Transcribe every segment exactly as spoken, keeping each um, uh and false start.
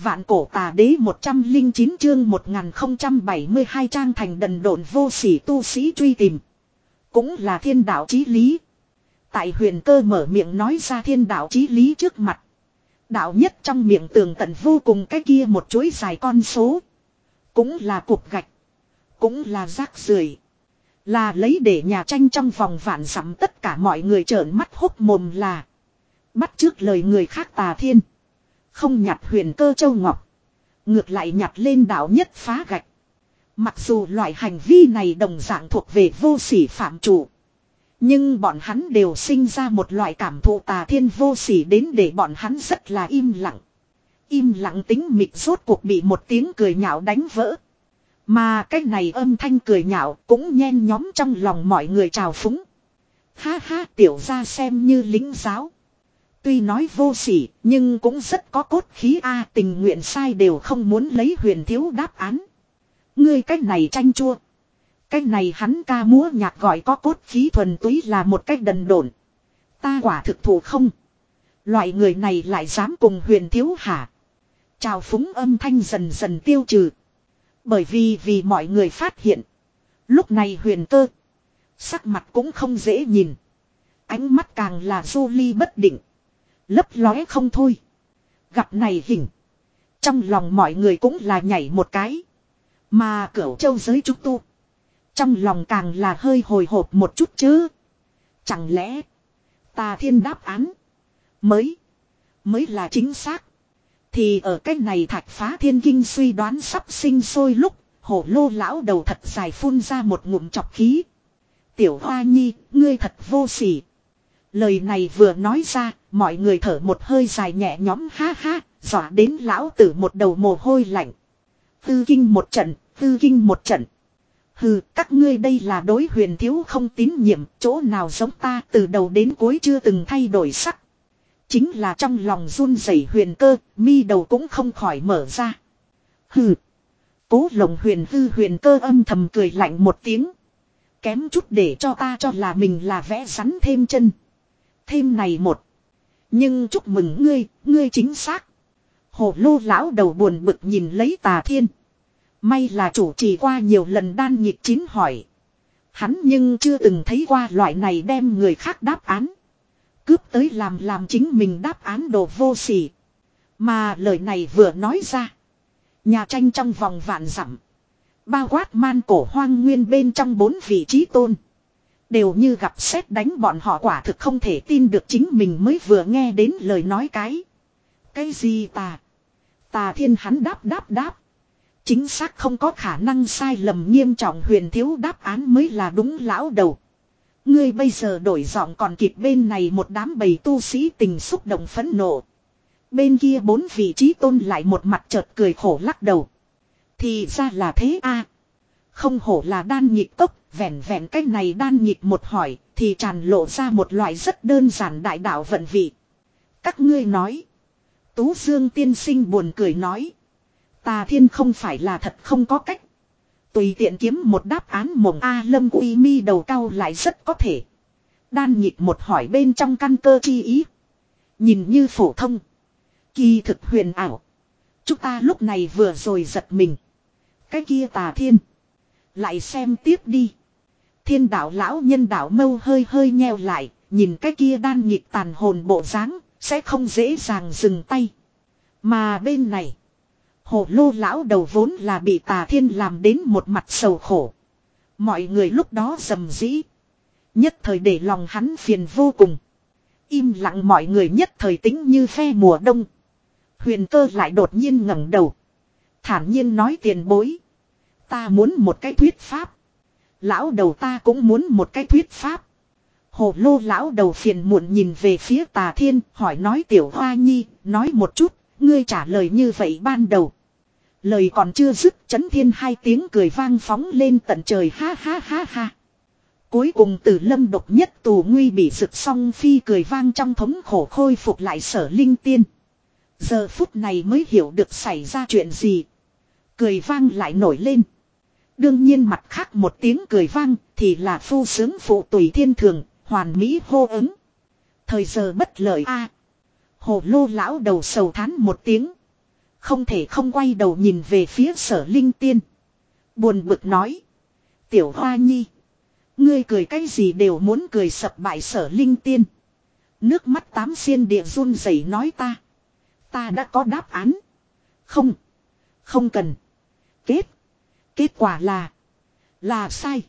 Vạn cổ tà đế một trăm linh chín chương một nghìn không trăm bảy mươi hai trang thành đần độn vô sỉ tu sĩ truy tìm. Cũng là thiên đạo chí lý. Tại Huyền Cơ mở miệng nói ra thiên đạo chí lý trước mặt. Đạo nhất trong miệng tường tận vô cùng cái kia một chuỗi dài con số. Cũng là cục gạch. Cũng là rác rưởi. Là lấy để nhà tranh trong vòng vạn dặm tất cả mọi người trợn mắt hốc mồm là. Bắt trước lời người khác tà thiên. Không nhặt Huyền Cơ châu ngọc. Ngược lại nhặt lên đạo nhất phá gạch. Mặc dù loại hành vi này đồng dạng thuộc về vô sỉ phạm chủ. Nhưng bọn hắn đều sinh ra một loại cảm thụ tà thiên vô sỉ đến để bọn hắn rất là im lặng. Im lặng tính mịt rốt cuộc bị một tiếng cười nhạo đánh vỡ. Mà cái này âm thanh cười nhạo cũng nhen nhóm trong lòng mọi người trào phúng. Ha ha, tiểu ra xem như lính giáo. Tuy nói vô sỉ nhưng cũng rất có cốt khí a, tình nguyện sai đều không muốn lấy Huyền thiếu đáp án. Ngươi cách này tranh chua. Cách này hắn ca múa nhạc gọi có cốt khí thuần túy là một cách đần độn. Ta quả thực thù không. Loại người này lại dám cùng Huyền thiếu hả? Trào phúng âm thanh dần dần tiêu trừ. Bởi vì vì mọi người phát hiện. Lúc này Huyền Cơ. Sắc mặt cũng không dễ nhìn. Ánh mắt càng là du ly bất định. Lấp lóe không thôi. Gặp này hình. Trong lòng mọi người cũng là nhảy một cái. Mà Cửu Châu giới chúng tu. Trong lòng càng là hơi hồi hộp một chút chứ. Chẳng lẽ. Tà thiên đáp án. Mới. Mới là chính xác. Thì ở cái này Thạch Phá Thiên Kinh suy đoán sắp sinh sôi lúc. Hổ Lô lão đầu thật dài phun ra một ngụm chọc khí. Tiểu Hoa Nhi, ngươi thật vô sỉ. Lời này vừa nói ra, mọi người thở một hơi dài nhẹ nhõm ha ha, dọa đến lão tử một đầu mồ hôi lạnh. Tư kinh một trận, tư kinh một trận. Hừ, các ngươi đây là đối Huyền thiếu không tín nhiệm, chỗ nào giống ta từ đầu đến cuối chưa từng thay đổi sắc. Chính là trong lòng run rẩy Huyền Cơ, mi đầu cũng không khỏi mở ra. Hừ. Cố Lồng Huyền hư Huyền Cơ âm thầm cười lạnh một tiếng. Kém chút để cho ta cho là mình là vẽ rắn thêm chân. Thêm này một. Nhưng chúc mừng ngươi, ngươi chính xác. Hồ Lô lão đầu buồn bực nhìn lấy Tà Thiên. May là chủ trì qua nhiều lần đan nhịp chín hỏi. Hắn nhưng chưa từng thấy qua loại này đem người khác đáp án. Cướp tới làm làm chính mình đáp án đồ vô sỉ. Mà lời này vừa nói ra. Nhà tranh trong vòng vạn dặm. Bao quát man cổ hoang nguyên bên trong bốn vị trí tôn. Đều như gặp sét đánh bọn họ quả thực không thể tin được chính mình mới vừa nghe đến lời nói cái. Cái gì tà? Tà thiên hắn đáp đáp đáp. Chính xác không có khả năng sai lầm nghiêm trọng Huyền thiếu đáp án mới là đúng lão đầu. Ngươi bây giờ đổi giọng còn kịp bên này một đám bầy tu sĩ tình xúc động phẫn nộ. Bên kia bốn vị trí tôn lại một mặt chợt cười khổ lắc đầu. Thì ra là thế a. Không hổ là đan nhịp cốc, vẹn vẹn cách này đan nhịp một hỏi, thì tràn lộ ra một loại rất đơn giản đại đạo vận vị. Các ngươi nói. Tú Dương tiên sinh buồn cười nói. Tà thiên không phải là thật không có cách. Tùy tiện kiếm một đáp án mộng A Lâm uy mi đầu cao lại rất có thể. Đan nhịp một hỏi bên trong căn cơ chi ý. Nhìn như phổ thông. Kỳ thực huyền ảo. Chúng ta lúc này vừa rồi giật mình. Cái kia Tà thiên. Lại xem tiếp đi. Thiên đạo lão nhân đạo mâu hơi hơi nheo lại. Nhìn cái kia đan nhịp tàn hồn bộ dáng sẽ không dễ dàng dừng tay. Mà bên này. Hồ Lô lão đầu vốn là bị Tà thiên làm đến một mặt sầu khổ. Mọi người lúc đó rầm rĩ. Nhất thời để lòng hắn phiền vô cùng. Im lặng mọi người nhất thời tính như phe mùa đông. Huyền Cơ lại đột nhiên ngẩng đầu. Thản nhiên nói tiền bối. Ta muốn một cái thuyết pháp. Lão đầu ta cũng muốn một cái thuyết pháp. Hồ Lô lão đầu phiền muộn nhìn về phía Tà thiên hỏi nói Tiểu Hoa Nhi, nói một chút, ngươi trả lời như vậy ban đầu. Lời còn chưa dứt chấn thiên hai tiếng cười vang phóng lên tận trời ha ha ha ha. Cuối cùng Tử Lâm độc nhất tù nguy bị rực song phi cười vang trong thống khổ khôi phục lại Sở Linh Tiên. Giờ phút này mới hiểu được xảy ra chuyện gì. Cười vang lại nổi lên. Đương nhiên mặt khác một tiếng cười vang thì là phu sướng phụ tùy thiên thường, hoàn mỹ hô ứng. Thời giờ bất lợi a. Hồ Lô lão đầu sầu thán một tiếng. Không thể không quay đầu nhìn về phía Sở Linh Tiên. Buồn bực nói. Tiểu Hoa Nhi. Ngươi cười cái gì đều muốn cười sập bại Sở Linh Tiên. Nước mắt tám xiên địa run rẩy nói ta. Ta đã có đáp án. Không. Không cần. Kết. Kết quả là. Là sai.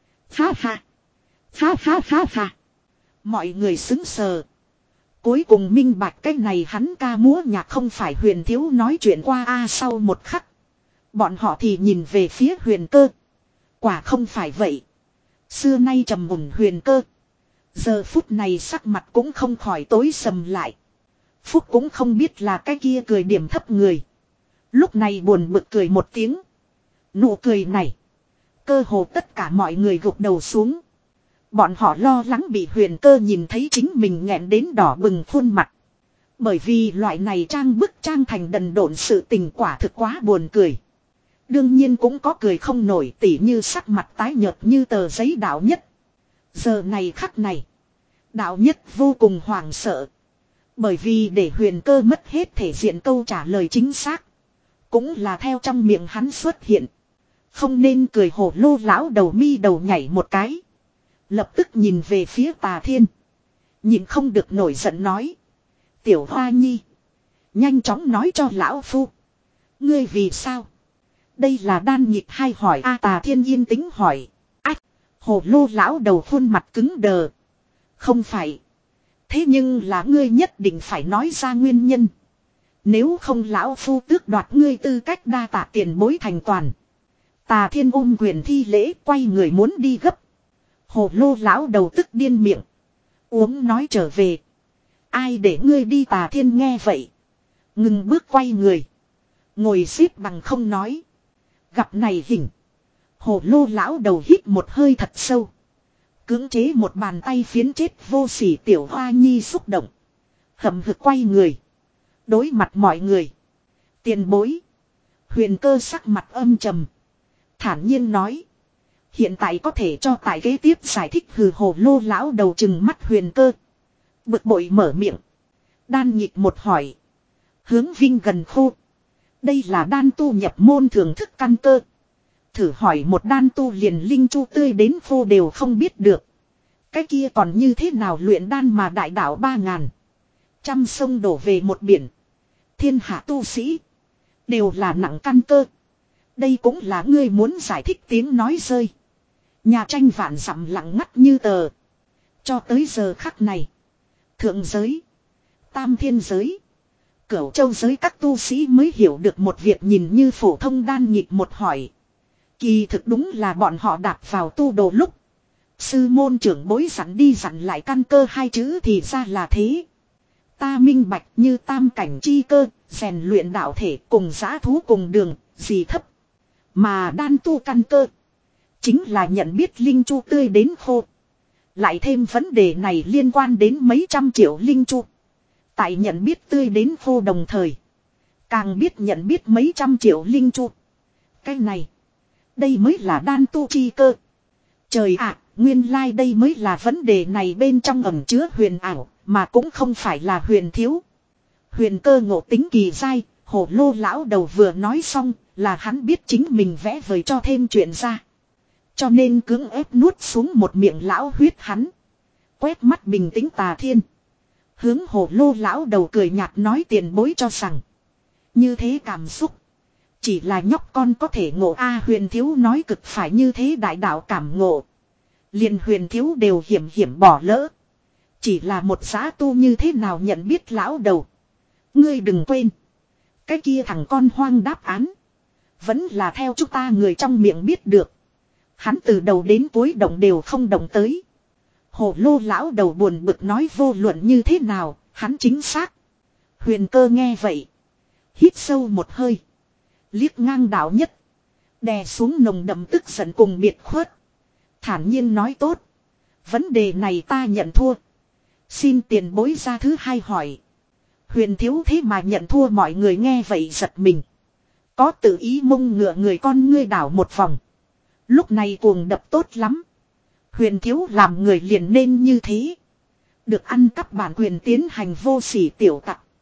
Ha ha. Ha ha ha ha. Mọi người xứng sờ. Cuối cùng minh bạch cái này hắn ca múa nhạc không phải Huyền Thiếu nói chuyện qua a. Sau một khắc. Bọn họ thì nhìn về phía Huyền Cơ. Quả không phải vậy. Xưa nay trầm mùng Huyền Cơ. Giờ phút này sắc mặt cũng không khỏi tối sầm lại. Phúc cũng không biết là cái kia cười điểm thấp người. Lúc này buồn bực cười một tiếng. Nụ cười này. Cơ hồ tất cả mọi người gục đầu xuống. Bọn họ lo lắng bị Huyền Cơ nhìn thấy chính mình nghẹn đến đỏ bừng khuôn mặt. Bởi vì loại này trang bức trang thành đần độn sự tình quả thực quá buồn cười. Đương nhiên cũng có cười không nổi, tỉ như sắc mặt tái nhợt như tờ giấy Đạo Nhất. Giờ này khắc này. Đạo Nhất vô cùng hoảng sợ. Bởi vì để Huyền Cơ mất hết thể diện câu trả lời chính xác. Cũng là theo trong miệng hắn xuất hiện. Không nên cười, hổ lô lão đầu mi đầu nhảy một cái. Lập tức nhìn về phía Tà Thiên. Nhìn không được nổi giận nói. Tiểu Hoa Nhi. Nhanh chóng nói cho lão phu. Ngươi vì sao? Đây là đan nhịp hay hỏi a. Tà Thiên yên tĩnh hỏi. Ách. Hổ lô lão đầu khuôn mặt cứng đờ. Không phải. Thế nhưng là ngươi nhất định phải nói ra nguyên nhân. Nếu không lão phu tước đoạt ngươi tư cách đa tạ tiền bối thành toàn. Tà Thiên ôm quyền thi lễ quay người muốn đi gấp. Hồ lô lão đầu tức điên miệng. Uống nói trở về. Ai để ngươi đi? Tà Thiên nghe vậy. Ngừng bước quay người. Ngồi xếp bằng không nói. Gặp này hình. Hồ lô lão đầu hít một hơi thật sâu. Cưỡng chế một bàn tay phiến chết vô sỉ Tiểu Hoa Nhi xúc động. Hậm hực quay người. Đối mặt mọi người. Tiền bối. Huyền Cơ sắc mặt âm trầm. Thản nhiên nói. Hiện tại có thể cho tài kế tiếp giải thích. Hừ. Hồ lô lão đầu chừng mắt Huyền Cơ. Bực bội mở miệng. Đan nhịp một hỏi. Hướng Vinh gần khô. Đây là đan tu nhập môn thưởng thức căn cơ. Thử hỏi một đan tu liền linh chu tươi đến khô đều không biết được. Cái kia còn như thế nào luyện đan mà đại đạo ba ngàn. Trăm sông đổ về một biển. Thiên hạ tu sĩ. Đều là nặng căn cơ. Đây cũng là ngươi muốn giải thích. Tiếng nói rơi. Nhà tranh vạn dặm lặng ngắt như tờ. Cho tới giờ khắc này. Thượng giới. Tam thiên giới. Cửu châu giới các tu sĩ mới hiểu được một việc nhìn như phổ thông đan nhịp một hỏi. Kỳ thực đúng là bọn họ đạp vào tu đồ lúc. Sư môn trưởng bối dặn đi dặn lại căn cơ hai chữ thì ra là thế. Ta minh bạch như tam cảnh chi cơ, rèn luyện đạo thể cùng giã thú cùng đường, gì thấp. Mà đan tu căn cơ. Chính là nhận biết linh chu tươi đến khô. Lại thêm vấn đề này liên quan đến mấy trăm triệu linh chu. Tại nhận biết tươi đến khô đồng thời. Càng biết nhận biết mấy trăm triệu linh chu. Cái này. Đây mới là đan tu chi cơ. Trời ạ, nguyên lai like đây mới là vấn đề này bên trong ẩn chứa huyền ảo, mà cũng không phải là huyền thiếu. Huyền Cơ ngộ tính kỳ dai, Hồ lô lão đầu vừa nói xong là hắn biết chính mình vẽ vời cho thêm chuyện ra. Cho nên cưỡng ép nuốt xuống một miệng lão huyết hắn. Quét mắt bình tĩnh Tà Thiên. Hướng Hồ lô lão đầu cười nhạt nói tiền bối cho rằng. Như thế cảm xúc. Chỉ là nhóc con có thể ngộ a. Huyền Thiếu nói cực phải như thế đại đạo cảm ngộ. Liền Huyền Thiếu đều hiểm hiểm bỏ lỡ. Chỉ là một giá tu như thế nào nhận biết lão đầu. Ngươi đừng quên. Cái kia thằng con hoang đáp án. Vẫn là theo chúng ta người trong miệng biết được. Hắn từ đầu đến cuối động đều không động tới. Hồ lô lão đầu buồn bực nói vô luận như thế nào. Hắn chính xác. Huyền Cơ nghe vậy. Hít sâu một hơi. Liếc ngang Đạo Nhất. Đè xuống nồng đậm tức giận cùng biệt khuất. Thản nhiên nói tốt. Vấn đề này ta nhận thua. Xin tiền bối ra thứ hai hỏi. Huyền Thiếu thế mà nhận thua. Mọi người nghe vậy giật mình. Có tự ý mông ngựa người con ngươi đảo một vòng. Lúc này cuồng đập tốt lắm. Huyền Thiếu làm người liền nên như thế. Được ăn cắp bản quyền tiến hành vô sỉ tiểu tặc.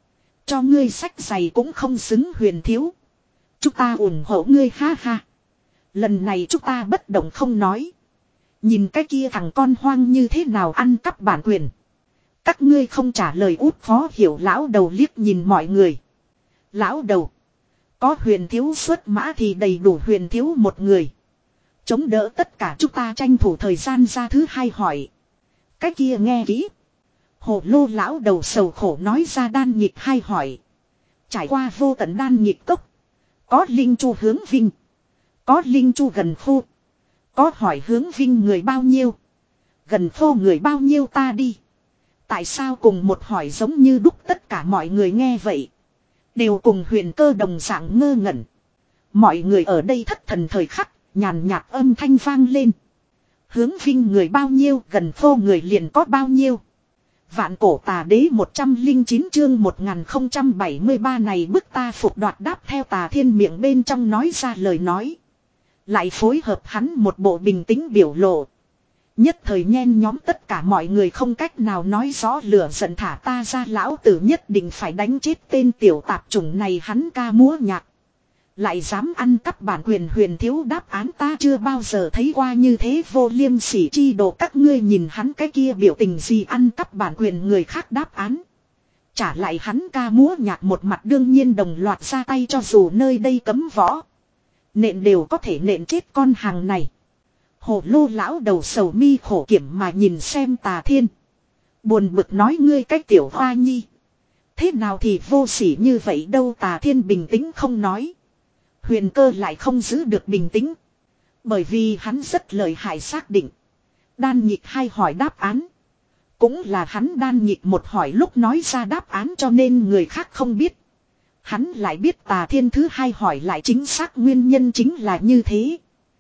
Cho ngươi sách giày cũng không xứng huyền thiếu. Chúng ta ủng hộ ngươi ha ha. Lần này chúng ta bất động không nói. Nhìn cái kia thằng con hoang như thế nào ăn cắp bản quyền. Các ngươi không trả lời út khó hiểu lão đầu liếc nhìn mọi người. Lão đầu. Có huyền thiếu xuất mã thì đầy đủ huyền thiếu một người. Chống đỡ tất cả chúng ta tranh thủ thời gian ra thứ hai hỏi. Cái kia nghe kỹ. Hồ lô lão đầu sầu khổ nói ra đan nhịp hai hỏi. Trải qua vô tận đan nhịp cốc. Có linh chu hướng vinh. Có linh chu gần khu. Có hỏi hướng vinh người bao nhiêu. Gần khô người bao nhiêu ta đi. Tại sao cùng một hỏi giống như đúc tất cả mọi người nghe vậy. Đều cùng huyền cơ đồng dạng ngơ ngẩn. Mọi người ở đây thất thần thời khắc. Nhàn nhạt âm thanh vang lên. Hướng vinh người bao nhiêu gần khô người liền có bao nhiêu. Vạn cổ tà đế một trăm lẻ chín chương một nghìn không trăm bảy mươi ba này bức ta phục đoạt đáp theo tà thiên miệng bên trong nói ra lời nói. Lại phối hợp hắn một bộ bình tĩnh biểu lộ. Nhất thời nhen nhóm tất cả mọi người không cách nào nói rõ lửa giận thả ta ra lão tử nhất định phải đánh chết tên tiểu tạp chủng này hắn ca múa nhạc. Lại dám ăn cắp bản quyền huyền thiếu đáp án ta chưa bao giờ thấy qua như thế vô liêm sỉ chi đồ các ngươi nhìn hắn cái kia biểu tình gì ăn cắp bản quyền người khác đáp án. Trả lại hắn ca múa nhạc một mặt đương nhiên đồng loạt ra tay cho dù nơi đây cấm võ. Nện đều có thể nện chết con hàng này. Hồ lô lão đầu sầu mi khổ kiểm mà nhìn xem tà thiên. Buồn bực nói ngươi cách tiểu hoa nhi. Thế nào thì vô sỉ như vậy đâu tà thiên bình tĩnh không nói. Huyền cơ lại không giữ được bình tĩnh. Bởi vì hắn rất lợi hại xác định. Đan nhịp hai hỏi đáp án. Cũng là hắn đan nhịp một hỏi lúc nói ra đáp án cho nên người khác không biết. Hắn lại biết tà thiên thứ hai hỏi lại chính xác nguyên nhân chính là như thế.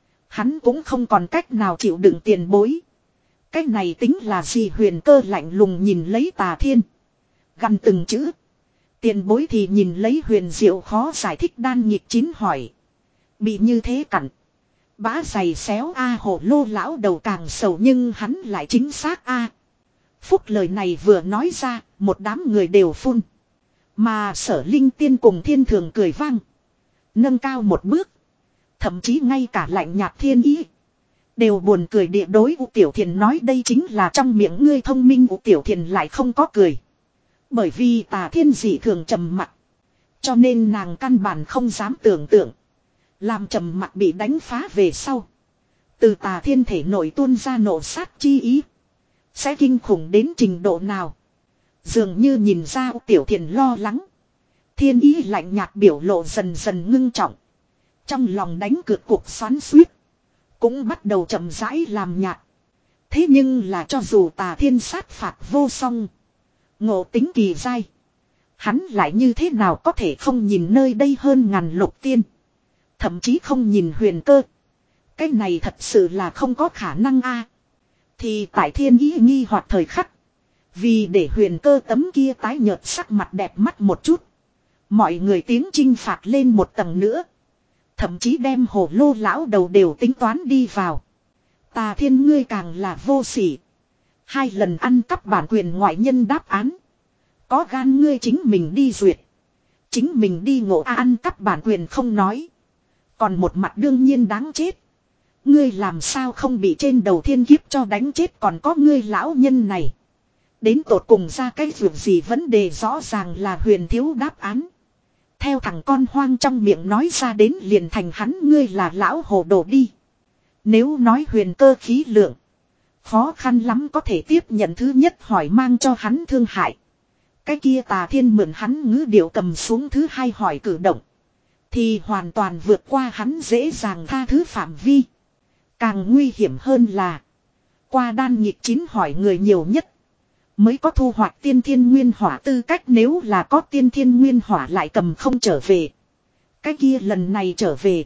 Hắn cũng không còn cách nào chịu đựng tiền bối. Cái này tính là gì huyền cơ lạnh lùng nhìn lấy tà thiên. Gằn từng chữ. Tiền bối thì nhìn lấy huyền diệu khó giải thích đan nhịp chín hỏi. Bị như thế cặn. Bá giày xéo a hồ lô lão đầu càng sầu nhưng hắn lại chính xác a. Phúc lời này vừa nói ra, một đám người đều phun. Mà sở linh tiên cùng thiên thường cười vang. Nâng cao một bước. Thậm chí ngay cả lạnh nhạt thiên ý. Đều buồn cười địa đối U Tiểu Thiền nói đây chính là trong miệng ngươi thông minh U Tiểu Thiền lại không có cười. Bởi vì tà thiên dị thường trầm mặc. Cho nên nàng căn bản không dám tưởng tượng. Làm trầm mặc bị đánh phá về sau. Từ tà thiên thể nổi tuôn ra nổ sát chi ý. Sẽ kinh khủng đến trình độ nào. Dường như nhìn ra U Tiểu Thiền lo lắng. Thiên ý lạnh nhạt biểu lộ dần dần ngưng trọng. Trong lòng đánh cược cuộc xoắn suýt. Cũng bắt đầu chậm rãi làm nhạt. Thế nhưng là cho dù tà thiên sát phạt vô song. Ngộ tính kỳ dai. Hắn lại như thế nào có thể không nhìn nơi đây hơn ngàn lục tiên. Thậm chí không nhìn huyền cơ. Cái này thật sự là không có khả năng a. Thì tại thiên ý nghi hoặc thời khắc. Vì để huyền cơ tấm kia tái nhợt sắc mặt đẹp mắt một chút. Mọi người tiếng chinh phạt lên một tầng nữa. Thậm chí đem hồ lô lão đầu đều tính toán đi vào. Tà thiên ngươi càng là vô sỉ. Hai lần ăn cắp bản quyền ngoại nhân đáp án. Có gan ngươi chính mình đi duyệt. Chính mình đi ngộ à, ăn cắp bản quyền không nói. Còn một mặt đương nhiên đáng chết. Ngươi làm sao không bị trên đầu thiên kiếp cho đánh chết còn có ngươi lão nhân này. Đến tột cùng ra cái việc gì vấn đề rõ ràng là huyền thiếu đáp án. Theo thằng con hoang trong miệng nói ra đến liền thành hắn ngươi là lão hồ đồ đi. Nếu nói huyền cơ khí lượng. Khó khăn lắm có thể tiếp nhận thứ nhất hỏi mang cho hắn thương hại. Cái kia tà thiên mượn hắn ngữ điệu cầm xuống thứ hai hỏi cử động. Thì hoàn toàn vượt qua hắn dễ dàng tha thứ phạm vi. Càng nguy hiểm hơn là. Qua đan nhịp chín hỏi người nhiều nhất. Mới có thu hoạch tiên thiên nguyên hỏa tư cách nếu là có tiên thiên nguyên hỏa lại cầm không trở về. Cái kia lần này trở về.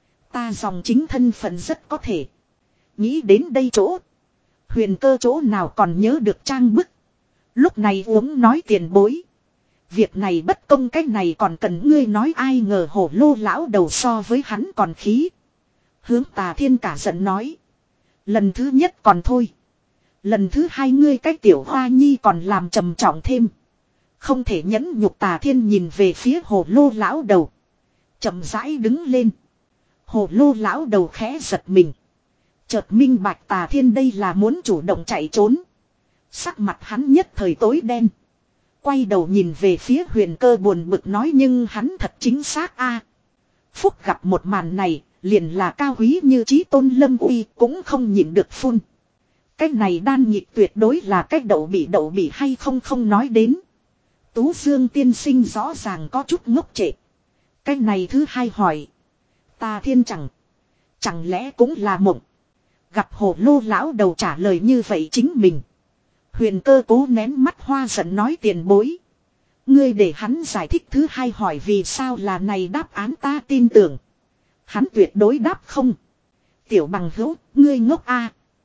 Ta dòng chính thân phận rất có thể. Nghĩ đến đây chỗ. Huyền cơ chỗ nào còn nhớ được trang bức. Lúc này uống nói tiền bối. Việc này bất công cách này còn cần ngươi nói ai ngờ hổ lô lão đầu so với hắn còn khí. Hướng tà thiên cả giận nói. Lần thứ nhất còn thôi. Lần thứ hai ngươi cách tiểu hoa nhi còn làm trầm trọng thêm. Không thể nhẫn nhục Tà Thiên nhìn về phía hồ lô lão đầu. Chậm rãi đứng lên. Hồ lô lão đầu khẽ giật mình. Chợt minh bạch Tà Thiên đây là muốn chủ động chạy trốn. Sắc mặt hắn nhất thời tối đen. Quay đầu nhìn về phía Huyền Cơ buồn bực nói nhưng hắn thật chính xác a. Phúc gặp một màn này, liền là cao quý như Chí Tôn Lâm Uy cũng không nhịn được phun. Cách này đan nhịp tuyệt đối là cách đậu bị đậu bị hay không không nói đến. Tú Dương tiên sinh rõ ràng có chút ngốc trệ. Cách này thứ hai hỏi. Tà Thiên chẳng. Chẳng lẽ cũng là mộng. Gặp hồ lô lão đầu trả lời như vậy chính mình. Huyền Cơ cố nén mắt hoa giận nói tiền bối. Ngươi để hắn giải thích thứ hai hỏi vì sao là này đáp án ta tin tưởng. Hắn tuyệt đối đáp không. Tiểu bằng hữu, ngươi ngốc a.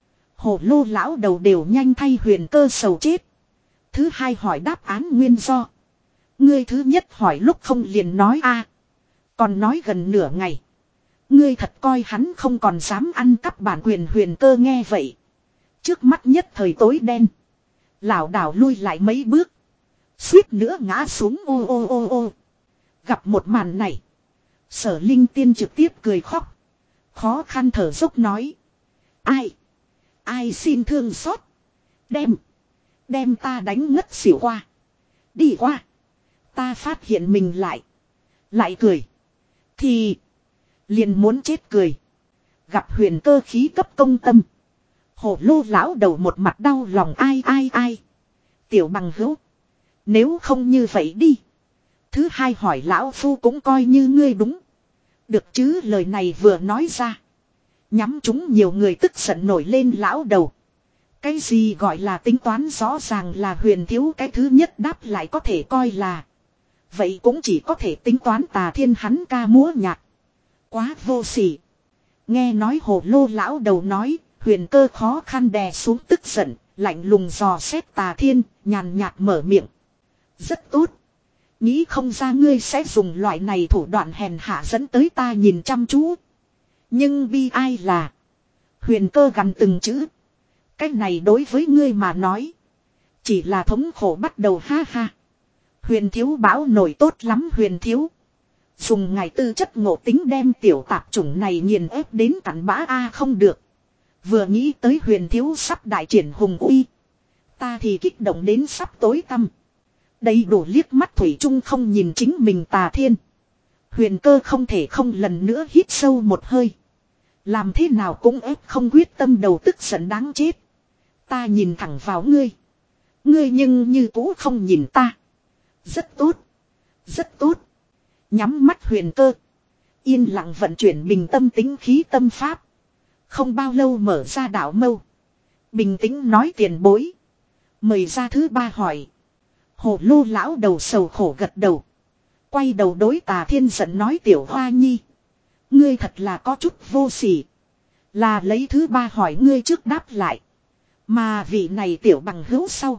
Hồ lô lão đầu đều nhanh thay Huyền Cơ sầu chết. Thứ hai hỏi đáp án nguyên do. Ngươi thứ nhất hỏi lúc không liền nói a. Còn nói gần nửa ngày. Ngươi thật coi hắn không còn dám ăn cắp bản quyền. Huyền Cơ nghe vậy. Trước mắt nhất thời tối đen. Lảo đảo lui lại mấy bước. Suýt nữa ngã xuống ô ô ô ô. Gặp một màn này. Sở Linh Tiên trực tiếp cười khóc. Khó khăn thở dốc nói. Ai. Ai xin thương xót. Đem. Đem ta đánh ngất xỉu qua. Đi qua. Ta phát hiện mình lại. Lại cười. Thì. Liền muốn chết cười. Gặp Huyền Cơ khí cấp công tâm. Hồ lô lão đầu một mặt đau lòng ai ai ai. Tiểu bằng hữu. Nếu không như vậy đi. Thứ hai hỏi lão phu cũng coi như ngươi đúng. Được chứ lời này vừa nói ra. Nhắm chúng nhiều người tức giận nổi lên lão đầu. Cái gì gọi là tính toán rõ ràng là Huyền thiếu cái thứ nhất đáp lại có thể coi là. Vậy cũng chỉ có thể tính toán Tà Thiên hắn ca múa nhạc. Quá vô sỉ. Nghe nói hồ lô lão đầu nói. Huyền Cơ khó khăn đè xuống tức giận. Lạnh lùng dò xét Tà Thiên. Nhàn nhạt mở miệng. Rất tốt. Nghĩ không ra ngươi sẽ dùng loại này thủ đoạn hèn hạ dẫn tới ta nhìn chăm chú. Nhưng bi ai là. Huyền Cơ gằn từng chữ. Cái này đối với ngươi mà nói. Chỉ là thống khổ bắt đầu ha ha. Huyền thiếu báo nổi tốt lắm Huyền thiếu. Dùng ngài tư chất ngộ tính đem tiểu tạp chủng này nghiền ép đến cắn bã a không được. Vừa nghĩ tới Huyền thiếu sắp đại triển hùng uy. Ta thì kích động đến sắp tối tăm. Đầy đủ liếc mắt thủy chung không nhìn chính mình Tà Thiên. Huyền Cơ không thể không lần nữa hít sâu một hơi. Làm thế nào cũng ép không quyết tâm đầu tức giận đáng chết. Ta nhìn thẳng vào ngươi. Ngươi nhưng như cũ không nhìn ta. Rất tốt. Rất tốt. Nhắm mắt Huyền Cơ. Yên lặng vận chuyển bình tâm tính khí tâm pháp. Không bao lâu mở ra đạo mâu. Bình tĩnh nói tiền bối. Mời ra thứ ba hỏi. Hồ lô lão đầu sầu khổ gật đầu. Quay đầu đối Tà Thiên giận nói tiểu hoa nhi. Ngươi thật là có chút vô sỉ. Là lấy thứ ba hỏi ngươi trước đáp lại. Mà vị này tiểu bằng hữu sau.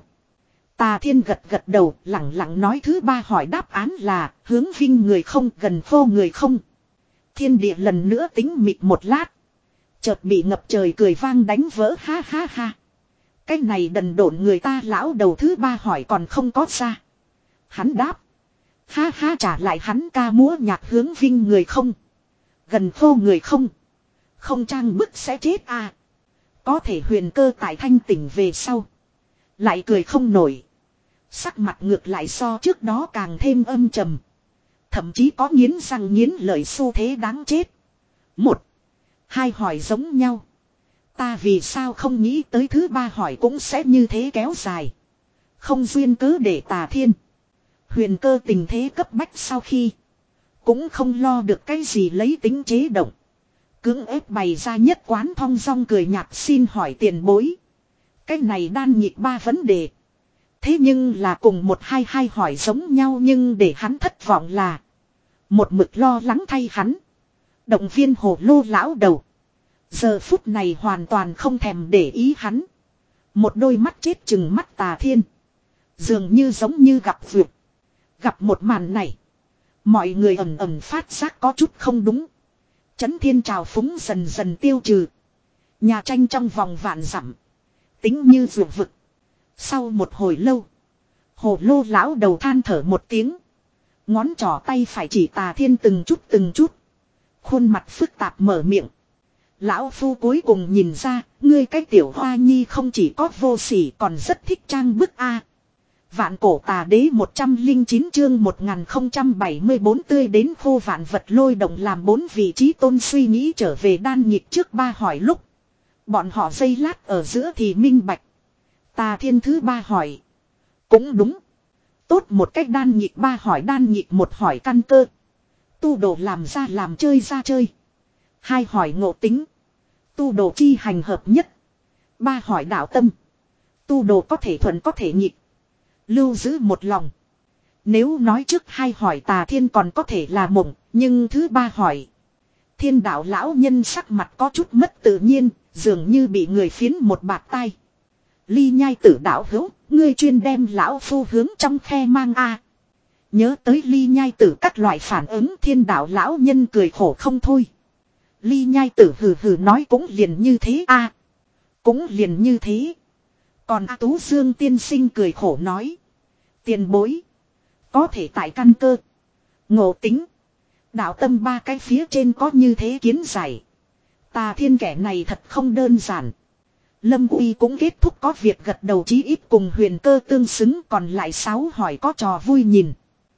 Tà Thiên gật gật đầu lặng lặng nói thứ ba hỏi đáp án là hướng vinh người không gần phô người không. Thiên địa lần nữa tính mịt một lát. Chợt bị ngập trời cười vang đánh vỡ ha ha ha. Cái này đần độn người ta lão đầu thứ ba hỏi còn không có ra. Hắn đáp. Ha ha trả lại hắn ca múa nhạc hướng vinh người không. Gần phô người không. Không trang bức sẽ chết à. Có thể Huyền Cơ tại thanh tỉnh về sau. Lại cười không nổi. Sắc mặt ngược lại so trước đó càng thêm âm trầm. Thậm chí có nghiến răng nghiến lợi xu thế đáng chết. Một. Hai hỏi giống nhau. Ta vì sao không nghĩ tới thứ ba hỏi cũng sẽ như thế kéo dài. Không duyên cớ để Tà Thiên. Huyền Cơ tình thế cấp bách sau khi. Cũng không lo được cái gì lấy tính chế động. Cưỡng ép bày ra nhất quán thong dong cười nhạt xin hỏi tiền bối. Cái này đan nhịp ba vấn đề. Thế nhưng là cùng một hai hai hỏi giống nhau nhưng để hắn thất vọng là. Một mực lo lắng thay hắn. Động viên hồ lô lão đầu. Giờ phút này hoàn toàn không thèm để ý hắn. Một đôi mắt chết chừng mắt Tà Thiên. Dường như giống như gặp vượt. Gặp một màn này. Mọi người ầm ầm phát giác có chút không đúng. Chấn thiên trào phúng dần dần tiêu trừ. Nhà tranh trong vòng vạn dặm. Tính như vượt vực. Sau một hồi lâu. Hồ lô lão đầu than thở một tiếng. Ngón trỏ tay phải chỉ Tà Thiên từng chút từng chút. Khuôn mặt phức tạp mở miệng. Lão phu cuối cùng nhìn ra, ngươi cái tiểu hoa nhi không chỉ có vô sỉ còn rất thích trang bức a. Vạn cổ tà đế một trăm linh chín chương một nghìn không trăm bảy mươi bốn tươi đến khô vạn vật lôi động làm bốn vị trí tôn suy nghĩ trở về đan nhịp trước ba hỏi lúc. Bọn họ giây lát ở giữa thì minh bạch. Tà Thiên thứ ba hỏi. Cũng đúng. Tốt một cách đan nhịp ba hỏi đan nhịp một hỏi căn cơ. Tu đồ làm ra làm chơi ra chơi. Hai hỏi ngộ tính. Tu đồ chi hành hợp nhất. Ba hỏi đạo tâm. Tu đồ có thể thuận có thể nhịp. Lưu giữ một lòng. Nếu nói trước hai hỏi Tà Thiên còn có thể là mộng. Nhưng thứ ba hỏi. Thiên đạo lão nhân sắc mặt có chút mất tự nhiên. Dường như bị người phiến một bạt tai. Ly nhai tử đạo hữu. Ngươi chuyên đem lão phu hướng trong khe mang a. Nhớ tới ly nhai tử các loại phản ứng thiên đạo lão nhân cười khổ không thôi. Ly nhai tử hừ hừ nói cũng liền như thế a. Cũng liền như thế. Còn A Tú Dương tiên sinh cười khổ nói. Tiền bối. Có thể tại căn cơ. Ngộ tính. Đạo tâm ba cái phía trên có như thế kiến giải. Tà Thiên kẻ này thật không đơn giản. Lâm Uy cũng kết thúc có việc gật đầu chí ít cùng Huyền Cơ tương xứng còn lại sáu hỏi có trò vui nhìn.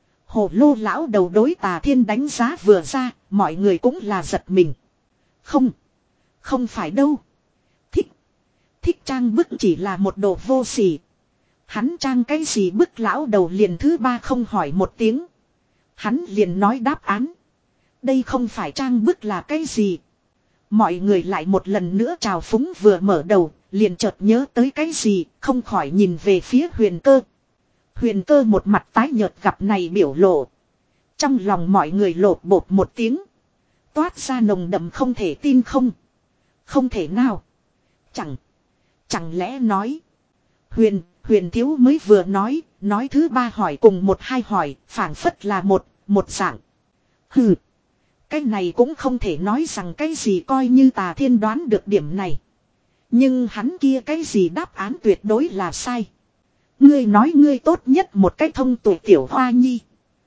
Hồ lô lão đầu đối Tà Thiên đánh giá vừa ra, mọi người cũng là giật mình. Không, không phải đâu. Thích, thích trang bức chỉ là một đồ vô sỉ. Hắn trang cái gì bức lão đầu liền thứ ba không hỏi một tiếng. Hắn liền nói đáp án. Đây không phải trang bức là cái gì. Mọi người lại một lần nữa trào phúng vừa mở đầu, liền chợt nhớ tới cái gì, không khỏi nhìn về phía Huyền Cơ. Huyền Cơ một mặt tái nhợt gặp này biểu lộ. Trong lòng mọi người lột bột một tiếng. Toát ra nồng đậm không thể tin không. Không thể nào. Chẳng. Chẳng lẽ nói. Huyền, Huyền Thiếu mới vừa nói, nói thứ ba hỏi cùng một hai hỏi, phảng phất là một, một dạng. Hừ. Cái này cũng không thể nói rằng cái gì coi như Tà Thiên đoán được điểm này. Nhưng hắn kia cái gì đáp án tuyệt đối là sai. Ngươi nói ngươi tốt nhất một cách thông tuệ tiểu hoa nhi.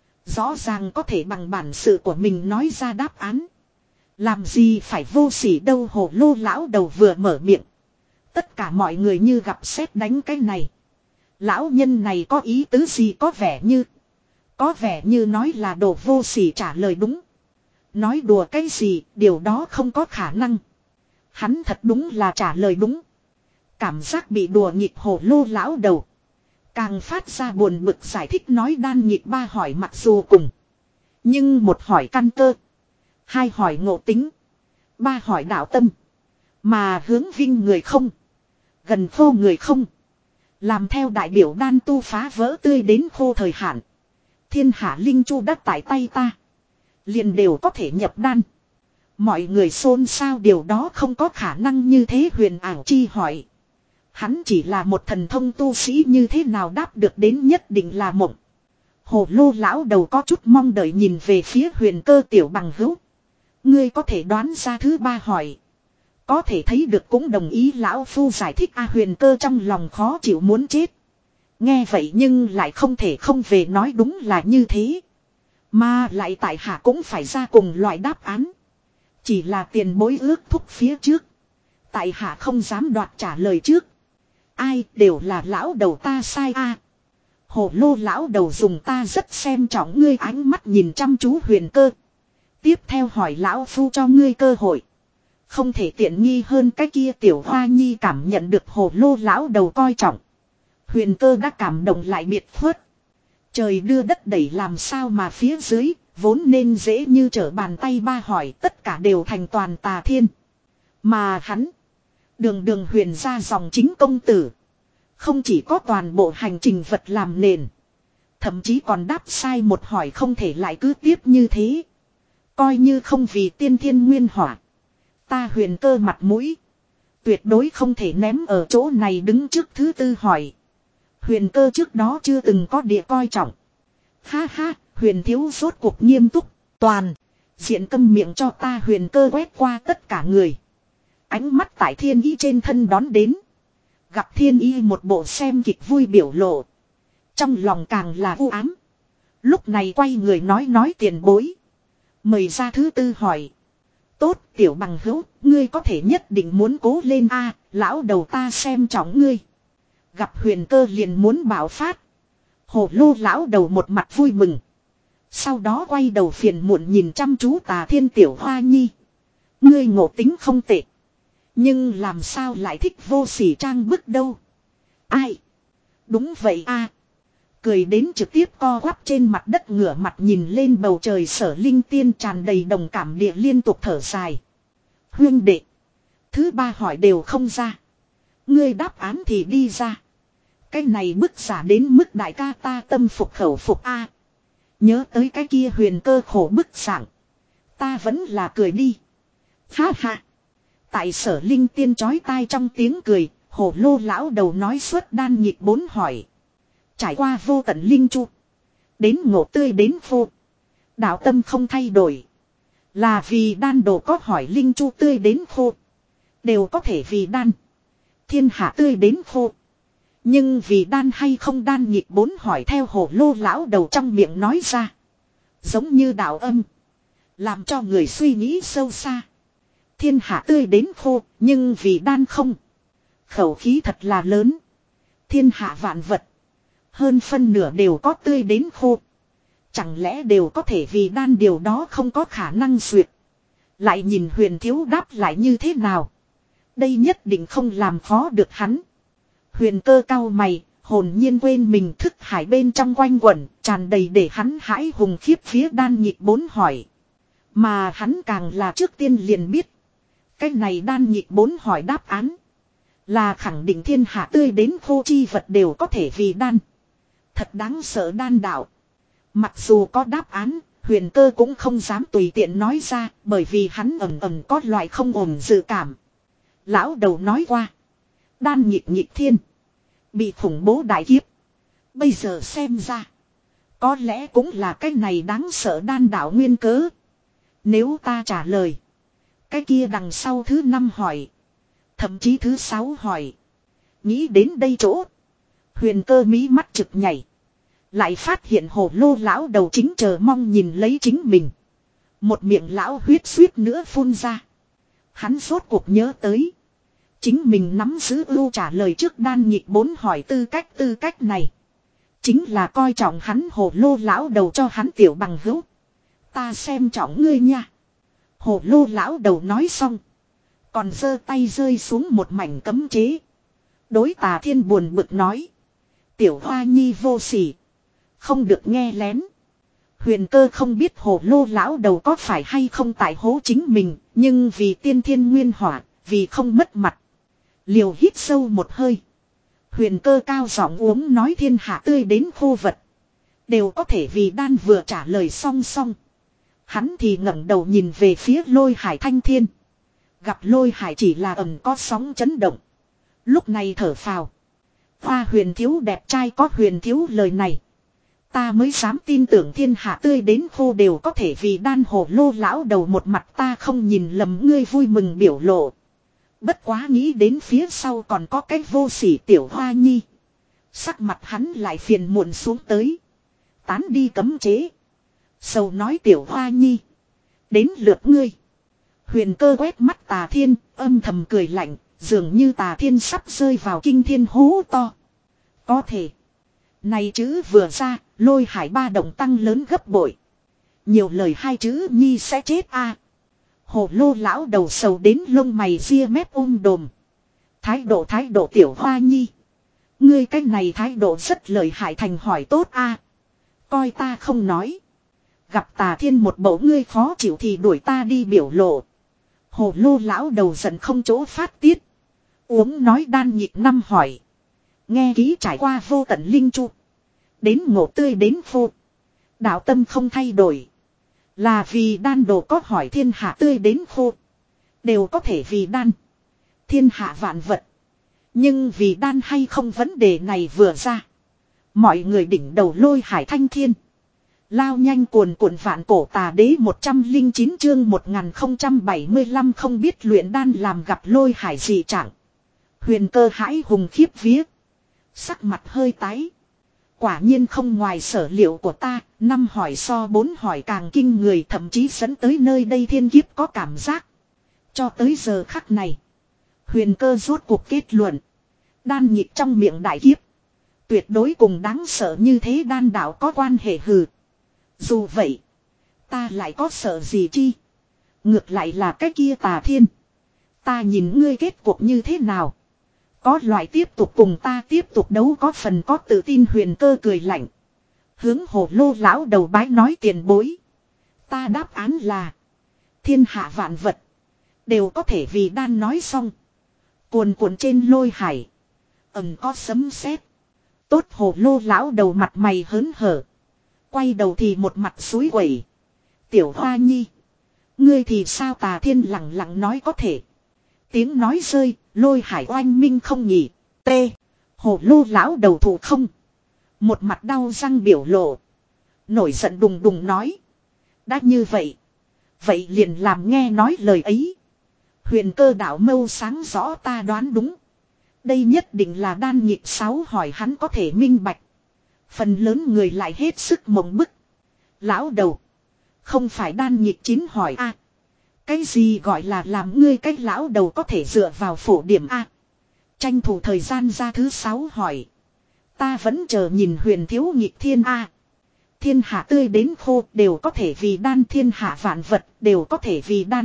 Rõ ràng có thể bằng bản sự của mình nói ra đáp án. Làm gì phải vô sỉ đâu hồ lô lão đầu vừa mở miệng. Tất cả mọi người như gặp sét đánh cái này. Lão nhân này có ý tứ gì có vẻ như. Có vẻ như nói là đồ vô sỉ trả lời đúng. Nói đùa cái gì, điều đó không có khả năng. Hắn thật đúng là trả lời đúng. Cảm giác bị đùa nghịch hồ lô lão đầu. Càng phát ra buồn bực giải thích nói đan nghịch ba hỏi mặc dù cùng. Nhưng một hỏi căn cơ. Hai hỏi ngộ tính. Ba hỏi đạo tâm. Mà hướng vinh người không. Gần khô người không. Làm theo đại biểu đan tu phá vỡ tươi đến khô thời hạn. Thiên hạ linh chu đắc tại tay ta. Liền đều có thể nhập đan. Mọi người xôn xao điều đó không có khả năng như thế huyền ảo chi hỏi. Hắn chỉ là một thần thông tu sĩ như thế nào đáp được đến nhất định là mộng. Hồ lô lão đầu có chút mong đợi nhìn về phía Huyền Cơ tiểu bằng hữu. Ngươi có thể đoán ra thứ ba hỏi. Có thể thấy được cũng đồng ý lão phu giải thích a Huyền Cơ trong lòng khó chịu muốn chết. Nghe vậy nhưng lại không thể không về nói đúng là như thế. Mà lại tại hạ cũng phải ra cùng loại đáp án. Chỉ là tiền bối ước thúc phía trước. Tại hạ không dám đoạt trả lời trước. Ai đều là lão đầu ta sai a. Hồ lô lão đầu dùng ta rất xem trọng ngươi ánh mắt nhìn chăm chú Huyền Cơ. Tiếp theo hỏi lão phu cho ngươi cơ hội. Không thể tiện nghi hơn cái kia tiểu hoa nhi cảm nhận được hồ lô lão đầu coi trọng. Huyền Cơ đã cảm động lại biệt khuất. Trời đưa đất đẩy làm sao mà phía dưới, vốn nên dễ như trở bàn tay ba hỏi tất cả đều thành toàn Tà Thiên. Mà hắn, đường đường huyền ra dòng chính công tử. Không chỉ có toàn bộ hành trình vật làm nền. Thậm chí còn đáp sai một hỏi không thể lại cứ tiếp như thế. Coi như không vì tiên thiên nguyên hỏa. Ta Huyền Cơ mặt mũi. Tuyệt đối không thể ném ở chỗ này đứng trước thứ tư hỏi. Huyền Cơ trước đó chưa từng có địa coi trọng. Ha ha, Huyền Thiếu rốt cuộc nghiêm túc, toàn. Diện câm miệng cho ta Huyền Cơ quét qua tất cả người. Ánh mắt tại Thiên Ý trên thân đón đến. Gặp Thiên Ý một bộ xem kịch vui biểu lộ. trong lòng càng là u ám. Lúc này quay người nói nói tiền bối. Mời ra thứ tư hỏi. Tốt tiểu bằng hữu, ngươi có thể nhất định muốn cố lên a, lão đầu ta xem trọng ngươi. Gặp Huyền Cơ liền muốn bạo phát. Hồ lô lão đầu một mặt vui mừng. Sau đó quay đầu phiền muộn nhìn chăm chú Tà Thiên tiểu hoa nhi. Ngươi ngộ tính không tệ. Nhưng làm sao lại thích vô sỉ trang bức đâu. Ai? Đúng vậy a. Cười đến trực tiếp co quắp trên mặt đất ngửa mặt nhìn lên bầu trời Sở Linh Tiên tràn đầy đồng cảm địa liên tục thở dài. Huyên đệ. Thứ ba hỏi đều không ra. Ngươi đáp án thì đi ra. Cái này bức giả đến mức đại ca ta tâm phục khẩu phục a. Nhớ tới cái kia Huyền Cơ khổ bức dạng. Ta vẫn là cười đi. Ha ha. Tại Sở Linh Tiên chói tai trong tiếng cười, Hồ lô lão đầu nói suốt đan nhịp bốn hỏi. Trải qua vô tận linh chu. Đến ngộ tươi đến vô. Đạo tâm không thay đổi. Là vì đan đồ có hỏi linh chu tươi đến khô. Đều có thể vì đan. Thiên hạ tươi đến khô. Nhưng vì đan hay không đan nhịp bốn hỏi theo hồ lô lão đầu trong miệng nói ra. Giống như đạo âm. Làm cho người suy nghĩ sâu xa. Thiên hạ tươi đến khô, nhưng vì đan không. Khẩu khí thật là lớn. Thiên hạ vạn vật. Hơn phân nửa đều có tươi đến khô. Chẳng lẽ đều có thể vì đan điều đó không có khả năng duyệt. Lại nhìn Huyền Thiếu đáp lại như thế nào. Đây nhất định không làm khó được hắn. Huyền Cơ cau mày, hồn nhiên quên mình thức hải bên trong quanh quẩn, tràn đầy để hắn hãi hùng khiếp phía đan nhịp bốn hỏi. Mà hắn càng là trước tiên liền biết. Cái này đan nhịp bốn hỏi đáp án. Là khẳng định thiên hạ tươi đến khô chi vật đều có thể vì đan. Thật đáng sợ đan đạo. Mặc dù có đáp án, Huyền Cơ cũng không dám tùy tiện nói ra, bởi vì hắn ẩn ẩn có loại không ổn dự cảm. Lão đầu nói qua. Đan nhịp nhịp thiên. Bị khủng bố đại kiếp. Bây giờ xem ra. Có lẽ cũng là cái này đáng sợ đan đạo nguyên cớ. Nếu ta trả lời. Cái kia đằng sau thứ năm hỏi. Thậm chí thứ sáu hỏi. Nghĩ đến đây chỗ. Huyền Cơ mí mắt trực nhảy. Lại phát hiện hồ lô lão đầu chính chờ mong nhìn lấy chính mình. Một miệng lão huyết suýt nữa phun ra. Hắn rốt cuộc nhớ tới. Chính mình nắm giữ ưu trả lời trước đan nhịp bốn hỏi tư cách tư cách này. Chính là coi trọng hắn hồ lô lão đầu cho hắn tiểu bằng hữu. Ta xem trọng ngươi nha. Hồ lô lão đầu nói xong. Còn giơ tay rơi xuống một mảnh cấm chế. Đối Tà Thiên buồn bực nói. Tiểu hoa nhi vô sỉ. Không được nghe lén. Huyền Cơ không biết hồ lô lão đầu có phải hay không tại hố chính mình. Nhưng vì tiên thiên nguyên hỏa. Vì không mất mặt. Liều hít sâu một hơi. Huyền Cơ cao giọng uống nói thiên hạ tươi đến khô vật. Đều có thể vì đan vừa trả lời song song. Hắn thì ngẩng đầu nhìn về phía Lôi Hải Thanh Thiên. Gặp Lôi Hải chỉ là ầm có sóng chấn động. Lúc này thở phào. Hoa Huyền Thiếu đẹp trai có Huyền Thiếu lời này. Ta mới dám tin tưởng thiên hạ tươi đến khô đều có thể vì đan hồ lô lão đầu một mặt ta không nhìn lầm ngươi vui mừng biểu lộ. Bất quá nghĩ đến phía sau còn có cái vô sỉ tiểu hoa nhi. Sắc mặt hắn lại phiền muộn xuống tới. Tán đi cấm chế. Sầu nói tiểu hoa nhi. Đến lượt ngươi. Huyền Cơ quét mắt Tà Thiên, âm thầm cười lạnh, dường như Tà Thiên sắp rơi vào kinh thiên hố to. Có thể. Này chữ vừa ra, Lôi Hải ba động tăng lớn gấp bội. Nhiều lời hai chữ nhi sẽ chết a. Hồ lô lão đầu sầu đến lông mày ria mép um đồm. Thái độ thái độ tiểu hoa nhi. Ngươi cái này thái độ rất lợi hại thành hỏi tốt a. Coi ta không nói. Gặp Tà Thiên một bộ ngươi khó chịu thì đuổi ta đi biểu lộ. Hồ lô lão đầu giận không chỗ phát tiết. Uống nói đan nhịp năm hỏi. Nghe kỹ trải qua vô tận linh chu. Đến ngộ tươi đến khô. Đạo tâm không thay đổi. Là vì đan đồ có hỏi thiên hạ tươi đến khô. Đều có thể vì đan. Thiên hạ vạn vật. Nhưng vì đan hay không vấn đề này vừa ra. Mọi người đỉnh đầu Lôi Hải Thanh Thiên. Lao nhanh cuồn cuộn vạn cổ Tà Đế một trăm lẻ chín chương một nghìn không trăm bảy mươi lăm không biết luyện đan làm gặp Lôi Hải dị trạng. Huyền Cơ hãi hùng khiếp vía. Sắc mặt hơi tái. Quả nhiên không ngoài sở liệu của ta, năm hỏi so bốn hỏi càng kinh người, thậm chí dẫn tới nơi đây thiên kiếp có cảm giác. Cho tới giờ khắc này, Huyền Cơ rốt cuộc kết luận. Đan nhịp trong miệng đại kiếp. Tuyệt đối cùng đáng sợ như thế đan đạo có quan hệ hừ. Dù vậy, ta lại có sợ gì chi. Ngược lại là cái kia Tà Thiên. Ta nhìn ngươi kết cuộc như thế nào. Có loại tiếp tục cùng ta tiếp tục đấu có phần có tự tin. Huyền Cơ cười lạnh. Hướng Hồ Lô lão đầu bái nói tiền bối. Ta đáp án là. Thiên hạ vạn vật. Đều có thể vì đan nói xong. Cuồn cuộn trên lôi hải. Ẩm có sấm sét. Tốt Hồ Lô lão đầu mặt mày hớn hở. Quay đầu thì một mặt suối quẩy. Tiểu Hoa Nhi. Ngươi thì sao? Tà Thiên lặng lặng nói có thể. Tiếng nói rơi, lôi hải oanh minh không nhỉ. T. Hồ Lô lão đầu thủ không. Một mặt đau răng biểu lộ. Nổi giận đùng đùng nói. Đã như vậy. Vậy liền làm nghe nói lời ấy. Huyền Cơ đạo mâu sáng rõ ta đoán đúng. Đây nhất định là đan nhịp sáu hỏi hắn có thể minh bạch. Phần lớn người lại hết sức mộng bức. Lão đầu. Không phải đan nhịp chín hỏi a. Cái gì gọi là làm ngươi cách lão đầu có thể dựa vào phổ điểm a. Tranh thủ thời gian ra thứ sáu hỏi. Ta vẫn chờ nhìn huyền thiếu nhịp thiên a. Thiên hạ tươi đến khô đều có thể vì đan, thiên hạ vạn vật đều có thể vì đan.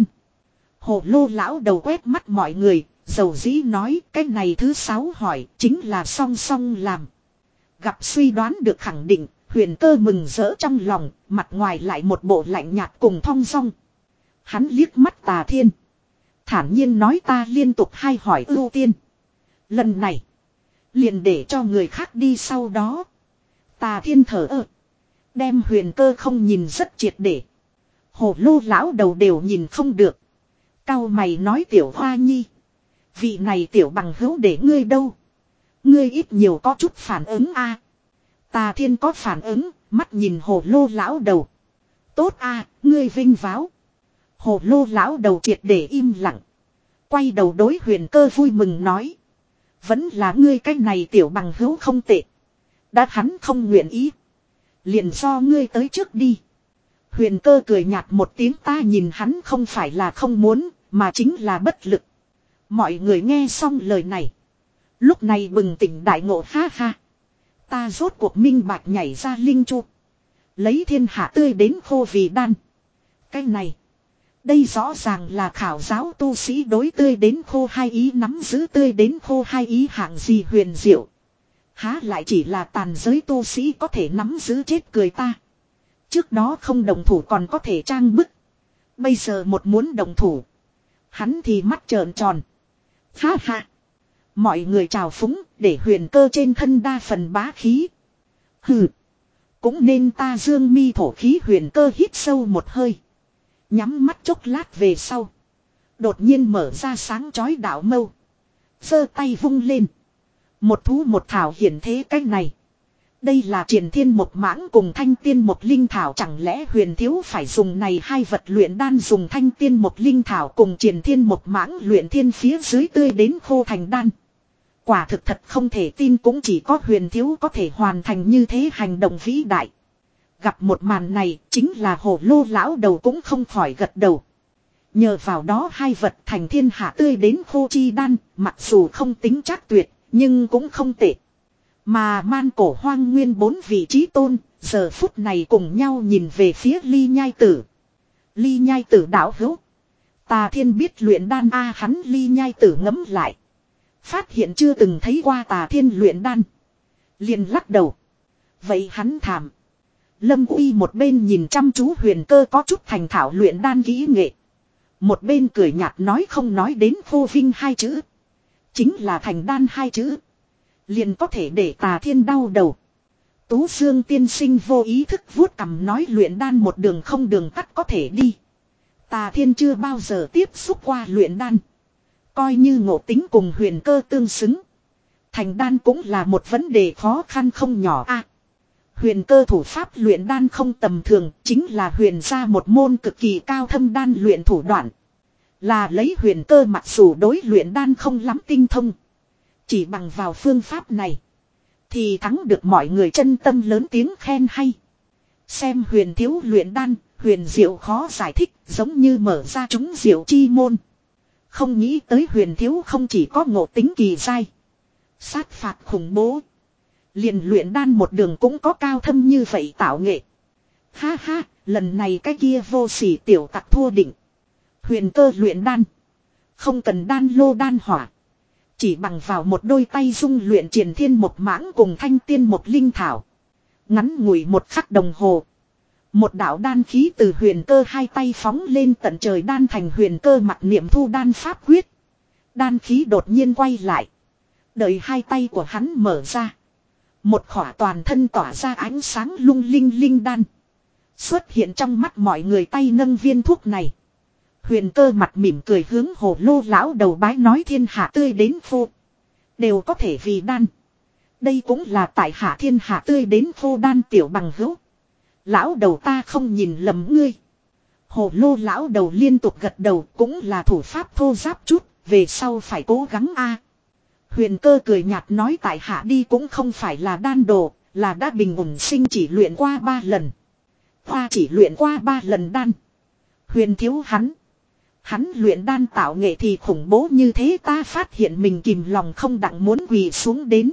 Hồ Lô lão đầu quét mắt mọi người, dầu dĩ nói cái này thứ sáu hỏi chính là song song làm. Gặp suy đoán được khẳng định, Huyền Cơ mừng rỡ trong lòng, mặt ngoài lại một bộ lạnh nhạt cùng thong dong. Hắn liếc mắt Tà Thiên. Thản nhiên nói ta liên tục hai hỏi ưu tiên. Lần này, liền để cho người khác đi sau đó. Tà Thiên thở ơ. Đem Huyền Cơ không nhìn rất triệt để. Hồ Lô lão đầu đều nhìn không được. Cao mày nói Tiểu Hoa Nhi. Vị này tiểu bằng hữu để ngươi đâu. Ngươi ít nhiều có chút phản ứng a. À. Tà Thiên có phản ứng, mắt nhìn Hồ Lô lão đầu. Tốt a, à, ngươi vinh váo. Hồ Lô lão đầu triệt để im lặng. Quay đầu đối Huyền Cơ vui mừng nói. Vẫn là ngươi cái này tiểu bằng hữu không tệ. Đã hắn không nguyện ý. Liền do ngươi tới trước đi. Huyền Cơ cười nhạt một tiếng, ta nhìn hắn không phải là không muốn, mà chính là bất lực. Mọi người nghe xong lời này. Lúc này bừng tỉnh đại ngộ, ha ha. Ta rốt cuộc minh bạch nhảy ra linh chu. Lấy thiên hạ tươi đến khô vì đan. Cái này. Đây rõ ràng là khảo giáo tu sĩ đối tươi đến khô hai ý nắm giữ tươi đến khô hai ý hạng gì huyền diệu. Há lại chỉ là tàn giới tu sĩ có thể nắm giữ, chết cười ta. Trước đó không đồng thủ còn có thể trang bức. Bây giờ một muốn đồng thủ. Hắn thì mắt trợn tròn. Ha ha. Mọi người chào phúng để Huyền Cơ trên thân đa phần bá khí. Hừ. Cũng nên ta dương mi thổ khí. Huyền Cơ hít sâu một hơi. Nhắm mắt chốc lát về sau. Đột nhiên mở ra sáng chói đạo mâu. Giơ tay vung lên. Một thú một thảo hiển thế cách này. Đây là Triền Thiên Một Mãng cùng Thanh Tiên Một Linh Thảo, chẳng lẽ Huyền thiếu phải dùng này hai vật luyện đan, dùng Thanh Tiên Một Linh Thảo cùng Triền Thiên Một Mãng luyện thiên phía dưới tươi đến khô thành đan. Quả thực thật không thể tin, cũng chỉ có Huyền thiếu có thể hoàn thành như thế hành động vĩ đại. Gặp một màn này, chính là Hồ Lô lão đầu cũng không khỏi gật đầu. Nhờ vào đó hai vật thành thiên hạ tươi đến khô chi đan, mặc dù không tính chắc tuyệt, nhưng cũng không tệ. Mà man cổ hoang nguyên bốn vị trí tôn, giờ phút này cùng nhau nhìn về phía Ly Nhai Tử. Ly Nhai Tử đạo hữu. Tà Thiên biết luyện đan a. Hắn Ly Nhai Tử ngẫm lại. Phát hiện chưa từng thấy qua Tà Thiên luyện đan. Liền lắc đầu. Vậy hắn thảm. Lâm Uy một bên nhìn chăm chú Huyền Cơ có chút thành thạo luyện đan kỹ nghệ. Một bên cười nhạt nói, không nói đến khô vinh hai chữ. Chính là thành đan hai chữ. Liền có thể để Tà Thiên đau đầu. Tú Xương tiên sinh vô ý thức vuốt cằm nói, luyện đan một đường không đường tắt có thể đi. Tà Thiên chưa bao giờ tiếp xúc qua luyện đan. Coi như ngộ tính cùng Huyền Cơ tương xứng. Thành đan cũng là một vấn đề khó khăn không nhỏ a. À, Huyền Cơ thủ pháp luyện đan không tầm thường, chính là huyền ra một môn cực kỳ cao thâm đan luyện thủ đoạn. Là lấy Huyền Cơ mặc dù đối luyện đan không lắm tinh thông. Chỉ bằng vào phương pháp này. Thì thắng được mọi người chân tâm lớn tiếng khen hay. Xem huyền thiếu luyện đan, huyền diệu khó giải thích, giống như mở ra chúng diệu chi môn. Không nghĩ tới huyền thiếu không chỉ có ngộ tính kỳ dai, sát phạt khủng bố, liền luyện đan một đường cũng có cao thâm như vậy tạo nghệ. Ha ha, lần này cái kia vô sỉ tiểu tặc thua định. Huyền cơ luyện đan, không cần đan lô đan hỏa, chỉ bằng vào một đôi tay dung luyện triển thiên một mãng cùng thanh tiên một linh thảo. Ngắn ngủi một khắc đồng hồ, một đạo đan khí từ huyền cơ hai tay phóng lên tận trời, đan thành huyền cơ mặt niệm thu đan pháp quyết. Đan khí đột nhiên quay lại, đợi hai tay của hắn mở ra, một khỏa toàn thân tỏa ra ánh sáng lung linh linh đan xuất hiện trong mắt mọi người. Tay nâng viên thuốc này, huyền cơ mặt mỉm cười hướng hồ lô lão đầu bái nói, thiên hạ tươi đến khô đều có thể vì đan, đây cũng là tại hạ thiên hạ tươi đến khô đan tiểu bằng hữu. Lão đầu ta không nhìn lầm ngươi. Hồ lô lão đầu liên tục gật đầu, cũng là thủ pháp thô giáp chút, về sau phải cố gắng a. Huyền cơ cười nhạt nói, tại hạ đi cũng không phải là đan đồ, là đã bình ổn sinh chỉ luyện qua ba lần. Hoa chỉ luyện qua ba lần đan. Huyền thiếu hắn. Hắn luyện đan tạo nghệ thì khủng bố như thế, ta phát hiện mình kìm lòng không đặng muốn quỳ xuống đến.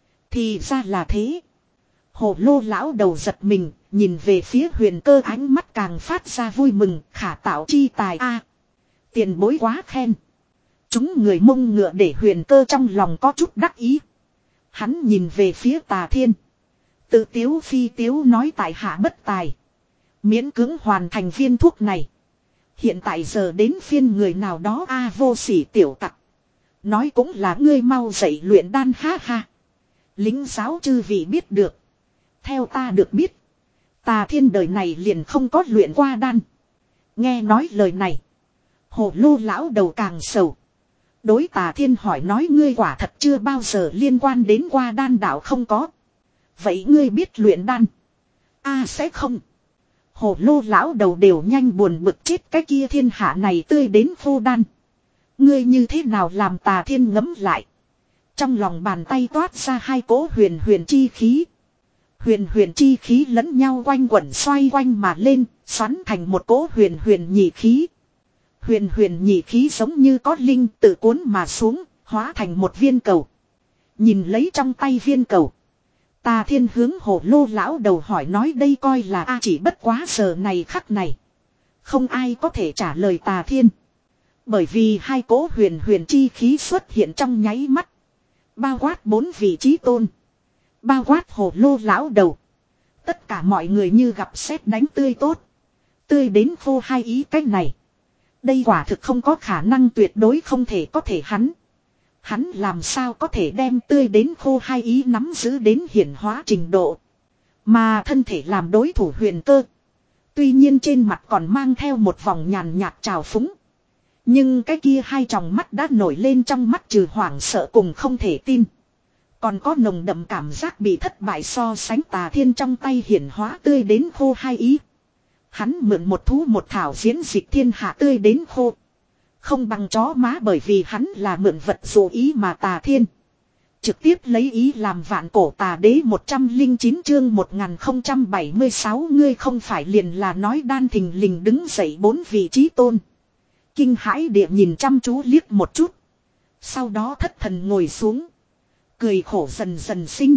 Thì ra là thế. Hồ lô lão đầu giật mình, nhìn về phía huyền cơ, ánh mắt càng phát ra vui mừng, khả tạo chi tài a. Tiền bối quá khen. Chúng người Mông ngựa để huyền cơ trong lòng có chút đắc ý. Hắn nhìn về phía Tà Thiên, tự tiếu phi tiếu nói, tại hạ bất tài, miễn cưỡng hoàn thành viên thuốc này. Hiện tại giờ đến phiên người nào đó a. Vô sỉ tiểu tặc, nói cũng là ngươi, mau dậy luyện đan. Ha ha. Lính giáo chư vị biết được. Theo ta được biết, Tà Thiên đời này liền không có luyện qua đan. Nghe nói lời này, hồ lô lão đầu càng sầu. Đối Tà Thiên hỏi nói, ngươi quả thật chưa bao giờ liên quan đến qua đan đạo không có? Vậy ngươi biết luyện đan? A sẽ không. Hồ lô lão đầu đều nhanh buồn bực chết, cái kia thiên hạ này tươi đến khô đan, ngươi như thế nào làm? Tà Thiên ngẫm lại, trong lòng bàn tay toát ra hai cỗ huyền huyền chi khí. Huyền huyền chi khí lẫn nhau quanh quẩn xoay quanh mà lên, xoắn thành một cỗ huyền huyền nhị khí. Huyền huyền nhị khí giống như có linh tự cuốn mà xuống, hóa thành một viên cầu. Nhìn lấy trong tay viên cầu, Tà Thiên hướng hồ lô lão đầu hỏi nói, đây coi là a? Chỉ bất quá giờ này khắc này, không ai có thể trả lời Tà Thiên. Bởi vì hai cỗ huyền huyền chi khí xuất hiện trong nháy mắt, bao quát bốn vị chí tôn, bao quát hồ lô lão đầu. Tất cả mọi người như gặp sét đánh, tươi tốt, tươi đến khô hai ý. Cách này, đây quả thực không có khả năng, tuyệt đối không thể có thể. Hắn Hắn làm sao có thể đem tươi đến khô hai ý nắm giữ đến hiển hóa trình độ. Mà thân thể làm đối thủ huyền cơ, tuy nhiên trên mặt còn mang theo một vòng nhàn nhạt trào phúng, nhưng cái kia hai tròng mắt đã nổi lên trong mắt, trừ hoảng sợ cùng không thể tin, còn có nồng đậm cảm giác bị thất bại. So sánh Tà Thiên trong tay hiển hóa tươi đến khô hai ý, hắn mượn một thú một thảo diễn dịch thiên hạ tươi đến khô, không bằng chó má. Bởi vì hắn là mượn vật dụ ý, mà Tà Thiên trực tiếp lấy ý làm vạn cổ tà đế. Một trăm linh chín chương một nghìn không trăm bảy mươi sáu, ngươi không phải liền là nói đan. Thình lình đứng dậy bốn vị chí tôn, kinh hãi địa nhìn chăm chú liếc một chút, sau đó thất thần ngồi xuống, cười khổ dần dần sinh.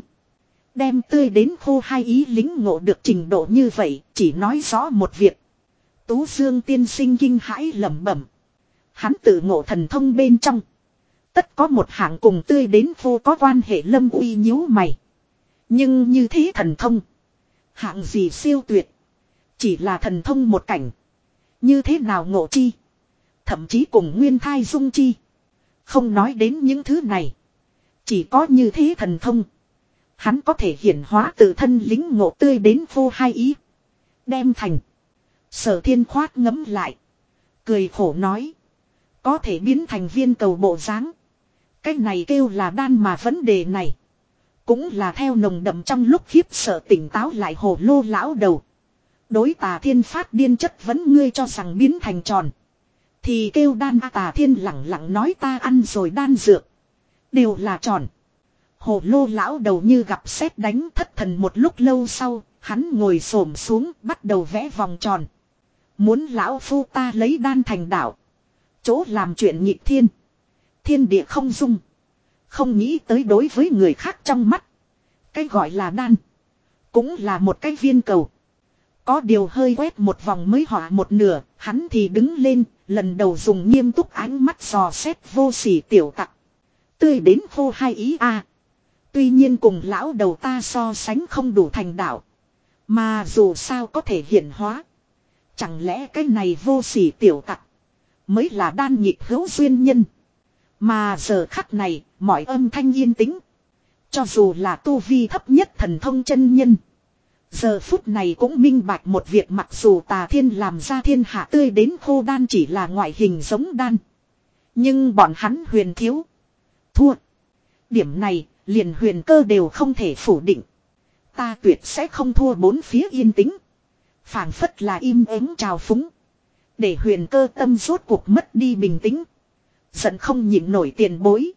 Đem tươi đến khô hai ý lính ngộ được trình độ như vậy, chỉ nói rõ một việc. Tú Dương tiên sinh kinh hãi lẩm bẩm, hắn tự ngộ thần thông bên trong, tất có một hạng cùng tươi đến khô có quan hệ. Lâm Uy nhíu mày, nhưng như thế thần thông, hạng gì siêu tuyệt, chỉ là thần thông một cảnh, như thế nào ngộ chi, thậm chí cùng nguyên thai dung chi. Không nói đến những thứ này, chỉ có như thế thần thông, hắn có thể hiển hóa tự thân lính ngộ tươi đến khô hai ý, đem thành. Sở Thiên khoát ngấm lại, cười khổ nói, có thể biến thành viên cầu bộ dáng, cái này kêu là đan. Mà vấn đề này cũng là theo nồng đậm trong lúc khiếp sợ tỉnh táo lại hồ lô lão đầu. Đối Tà Thiên phát điên chất vấn, ngươi cho rằng biến thành tròn thì kêu đan? A Tà Thiên lặng lặng nói, ta ăn rồi đan dược đều là tròn. Hồ lô lão đầu như gặp sét đánh, thất thần một lúc lâu sau, hắn ngồi xổm xuống bắt đầu vẽ vòng tròn. Muốn lão phu ta lấy đan thành đạo. Chỗ làm chuyện nhịp thiên. Thiên địa không dung. Không nghĩ tới đối với người khác trong mắt. Cái gọi là đan. Cũng là một cái viên cầu. Có điều hơi quét một vòng mới họa một nửa. Hắn thì đứng lên. Lần đầu dùng nghiêm túc ánh mắt dò xét vô sỉ tiểu tặc. Tươi đến khô hai ý a. Tuy nhiên cùng lão đầu ta so sánh không đủ thành đạo. Mà dù sao có thể hiển hóa. Chẳng lẽ cái này vô sỉ tiểu tặc. Mới là đan nhịp hữu duyên nhân. Mà giờ khắc này, mọi âm thanh yên tĩnh. Cho dù là tu vi thấp nhất thần thông chân nhân. Giờ phút này cũng minh bạch một việc, mặc dù Tà Thiên làm ra thiên hạ tươi đến khô đan chỉ là ngoại hình giống đan. Nhưng bọn hắn Huyền thiếu. Thua. Điểm này, liền Huyền Cơ đều không thể phủ định. Ta tuyệt sẽ không thua. Bốn phía yên tĩnh. Phảng phất là im ắng trào phúng. Để Huyền Cơ tâm rốt cuộc mất đi bình tĩnh. Giận không nhịn nổi tiền bối.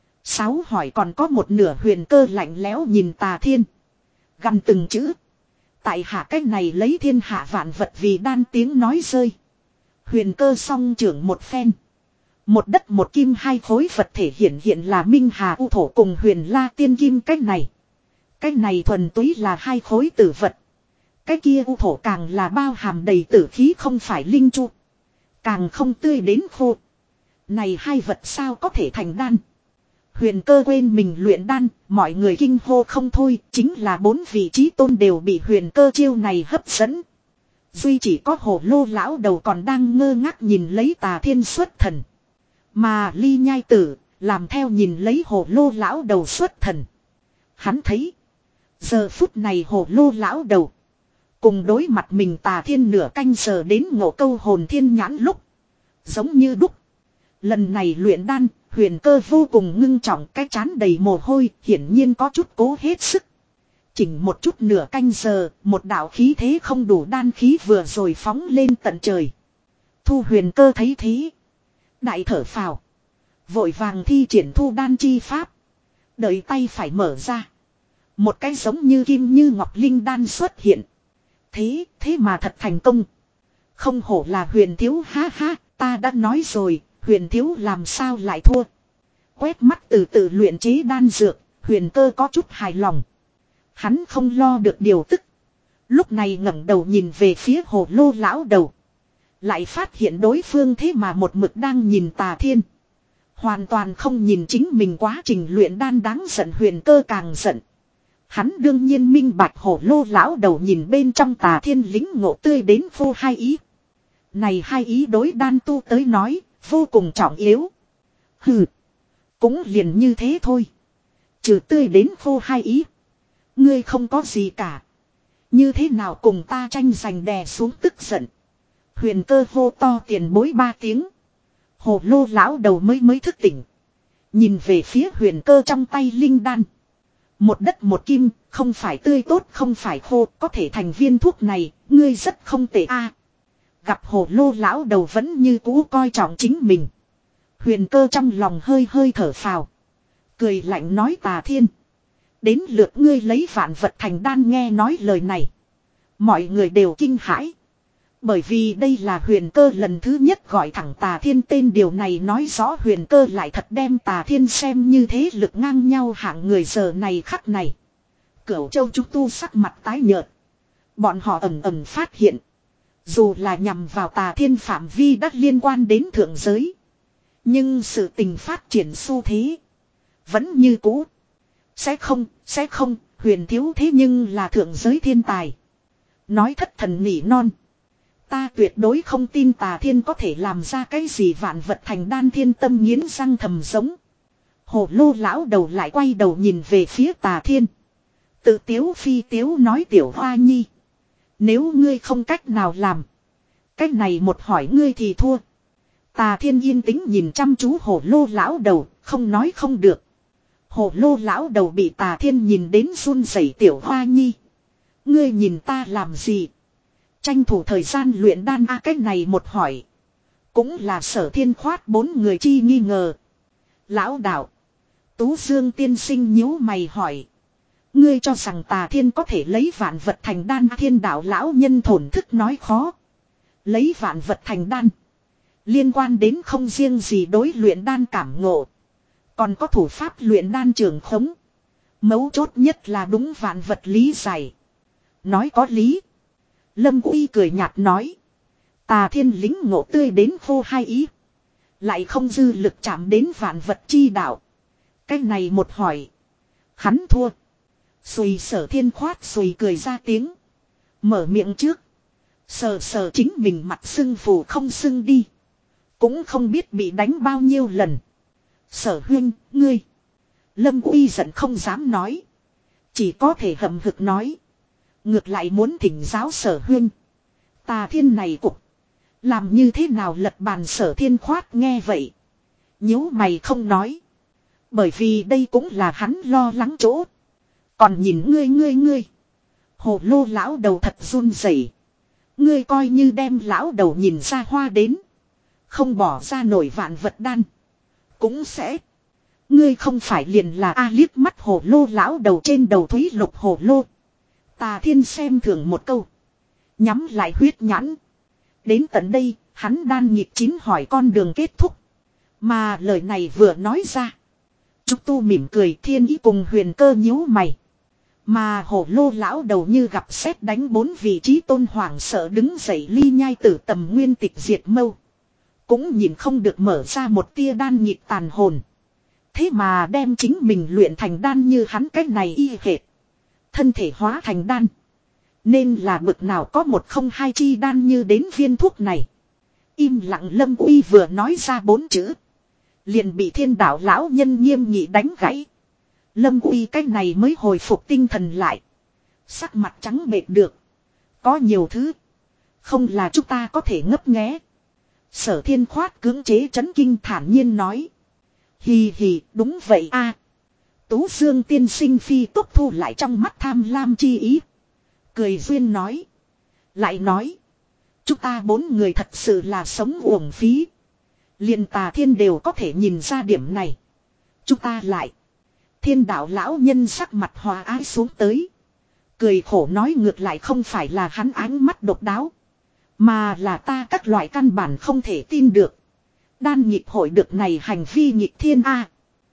Sáu hỏi còn có một nửa. Huyền Cơ lạnh lẽo nhìn Tà Thiên. Gằn từng chữ. Tại hạ cách này lấy thiên hạ vạn vật vì đan tiếng nói rơi. Huyền Cơ song trưởng một phen. Một đất một kim hai khối vật thể hiện hiện là Minh Hà U Thổ cùng Huyền La Tiên Kim. Cách này. Cách này thuần túy là hai khối tử vật. Cái kia U Thổ càng là bao hàm đầy tử khí, không phải linh chu. Càng không tươi đến khô. Này hai vật sao có thể thành đan. Huyền Cơ quên mình luyện đan, mọi người kinh hô không thôi, chính là bốn vị trí tôn đều bị Huyền Cơ chiêu này hấp dẫn. Duy chỉ có Hồ Lô lão đầu còn đang ngơ ngác nhìn lấy Tà Thiên xuất thần. Mà Ly Nhai Tử, làm theo nhìn lấy Hồ Lô lão đầu xuất thần. Hắn thấy, giờ phút này Hồ Lô lão đầu, cùng đối mặt mình Tà Thiên nửa canh giờ đến ngộ câu hồn thiên nhãn lúc, giống như đúc. Lần này luyện đan, Huyền Cơ vô cùng ngưng trọng, cái chán đầy mồ hôi, hiển nhiên có chút cố hết sức. Chỉnh một chút nửa canh giờ, một đạo khí thế không đủ đan khí vừa rồi phóng lên tận trời. Thu Huyền Cơ thấy thế, đại thở phào, vội vàng thi triển thu đan chi pháp. Đợi tay phải mở ra, một cái giống như kim như ngọc linh đan xuất hiện. Thế, thế mà thật thành công. Không hổ là Huyền thiếu, ha ha, ta đã nói rồi. Huyền thiếu làm sao lại thua. Quét mắt từ từ luyện chế đan dược, Huyền Cơ có chút hài lòng. Hắn không lo được điều tức. Lúc này ngẩng đầu nhìn về phía Hồ Lô lão đầu. Lại phát hiện đối phương thế mà một mực đang nhìn Tà Thiên. Hoàn toàn không nhìn chính mình quá trình luyện đan đáng giận. Huyền Cơ càng giận. Hắn đương nhiên minh bạch Hồ Lô lão đầu nhìn bên trong Tà Thiên lính ngộ tươi đến vô hai ý. Này hai ý đối đan tu tới nói vô cùng trọng yếu. Hừ. Cũng liền như thế thôi. Trừ tươi đến khô hai ý. Ngươi không có gì cả. Như thế nào cùng ta tranh giành đè xuống tức giận. Huyền Cơ hô to tiền bối ba tiếng. Hồ Lô lão đầu mới mới thức tỉnh. Nhìn về phía Huyền Cơ trong tay linh đan. Một đất một kim, không phải tươi tốt không phải khô, có thể thành viên thuốc này, ngươi rất không tệ a. Gặp Hồ Lô lão đầu vẫn như cũ coi trọng chính mình. Huyền Cơ trong lòng hơi hơi thở phào. Cười lạnh nói Tà Thiên. Đến lượt ngươi lấy vạn vật thành đan. Nghe nói lời này, mọi người đều kinh hãi. Bởi vì đây là Huyền Cơ lần thứ nhất gọi thẳng Tà Thiên tên. Điều này nói rõ Huyền Cơ lại thật đem Tà Thiên xem như thế lực ngang nhau hạng người. Giờ này khắc này, Cửu Châu chúng tu sắc mặt tái nhợt. Bọn họ ầm ầm phát hiện, dù là nhằm vào Tà Thiên phạm vi đã liên quan đến thượng giới, nhưng sự tình phát triển xu thế vẫn như cũ. Sẽ không, sẽ không, Huyền thiếu thế nhưng là thượng giới thiên tài. Nói thất thần nỉ non. Ta tuyệt đối không tin Tà Thiên có thể làm ra cái gì vạn vật thành đan. Thiên tâm nghiến răng thầm giống. Hồ Lô lão đầu lại quay đầu nhìn về phía Tà Thiên. Tự tiếu phi tiếu nói Tiểu Hoa Nhi. Nếu ngươi không cách nào làm, cách này một hỏi ngươi thì thua. Tà Thiên yên tĩnh nhìn chăm chú Hồ Lô lão đầu, không nói không được. Hồ Lô lão đầu bị Tà Thiên nhìn đến run rẩy. Tiểu Hoa Nhi, ngươi nhìn ta làm gì? Tranh thủ thời gian luyện đan a. À, cách này một hỏi, cũng là Sở Thiên khoát bốn người chi nghi ngờ. Lão đạo, Tú Dương tiên sinh nhíu mày hỏi. Ngươi cho rằng Tà Thiên có thể lấy vạn vật thành đan? Thiên đạo lão nhân thổn thức nói khó. Lấy vạn vật thành đan. Liên quan đến không riêng gì đối luyện đan cảm ngộ. Còn có thủ pháp luyện đan trường khống. Mấu chốt nhất là đúng vạn vật lý giải. Nói có lý. Lâm Uy cười nhạt nói. Tà Thiên lính ngộ tươi đến khô hai ý. Lại không dư lực chạm đến vạn vật chi đạo. Cái này một hỏi. Hắn thua. Xùy Sở Thiên khoát xùy cười ra tiếng. Mở miệng trước. Sờ sờ chính mình mặt sưng phù không sưng đi. Cũng không biết bị đánh bao nhiêu lần. Sở huynh, ngươi. Lâm Uy giận không dám nói. Chỉ có thể hậm hực nói. Ngược lại muốn thỉnh giáo Sở huynh. Tà Thiên này cục. Làm như thế nào lật bàn? Sở Thiên khoát nghe vậy. Nhíu mày không nói. Bởi vì đây cũng là hắn lo lắng chỗ. Còn nhìn ngươi ngươi ngươi. Hồ lô lão đầu thật run rẩy. Ngươi coi như đem lão đầu nhìn ra hoa đến. Không bỏ ra nổi vạn vật đan. Cũng sẽ. Ngươi không phải liền là A liếc mắt hồ lô lão đầu trên đầu thúy lục hồ lô. Tà Thiên xem thường một câu. Nhắm lại huyết nhãn. Đến tận đây, hắn đan nhịp chín hỏi con đường kết thúc. Mà lời này vừa nói ra. Trúc Tu mỉm cười, Thiên Ý cùng Huyền Cơ nhíu mày. Mà hổ lô lão đầu như gặp sét đánh bốn vị trí tôn hoảng sợ đứng dậy ly nhai tử tầm nguyên tịch diệt mâu. Cũng nhìn không được mở ra một tia đan nhịp tàn hồn. Thế mà đem chính mình luyện thành đan như hắn cách này y hệt. Thân thể hóa thành đan. Nên là bực nào có một không hai chi đan như đến viên thuốc này. Im lặng Lâm Uy vừa nói ra bốn chữ. Liền bị Thiên đạo lão nhân nghiêm nghị đánh gãy. Lâm Uy cách này mới hồi phục tinh thần lại. Sắc mặt trắng bệch được. Có nhiều thứ. Không là chúng ta có thể ngấp nghé. Sở Thiên khoát cưỡng chế chấn kinh thản nhiên nói. Hì hì đúng vậy a. Tú Dương tiên sinh phi tốc thu lại trong mắt tham lam chi ý. Cười duyên nói. Lại nói. Chúng ta bốn người thật sự là sống uổng phí. Liền Tà Thiên đều có thể nhìn ra điểm này. Chúng ta lại. Thiên đạo lão nhân sắc mặt hòa ái xuống tới. Cười khổ nói ngược lại không phải là hắn ánh mắt độc đáo. Mà là ta các loại căn bản không thể tin được. Đan nhịp hội được này hành vi nhịp thiên A.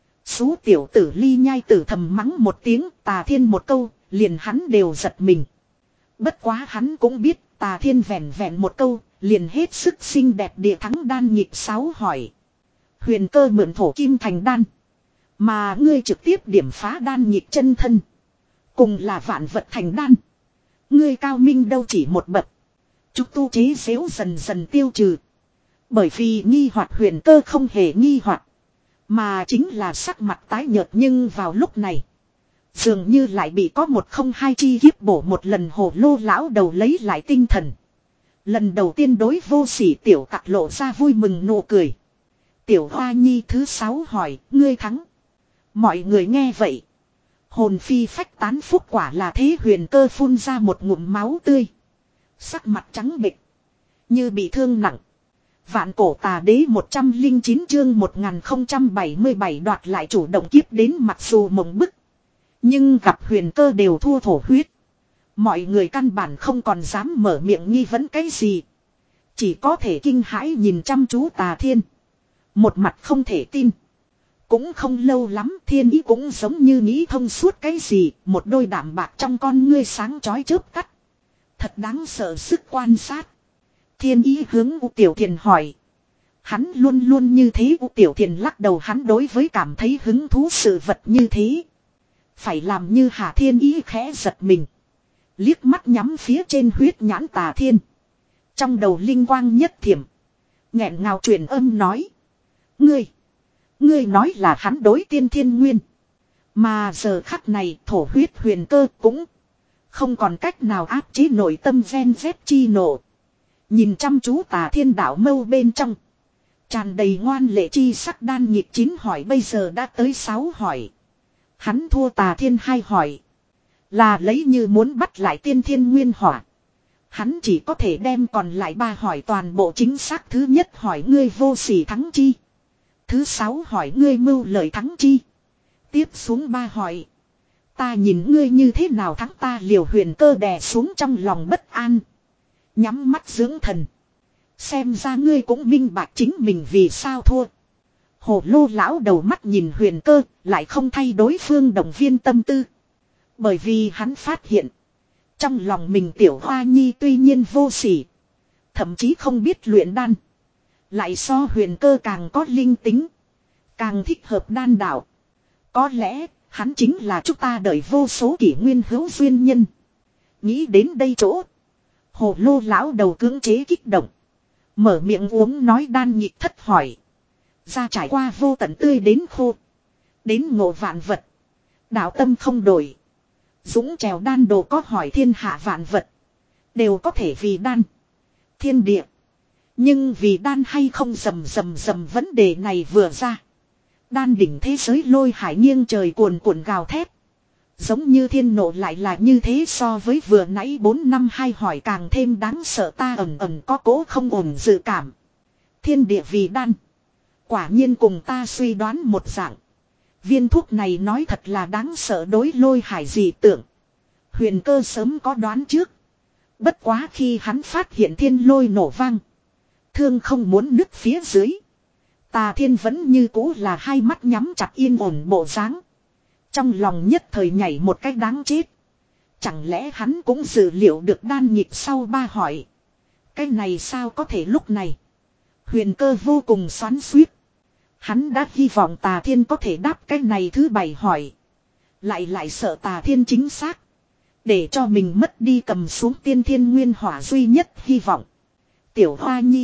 Xú tiểu tử ly nhai tử thầm mắng một tiếng Tà Thiên một câu, liền hắn đều giật mình. Bất quá hắn cũng biết Tà Thiên vẹn vẹn một câu, liền hết sức xinh đẹp địa thắng đan nhịp sáu hỏi. Huyền Cơ mượn thổ kim thành đan. Mà ngươi trực tiếp điểm phá đan nhịp chân thân. Cùng là vạn vật thành đan. Ngươi cao minh đâu chỉ một bậc. Trúc Tu chế xếu dần dần tiêu trừ. Bởi vì nghi hoặc Huyền Cơ không hề nghi hoặc. Mà chính là sắc mặt tái nhợt nhưng vào lúc này. Dường như lại bị có một không hai chi hiếp bổ một lần hồ lô lão đầu lấy lại tinh thần. Lần đầu tiên đối vô sỉ tiểu tặc lộ ra vui mừng nụ cười. Tiểu Hoa Nhi thứ sáu hỏi, ngươi thắng. Mọi người nghe vậy. Hồn phi phách tán phúc quả là thế. Huyền Cơ phun ra một ngụm máu tươi. Sắc mặt trắng bệch. Như bị thương nặng. Vạn cổ tà đế một trăm linh chín chương một nghìn không trăm bảy mươi bảy đoạt lại chủ động kiếp đến mặc dù mộng bức. Nhưng gặp Huyền Cơ đều thua thổ huyết. Mọi người căn bản không còn dám mở miệng nghi vấn cái gì. Chỉ có thể kinh hãi nhìn chăm chú Tà Thiên. Một mặt không thể tin. Cũng không lâu lắm Thiên Ý cũng giống như nghĩ thông suốt cái gì. Một đôi đảm bạc trong con ngươi sáng chói chớp tắt. Thật đáng sợ sức quan sát. Thiên Ý hướng U Tiểu Thiền hỏi. Hắn luôn luôn như thế. U Tiểu Thiền lắc đầu, hắn đối với cảm thấy hứng thú sự vật như thế. Phải làm như Hà Thiên Ý khẽ giật mình. Liếc mắt nhắm phía trên huyết nhãn Tà Thiên. Trong đầu linh quang nhất thiểm. Nghẹn ngào truyền âm nói. Ngươi. Ngươi nói là hắn đối tiên thiên nguyên. Mà giờ khắc này thổ huyết Huyền Cơ cũng không còn cách nào áp chế nội tâm gen z chi nổ. Nhìn chăm chú Tà Thiên đạo mâu bên trong. Tràn đầy ngoan lệ chi sắc đan nhịp chín hỏi bây giờ đã tới sáu hỏi. Hắn thua Tà Thiên hai hỏi. Là lấy như muốn bắt lại tiên thiên nguyên hỏa. Hắn chỉ có thể đem còn lại ba hỏi toàn bộ chính xác. Thứ nhất hỏi ngươi vô sỉ thắng chi. Thứ sáu hỏi ngươi mưu lợi thắng chi. Tiếp xuống ba hỏi. Ta nhìn ngươi như thế nào thắng ta liều huyền cơ đè xuống trong lòng bất an. Nhắm mắt dưỡng thần. Xem ra ngươi cũng minh bạch chính mình vì sao thua. Hồ lô lão đầu mắt nhìn huyền cơ, lại không thay đối phương động viên tâm tư. Bởi vì hắn phát hiện. Trong lòng mình tiểu hoa nhi tuy nhiên vô sỉ. Thậm chí không biết luyện đan. Lại so huyền cơ càng có linh tính. Càng thích hợp đan đạo. Có lẽ, hắn chính là chúng ta đợi vô số kỷ nguyên hữu duyên nhân. Nghĩ đến đây chỗ. Hồ lô lão đầu cưỡng chế kích động. Mở miệng uống nói đan nhịp thất hỏi. Ra trải qua vô tận tươi đến khô. Đến ngộ vạn vật. Đạo tâm không đổi. Dũng trèo đan đồ có hỏi thiên hạ vạn vật. Đều có thể vì đan. Thiên địa. Nhưng vì đan hay không rầm rầm rầm vấn đề này vừa ra. Đan đỉnh thế giới lôi hải nghiêng trời cuồn cuộn gào thét. Giống như thiên nộ lại là như thế so với vừa nãy bốn năm hai hỏi càng thêm đáng sợ ta ẩm ẩm có cố không ổn dự cảm. Thiên địa vì đan. Quả nhiên cùng ta suy đoán một dạng. Viên thuốc này nói thật là đáng sợ đối lôi hải dị tưởng. Huyền cơ sớm có đoán trước. Bất quá khi hắn phát hiện thiên lôi nổ vang. Thương không muốn nứt phía dưới. Tà thiên vẫn như cũ là hai mắt nhắm chặt yên ổn bộ dáng. Trong lòng nhất thời nhảy một cách đáng chết. Chẳng lẽ hắn cũng dự liệu được đan nhịp sau ba hỏi. Cái này sao có thể lúc này. Huyền cơ vô cùng xoắn xuýt. Hắn đã hy vọng tà thiên có thể đáp cái này thứ bảy hỏi. Lại lại sợ tà thiên chính xác. Để cho mình mất đi cầm xuống tiên thiên nguyên hỏa duy nhất hy vọng. Tiểu hoa nhi.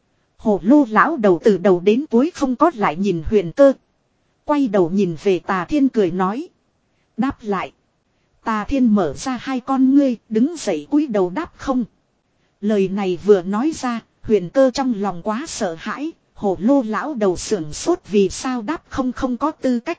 Hồ lô lão đầu từ đầu đến cuối không có lại nhìn huyền cơ. Quay đầu nhìn về tà thiên cười nói. Đáp lại. Tà thiên mở ra hai con ngươi đứng dậy cúi đầu đáp không. Lời này vừa nói ra huyền cơ trong lòng quá sợ hãi. Hồ lô lão đầu sưởng sốt vì sao đáp không không có tư cách.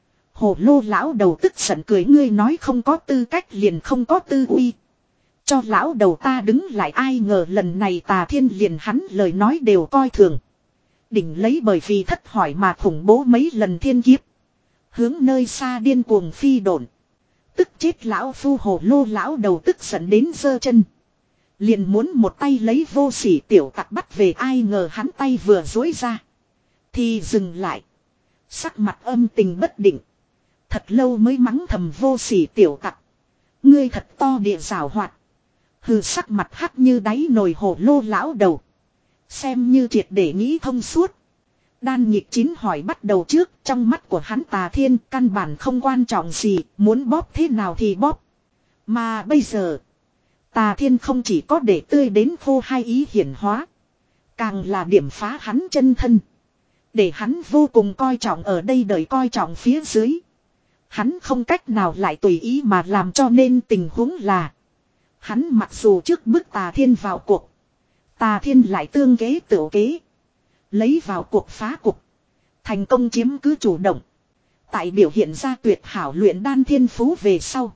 Hồ lô lão đầu tức giận cười ngươi nói không có tư cách liền không có tư uy. Cho lão đầu ta đứng lại ai ngờ lần này tà thiên liền hắn lời nói đều coi thường. Đỉnh lấy bởi vì thất hỏi mà khủng bố mấy lần thiên kiếp. Hướng nơi xa điên cuồng phi độn. Tức chết lão phu hồ lô lão đầu tức giận đến giơ chân. Liền muốn một tay lấy vô sỉ tiểu tặc bắt về ai ngờ hắn tay vừa dối ra. Thì dừng lại. Sắc mặt âm tình bất định. Thật lâu mới mắng thầm vô sỉ tiểu tặc. Ngươi thật to địa rào hoạt. Hừ sắc mặt hắt như đáy nồi hồ lô lão đầu. Xem như triệt để nghĩ thông suốt. Đan nhịp chín hỏi bắt đầu trước. Trong mắt của hắn tà thiên căn bản không quan trọng gì. Muốn bóp thế nào thì bóp. Mà bây giờ. Tà thiên không chỉ có để tươi đến khô hai ý hiển hóa. Càng là điểm phá hắn chân thân. Để hắn vô cùng coi trọng ở đây đợi coi trọng phía dưới. Hắn không cách nào lại tùy ý mà làm cho nên tình huống là. Hắn mặc dù trước bước tà thiên vào cuộc. Tà thiên lại tương kế tự kế. Lấy vào cuộc phá cục. Thành công chiếm cứ chủ động. Tại biểu hiện ra tuyệt hảo luyện đan thiên phú về sau.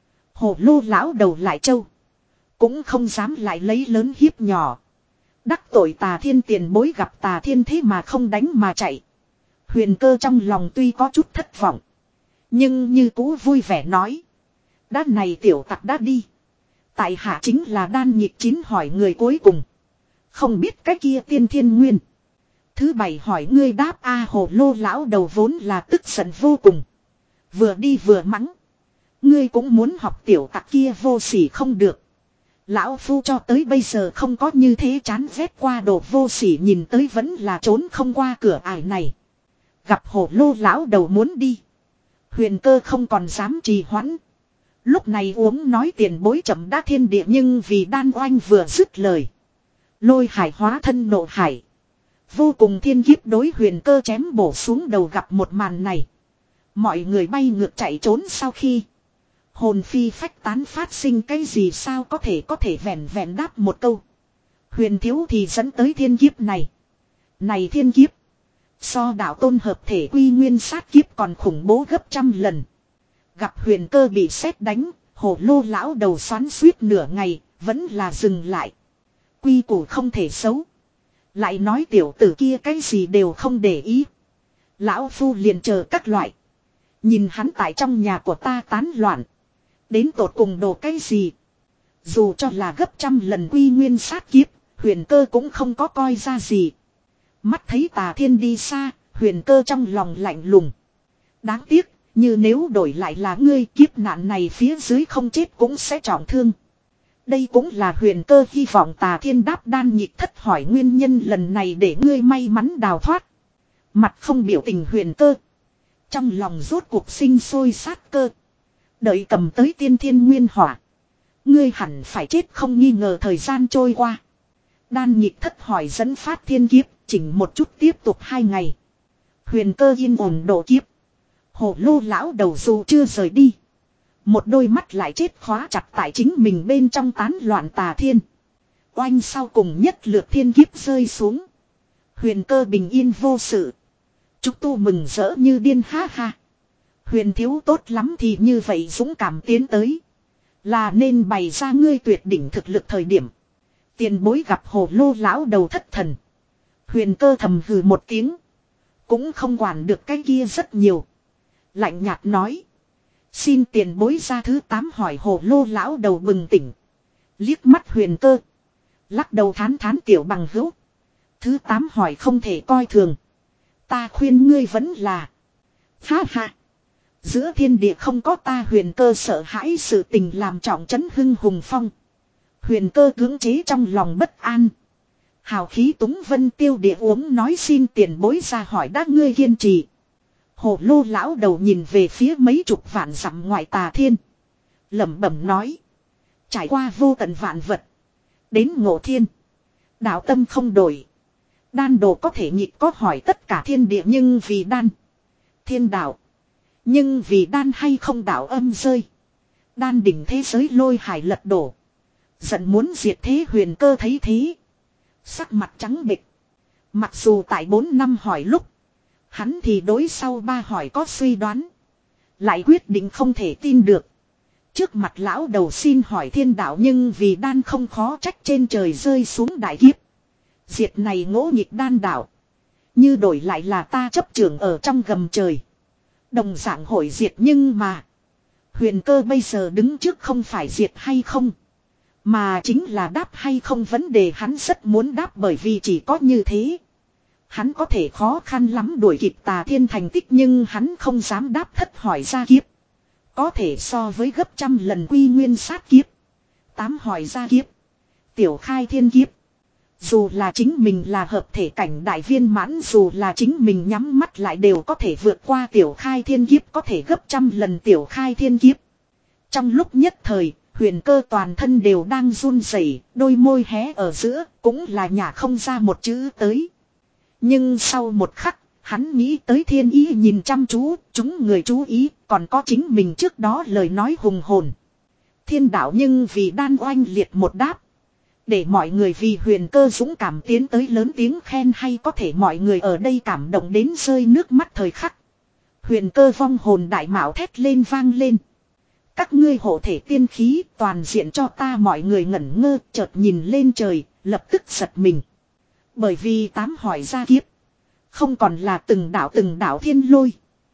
Hồ lô lão đầu lại châu. Cũng không dám lại lấy lớn hiếp nhỏ. Đắc tội tà thiên tiền bối gặp tà thiên thế mà không đánh mà chạy. Huyền cơ trong lòng tuy có chút thất vọng. Nhưng như cũ vui vẻ nói. Đã này tiểu tặc đã đi. Tại hạ chính là đan nhịp chín hỏi người cuối cùng. Không biết cái kia tiên thiên nguyên. Thứ bảy hỏi ngươi đáp a hồ lô lão đầu vốn là tức giận vô cùng. Vừa đi vừa mắng. Ngươi cũng muốn học tiểu tặc kia vô sỉ không được. Lão phu cho tới bây giờ không có như thế chán ghét qua đồ vô sỉ nhìn tới vẫn là trốn không qua cửa ải này. Gặp hồ lô lão đầu muốn đi. Huyền cơ không còn dám trì hoãn. Lúc này uống nói tiền bối chậm đã thiên địa nhưng vì đan oanh vừa dứt lời. Lôi hải hóa thân nộ hải. Vô cùng thiên kiếp đối huyền cơ chém bổ xuống đầu gặp một màn này. Mọi người bay ngược chạy trốn sau khi. Hồn phi phách tán phát sinh cái gì sao có thể có thể vẹn vẹn đáp một câu. Huyền thiếu thì dẫn tới thiên kiếp này. Này thiên kiếp. So đạo tôn hợp thể quy nguyên sát kiếp còn khủng bố gấp trăm lần. Gặp huyền cơ bị sét đánh. Hồ lô lão đầu xoắn suýt nửa ngày. Vẫn là dừng lại. Quy củ không thể xấu. Lại nói tiểu tử kia cái gì đều không để ý. Lão phu liền chờ các loại. Nhìn hắn tại trong nhà của ta tán loạn. Đến tột cùng đồ cái gì. Dù cho là gấp trăm lần quy nguyên sát kiếp. Huyền cơ cũng không có coi ra gì. Mắt thấy Tà Thiên đi xa. Huyền cơ trong lòng lạnh lùng. Đáng tiếc. Như nếu đổi lại là ngươi, kiếp nạn này phía dưới không chết cũng sẽ trọng thương. Đây cũng là huyền cơ hy vọng Tà Thiên đáp đan nhịp thất hỏi nguyên nhân lần này để ngươi may mắn đào thoát. Mặt không biểu tình huyền cơ. Trong lòng rốt cuộc sinh sôi sát cơ. Đợi cầm tới tiên thiên nguyên hỏa. Ngươi hẳn phải chết không nghi ngờ thời gian trôi qua. Đan nhịp thất hỏi dẫn phát thiên kiếp, chỉnh một chút tiếp tục hai ngày. Huyền cơ yên ổn độ kiếp. Hồ lô lão đầu dù chưa rời đi. Một đôi mắt lại chết khóa chặt tại chính mình bên trong tán loạn Tà Thiên. Oanh sau cùng nhất lượt thiên kiếp rơi xuống. Huyền cơ bình yên vô sự. Chúc tu mừng rỡ như điên ha ha. Huyền thiếu tốt lắm thì như vậy dũng cảm tiến tới. Là nên bày ra ngươi tuyệt đỉnh thực lực thời điểm. Tiền bối gặp hồ lô lão đầu thất thần. Huyền cơ thầm hừ một tiếng. Cũng không quản được cái kia rất nhiều. Lạnh nhạt nói. Xin tiền bối ra thứ tám hỏi hồ lô lão đầu bừng tỉnh. Liếc mắt huyền cơ. Lắc đầu thán thán tiểu bằng hữu. Thứ tám hỏi không thể coi thường. Ta khuyên ngươi vẫn là. Ha ha. Giữa thiên địa không có ta huyền cơ sợ hãi sự tình làm trọng trấn hưng hùng phong. Huyền cơ cưỡng chế trong lòng bất an. Hào khí túng vân tiêu địa uống nói xin tiền bối ra hỏi đã ngươi kiên trì. Hồ lô lão đầu nhìn về phía mấy chục vạn dặm ngoại Tà Thiên. Lẩm bẩm nói. Trải qua vô tận vạn vật. Đến ngộ thiên. Đạo tâm không đổi. Đan đồ có thể nhịp có hỏi tất cả thiên địa nhưng vì đan. Thiên đạo. Nhưng vì đan hay không đạo âm rơi. Đan đỉnh thế giới lôi hải lật đổ. Giận muốn diệt thế huyền cơ thấy thế. Sắc mặt trắng bệch. Mặc dù tại bốn năm hỏi lúc. Hắn thì đối sau ba hỏi có suy đoán. Lại quyết định không thể tin được. Trước mặt lão đầu xin hỏi thiên đạo nhưng vì đan không khó trách trên trời rơi xuống đại kiếp. Diệt này ngỗ nghịch đan đạo. Như đổi lại là ta chấp trưởng ở trong gầm trời. Đồng dạng hội diệt nhưng mà. Huyền cơ bây giờ đứng trước không phải diệt hay không. Mà chính là đáp hay không vấn đề hắn rất muốn đáp bởi vì chỉ có như thế. Hắn có thể khó khăn lắm đuổi kịp Tà Thiên thành tích nhưng hắn không dám đáp thất hỏi ra kiếp. Có thể so với gấp trăm lần quy nguyên sát kiếp. Tám hỏi ra kiếp. Tiểu khai thiên kiếp. Dù là chính mình là hợp thể cảnh đại viên mãn dù là chính mình nhắm mắt lại đều có thể vượt qua tiểu khai thiên kiếp có thể gấp trăm lần tiểu khai thiên kiếp. Trong lúc nhất thời, huyền cơ toàn thân đều đang run rẩy, đôi môi hé ở giữa cũng là nhả không ra một chữ tới. Nhưng sau một khắc, hắn nghĩ tới thiên ý nhìn chăm chú, chúng người chú ý, còn có chính mình trước đó lời nói hùng hồn. Thiên đạo nhưng vì đan oanh liệt một đáp. Để mọi người vì huyền cơ dũng cảm tiến tới lớn tiếng khen hay có thể mọi người ở đây cảm động đến rơi nước mắt thời khắc. Huyền cơ vong hồn đại mạo thét lên vang lên. Các ngươi hộ thể tiên khí toàn diện cho ta mọi người ngẩn ngơ chợt nhìn lên trời, lập tức giật mình. Bởi vì tám hỏi ra kiếp. Không còn là từng đạo từng đạo thiên lôi.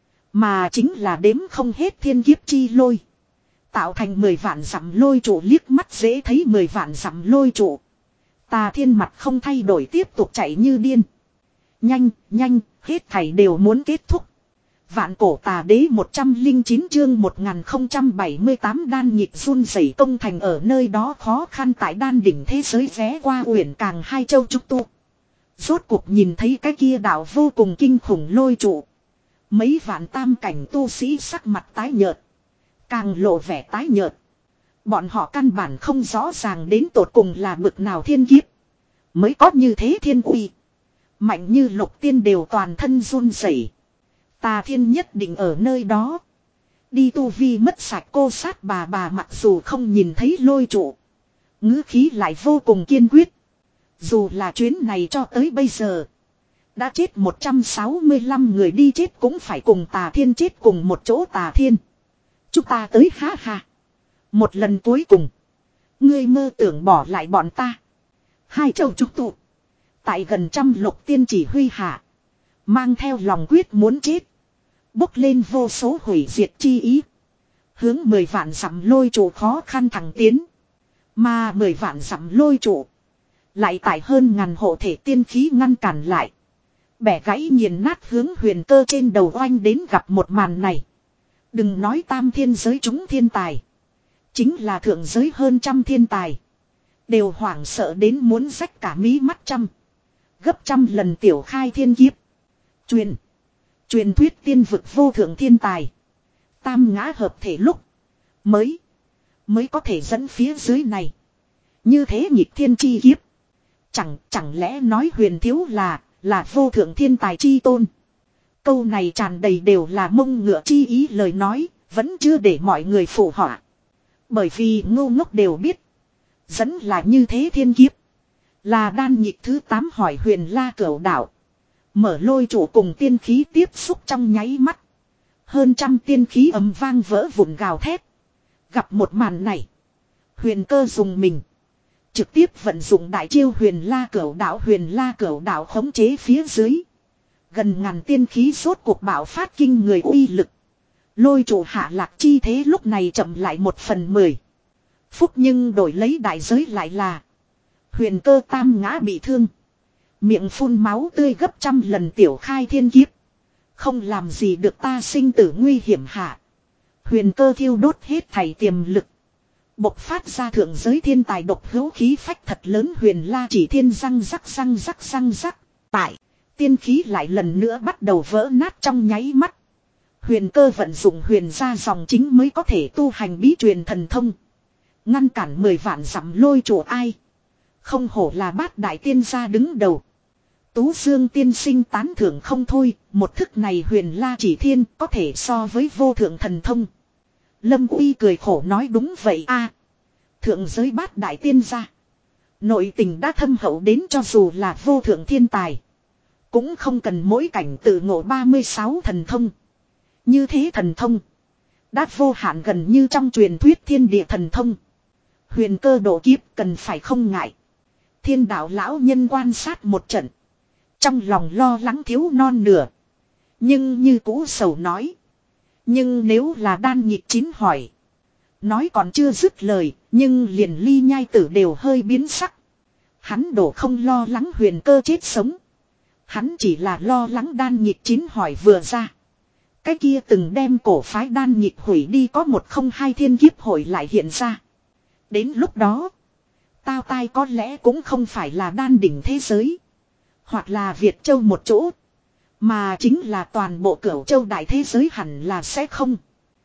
Mà chính là đếm không hết thiên kiếp chi lôi. Tạo thành mười vạn dặm lôi trụ liếc mắt dễ thấy mười vạn dặm lôi trụ. Tà Thiên mặt không thay đổi tiếp tục chạy như điên. Nhanh, nhanh, hết thảy đều muốn kết thúc. Vạn cổ tà đế một trăm linh chín chương một nghìn không trăm bảy mươi tám đan nhịp run rẩy công thành ở nơi đó khó khăn tại đan đỉnh thế giới vé qua uyển càng hai châu trúc tu. Rốt cuộc nhìn thấy cái kia đạo vô cùng kinh khủng lôi trụ. Mấy vạn tam cảnh tu sĩ sắc mặt tái nhợt. Càng lộ vẻ tái nhợt. Bọn họ căn bản không rõ ràng đến tột cùng là bực nào thiên kiếp. Mới có như thế thiên uy. Mạnh như lục tiên đều toàn thân run rẩy. Tà Thiên nhất định ở nơi đó. Đi tu vi mất sạch cô sát bà bà mặc dù không nhìn thấy lôi trụ. Ngữ khí lại vô cùng kiên quyết. Dù là chuyến này cho tới bây giờ. Đã chết một trăm sáu mươi lăm người đi chết cũng phải cùng Tà Thiên chết cùng một chỗ Tà Thiên. Chúng ta tới ha ha. Một lần cuối cùng. Ngươi mơ tưởng bỏ lại bọn ta. Hai châu trúc tụ. Tại gần trăm lục tiên chỉ huy hạ. Mang theo lòng quyết muốn chết. Bốc lên vô số hủy diệt chi ý. Hướng mười vạn dặm lôi trụ khó khăn thẳng tiến. Mà mười vạn dặm lôi trụ. Lại tại hơn ngàn hộ thể tiên khí ngăn cản lại. Bẻ gãy nghiền nát hướng huyền cơ trên đầu oanh đến gặp một màn này. Đừng nói tam thiên giới chúng thiên tài. Chính là thượng giới hơn trăm thiên tài. Đều hoảng sợ đến muốn rách cả mí mắt trăm. Gấp trăm lần tiểu khai thiên kiếp. Truyền. Truyền thuyết tiên vực vô thượng thiên tài. Tam ngã hợp thể lúc. Mới. Mới có thể dẫn phía dưới này. Như thế nhịp thiên chi kiếp. Chẳng chẳng lẽ nói huyền thiếu là. Là vô thượng thiên tài chi tôn. Câu này tràn đầy đều là mông ngựa chi ý lời nói. Vẫn chưa để mọi người phụ họa. Bởi vì ngu ngốc đều biết. Dẫn là như thế thiên kiếp. Là đan nhịp thứ tám hỏi huyền la cửu đạo. Mở lôi trụ cùng tiên khí tiếp xúc trong nháy mắt. Hơn trăm tiên khí ầm vang vỡ vụn gào thét. Gặp một màn này. Huyền cơ dùng mình. Trực tiếp vận dụng đại chiêu huyền la cửu đạo huyền la cửu đạo khống chế phía dưới. Gần ngàn tiên khí rốt cuộc bạo phát kinh người uy lực. Lôi trụ hạ lạc chi thế lúc này chậm lại một phần mười. Phúc nhưng đổi lấy đại giới lại là. Huyền cơ tam ngã bị thương. Miệng phun máu tươi gấp trăm lần tiểu khai thiên kiếp. Không làm gì được ta sinh tử nguy hiểm hạ. Huyền cơ thiêu đốt hết thảy tiềm lực. Bộc phát ra thượng giới thiên tài độc hữu khí phách thật lớn huyền la chỉ thiên răng rắc răng rắc răng rắc. Tại, tiên khí lại lần nữa bắt đầu vỡ nát trong nháy mắt. Huyền cơ vận dụng huyền ra dòng chính mới có thể tu hành bí truyền thần thông. Ngăn cản mười vạn dặm lôi trụ ai. Không hổ là bát đại tiên gia đứng đầu. Tú Dương tiên sinh tán thưởng không thôi, một thức này huyền la chỉ thiên có thể so với vô thượng thần thông. Lâm Uy cười khổ nói đúng vậy a. Thượng giới bát đại tiên gia. Nội tình đã thâm hậu đến cho dù là vô thượng thiên tài. Cũng không cần mỗi cảnh tự ngộ ba mươi sáu thần thông. Như thế thần thông. Đã vô hạn gần như trong truyền thuyết thiên địa thần thông. Huyền cơ độ kiếp cần phải không ngại. Thiên đạo lão nhân quan sát một trận. Trong lòng lo lắng thiếu non nửa. Nhưng như cũ sầu nói. Nhưng nếu là đan nhịp chín hỏi. Nói còn chưa dứt lời. Nhưng liền ly nhai tử đều hơi biến sắc. Hắn đổ không lo lắng huyền cơ chết sống. Hắn chỉ là lo lắng đan nhịp chín hỏi vừa ra. Cái kia từng đem cổ phái đan nhịp hủy đi có một không hai thiên kiếp hội lại hiện ra. Đến lúc đó. Tao tai có lẽ cũng không phải là đan đỉnh thế giới. Hoặc là Việt Châu một chỗ. Mà chính là toàn bộ Cửu Châu đại thế giới hẳn là sẽ không.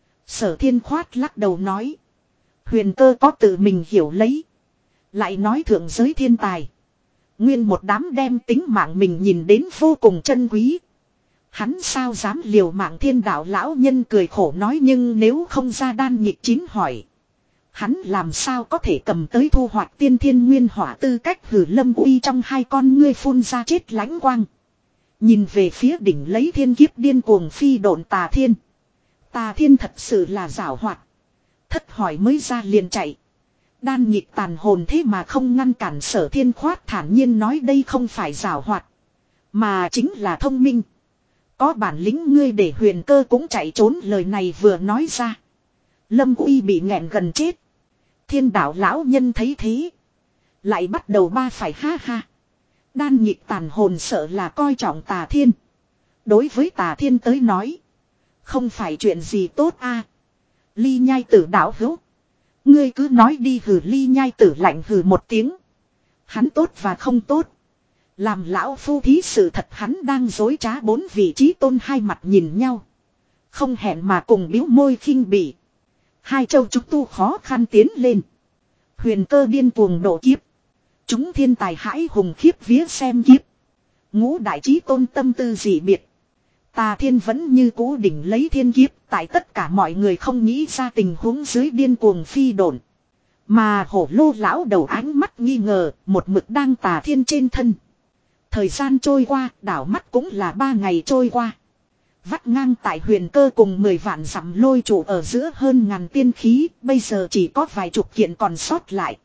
Sở Thiên khoát lắc đầu nói. Huyền cơ có tự mình hiểu lấy. Lại nói thượng giới thiên tài. Nguyên một đám đem tính mạng mình nhìn đến vô cùng chân quý. Hắn sao dám liều mạng thiên đạo lão nhân cười khổ nói nhưng nếu không ra đan nhịp chín hỏi. Hắn làm sao có thể cầm tới thu hoạch tiên thiên nguyên hỏa tư cách hử Lâm Uy trong hai con ngươi phun ra chết lãnh quang. Nhìn về phía đỉnh lấy thiên kiếp điên cuồng phi độn tà thiên. Tà thiên thật sự là giảo hoạt. Thất hỏi mới ra liền chạy. Đan nhịp tàn hồn thế mà không ngăn cản Sở Thiên khoát thản nhiên nói đây không phải giảo hoạt. Mà chính là thông minh. Có bản lĩnh ngươi để huyền cơ cũng chạy trốn lời này vừa nói ra. Lâm Uy bị nghẹn gần chết. Thiên đạo lão nhân thấy thế. Lại bắt đầu ba phải ha ha. Đan nhịp tàn hồn sợ là coi trọng tà thiên. Đối với tà thiên tới nói. Không phải chuyện gì tốt a. Ly nhai tử đạo hữu. Ngươi cứ nói đi hử ly nhai tử lạnh hử một tiếng. Hắn tốt và không tốt. Làm lão phu thí sự thật hắn đang dối trá bốn vị trí tôn hai mặt nhìn nhau. Không hẹn mà cùng biếu môi khinh bỉ. Hai châu chúng tu khó khăn tiến lên. Huyền cơ điên cuồng độ kiếp. Chúng thiên tài hãi hùng khiếp vía xem kiếp. Ngũ đại trí tôn tâm tư dị biệt. Tà thiên vẫn như cũ đỉnh lấy thiên kiếp. Tại tất cả mọi người không nghĩ ra tình huống dưới điên cuồng phi độn. Mà hổ lô lão đầu ánh mắt nghi ngờ. Một mực đang tà thiên trên thân. Thời gian trôi qua đảo mắt cũng là ba ngày trôi qua. Vắt ngang tại huyền cơ cùng mười vạn dặm lôi trụ ở giữa hơn ngàn tiên khí. Bây giờ chỉ có vài chục kiện còn sót lại.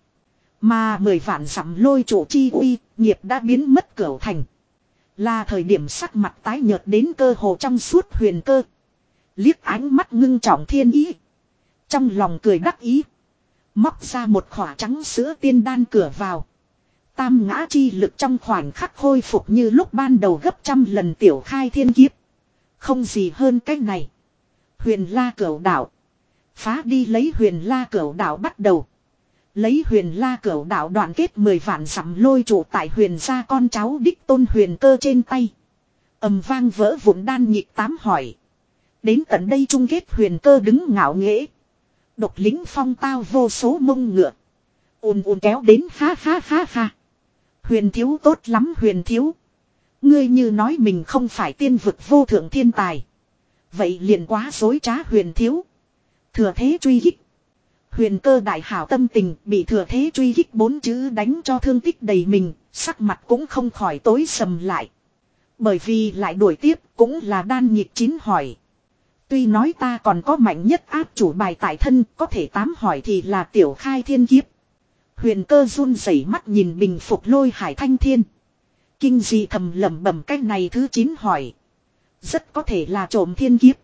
Mà mười vạn dặm lôi trụ chi uy. Nghiệp đã biến mất cửu thành. Là thời điểm sắc mặt tái nhợt đến cơ hồ trong suốt huyền cơ. Liếc ánh mắt ngưng trọng thiên ý. Trong lòng cười đắc ý. Móc ra một khỏa trắng sữa tiên đan cửa vào. Tam ngã chi lực trong khoảnh khắc khôi phục như lúc ban đầu gấp trăm lần tiểu khai thiên kiếp. Không gì hơn cách này. Huyền La Cửu Đảo. Phá đi lấy Huyền La Cửu Đảo bắt đầu. Lấy Huyền La Cửu Đảo đoạn kết mười vạn dặm lôi trụ tại Huyền gia con cháu đích tôn Huyền Cơ trên tay. Ầm vang vỡ vụn đan nhịp tám hỏi. Đến tận đây chung kết Huyền Cơ đứng ngạo nghễ. Độc lính phong tao vô số mông ngựa. ùn ùn kéo đến ha ha ha ha. Huyền thiếu tốt lắm Huyền thiếu. Ngươi như nói mình không phải tiên vực vô thượng thiên tài. Vậy liền quá dối trá Huyền thiếu. Thừa thế truy kích. Huyền Cơ đại hảo tâm tình bị thừa thế truy kích bốn chữ đánh cho thương tích đầy mình. Sắc mặt cũng không khỏi tối sầm lại. Bởi vì lại đuổi tiếp cũng là đan nhịp chín hỏi. Tuy nói ta còn có mạnh nhất áp chủ bài tại thân, có thể tám hỏi thì là tiểu khai thiên kiếp. Huyền Cơ run rẩy mắt nhìn bình phục lôi hải thanh thiên. Kinh dị thầm lẩm bẩm cái này thứ chín hỏi. Rất có thể là trộm thiên kiếp.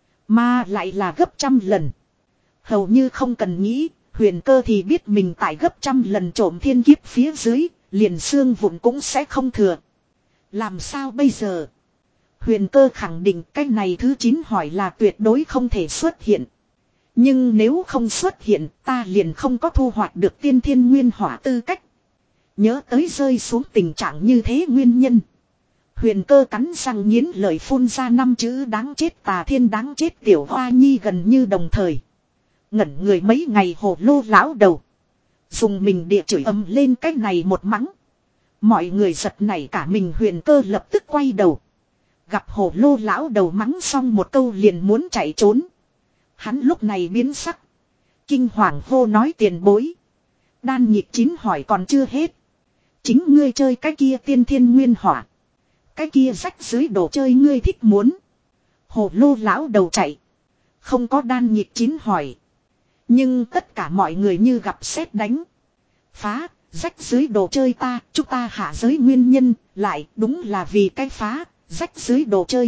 Mà lại là gấp trăm lần. Hầu như không cần nghĩ, Huyền Cơ thì biết mình tại gấp trăm lần trộm thiên kiếp phía dưới, liền xương vụn cũng sẽ không thừa. Làm sao bây giờ? Huyền Cơ khẳng định cái này thứ chín hỏi là tuyệt đối không thể xuất hiện. Nhưng nếu không xuất hiện ta liền không có thu hoạch được tiên thiên nguyên hỏa tư cách. Nhớ tới rơi xuống tình trạng như thế nguyên nhân. Huyền Cơ cắn răng nghiến lời phun ra năm chữ đáng chết Tà Thiên đáng chết Tiểu Hoa Nhi gần như đồng thời. Ngẩn người mấy ngày hồ lô lão đầu. Dùng mình địa chửi ầm lên cái này một mắng. Mọi người giật nảy cả mình Huyền Cơ lập tức quay đầu. Gặp hồ lô lão đầu mắng xong một câu liền muốn chạy trốn. Hắn lúc này biến sắc. Kinh hoàng hô nói tiền bối. Đan nhịp chín hỏi còn chưa hết. Chính ngươi chơi cái kia tiên thiên nguyên hỏa. Cái kia rách dưới đồ chơi ngươi thích muốn. Hồ lô lão đầu chạy. Không có đan nhịp chín hỏi. Nhưng tất cả mọi người như gặp sét đánh. Phá, rách dưới đồ chơi ta, chúng ta hạ giới nguyên nhân, lại đúng là vì cái phá, rách dưới đồ chơi.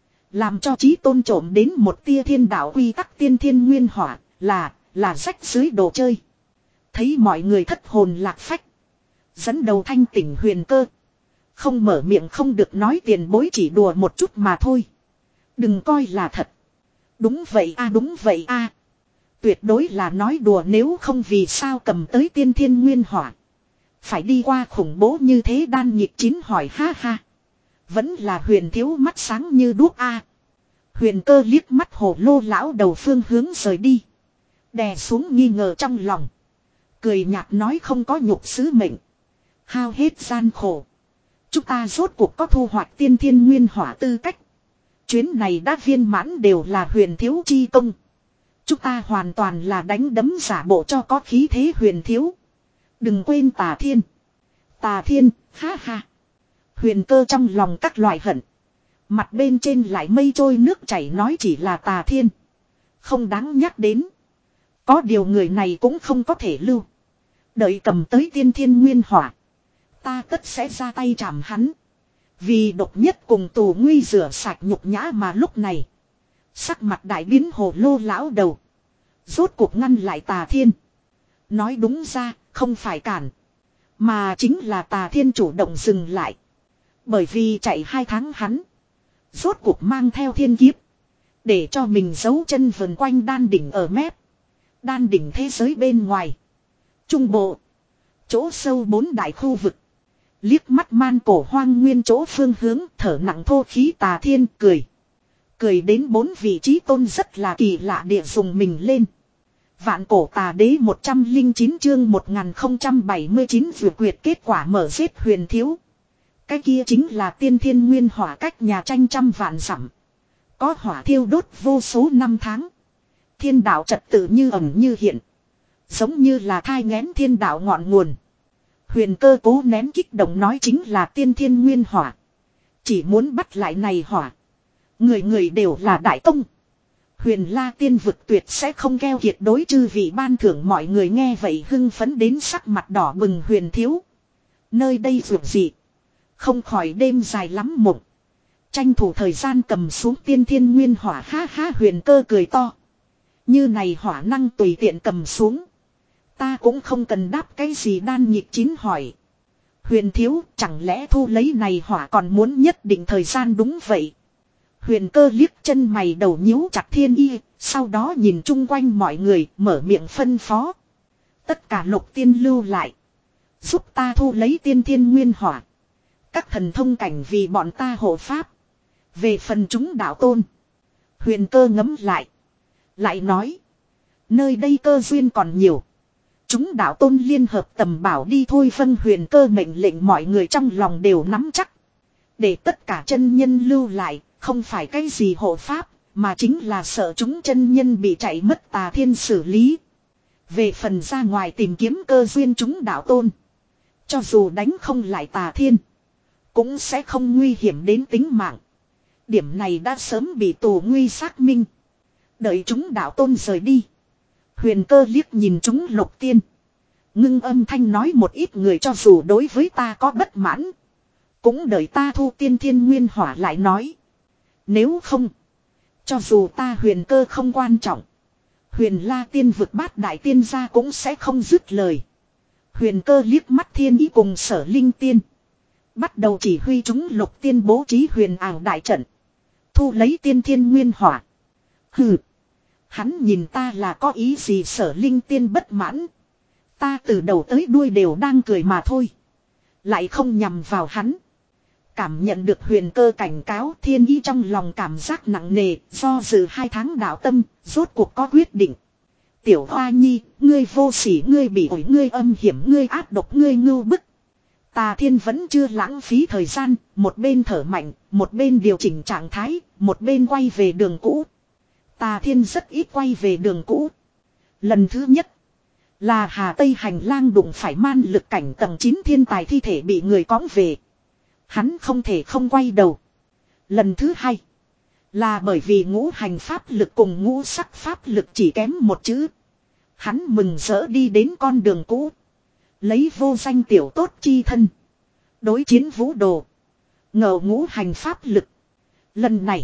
Làm cho chí tôn trộm đến một tia thiên đạo quy tắc tiên thiên nguyên hỏa, là, là rách dưới đồ chơi. Thấy mọi người thất hồn lạc phách. Dẫn đầu thanh tỉnh Huyền Cơ. Không mở miệng không được nói tiền bối chỉ đùa một chút mà thôi. Đừng coi là thật. Đúng vậy a đúng vậy a Tuyệt đối là nói đùa nếu không vì sao cầm tới tiên thiên nguyên hỏa. Phải đi qua khủng bố như thế đan nhịp chín hỏi ha ha. Vẫn là Huyền thiếu mắt sáng như đuốc a Huyền Cơ liếc mắt hồ lô lão đầu phương hướng rời đi. Đè xuống nghi ngờ trong lòng. Cười nhạt nói không có nhục sứ mệnh. Hao hết gian khổ. Chúng ta rốt cuộc có thu hoạch tiên thiên nguyên hỏa tư cách. Chuyến này đã viên mãn đều là Huyền thiếu chi công. Chúng ta hoàn toàn là đánh đấm giả bộ cho có khí thế Huyền thiếu. Đừng quên Tà Thiên. Tà Thiên, ha ha. Huyền Cơ trong lòng các loại hận. Mặt bên trên lại mây trôi nước chảy nói chỉ là Tà Thiên. Không đáng nhắc đến. Có điều người này cũng không có thể lưu. Đợi cầm tới tiên thiên nguyên hỏa. Ta tất sẽ ra tay chạm hắn. Vì độc nhất cùng tù nguy rửa sạch nhục nhã mà lúc này. Sắc mặt đại biến hồ lô lão đầu. Rốt cuộc ngăn lại Tà Thiên. Nói đúng ra không phải cản. Mà chính là Tà Thiên chủ động dừng lại. Bởi vì chạy hai tháng hắn. Rốt cuộc mang theo thiên kiếp. Để cho mình giấu chân vần quanh đan đỉnh ở mép. Đan đỉnh thế giới bên ngoài. Trung bộ. Chỗ sâu bốn đại khu vực. Liếc mắt man cổ hoang nguyên chỗ phương hướng thở nặng thô khí Tà Thiên cười. Cười đến bốn vị trí tôn rất là kỳ lạ địa dùng mình lên. Vạn cổ tà đế một trăm linh chín chương một nghìn không trăm bảy mươi chín vừa quyệt kết quả mở giết Huyền thiếu. Cái kia chính là tiên thiên nguyên hỏa cách nhà tranh trăm vạn dặm. Có hỏa thiêu đốt vô số năm tháng. Thiên đạo trật tự như ẩn như hiện. Giống như là thai nghén thiên đạo ngọn nguồn. Huyền Cơ cố nén kích động nói chính là tiên thiên nguyên hỏa. Chỉ muốn bắt lại này hỏa. Người người đều là đại công. Huyền La tiên vực tuyệt sẽ không keo kiệt đối chư vị ban thưởng mọi người nghe vậy hưng phấn đến sắc mặt đỏ bừng Huyền thiếu. Nơi đây vượt gì. Không khỏi đêm dài lắm mộng. Tranh thủ thời gian cầm xuống tiên thiên nguyên hỏa, ha ha, Huyền Cơ cười to. Như này hỏa năng tùy tiện cầm xuống. Ta cũng không cần đáp cái gì. Đan Nhịp Chín hỏi. Huyền thiếu, chẳng lẽ thu lấy này hỏa còn muốn nhất định thời gian? Đúng vậy. Huyền Cơ liếc chân mày đầu nhíu chặt Thiên Y, sau đó nhìn chung quanh mọi người, mở miệng phân phó. Tất cả lục tiên lưu lại. Giúp ta thu lấy tiên thiên nguyên hỏa. Các thần thông cảnh vì bọn ta hộ pháp. Về phần chúng đạo tôn. Huyền Cơ ngẫm lại. Lại nói. Nơi đây cơ duyên còn nhiều. Chúng đạo tôn liên hợp tầm bảo đi thôi. Vân. Huyền Cơ mệnh lệnh mọi người trong lòng đều nắm chắc. Để tất cả chân nhân lưu lại. Không phải cái gì hộ pháp. Mà chính là sợ chúng chân nhân bị chạy mất Tà Thiên xử lý. Về phần ra ngoài tìm kiếm cơ duyên chúng đạo tôn. Cho dù đánh không lại Tà Thiên. Cũng sẽ không nguy hiểm đến tính mạng. Điểm này đã sớm bị tù nguy xác minh. Đợi chúng đạo tôn rời đi. Huyền Cơ liếc nhìn chúng lục tiên. Ngưng âm thanh nói, một ít người cho dù đối với ta có bất mãn. Cũng đợi ta thu tiên thiên nguyên hỏa lại nói. Nếu không. Cho dù ta Huyền Cơ không quan trọng. Huyền La tiên vực bát đại tiên gia cũng sẽ không dứt lời. Huyền Cơ liếc mắt Thiên Ý cùng Sở Linh tiên. Bắt đầu chỉ huy chúng lục tiên bố trí huyền ảo đại trận. Thu lấy tiên thiên nguyên hỏa. Hừ. Hắn nhìn ta là có ý gì? Sở Linh tiên bất mãn. Ta từ đầu tới đuôi đều đang cười mà thôi. Lại không nhằm vào hắn. Cảm nhận được Huyền Cơ cảnh cáo, Thiên Ý trong lòng cảm giác nặng nề. Do dự hai tháng đạo tâm, rốt cuộc có quyết định. Tiểu Hoa Nhi, ngươi vô sỉ, ngươi bị ổi, ngươi âm hiểm, ngươi ác độc, ngươi ngưu bức. Tà Thiên vẫn chưa lãng phí thời gian, một bên thở mạnh, một bên điều chỉnh trạng thái, một bên quay về đường cũ. Tà Thiên rất ít quay về đường cũ. Lần thứ nhất là Hà Tây hành lang đụng phải man lực cảnh tầng chín thiên tài thi thể bị người cõng về. Hắn không thể không quay đầu. Lần thứ hai là bởi vì ngũ hành pháp lực cùng ngũ sắc pháp lực chỉ kém một chữ. Hắn mừng rỡ đi đến con đường cũ. Lấy vô danh tiểu tốt chi thân. Đối chiến vũ đồ. Ngờ ngũ hành pháp lực. Lần này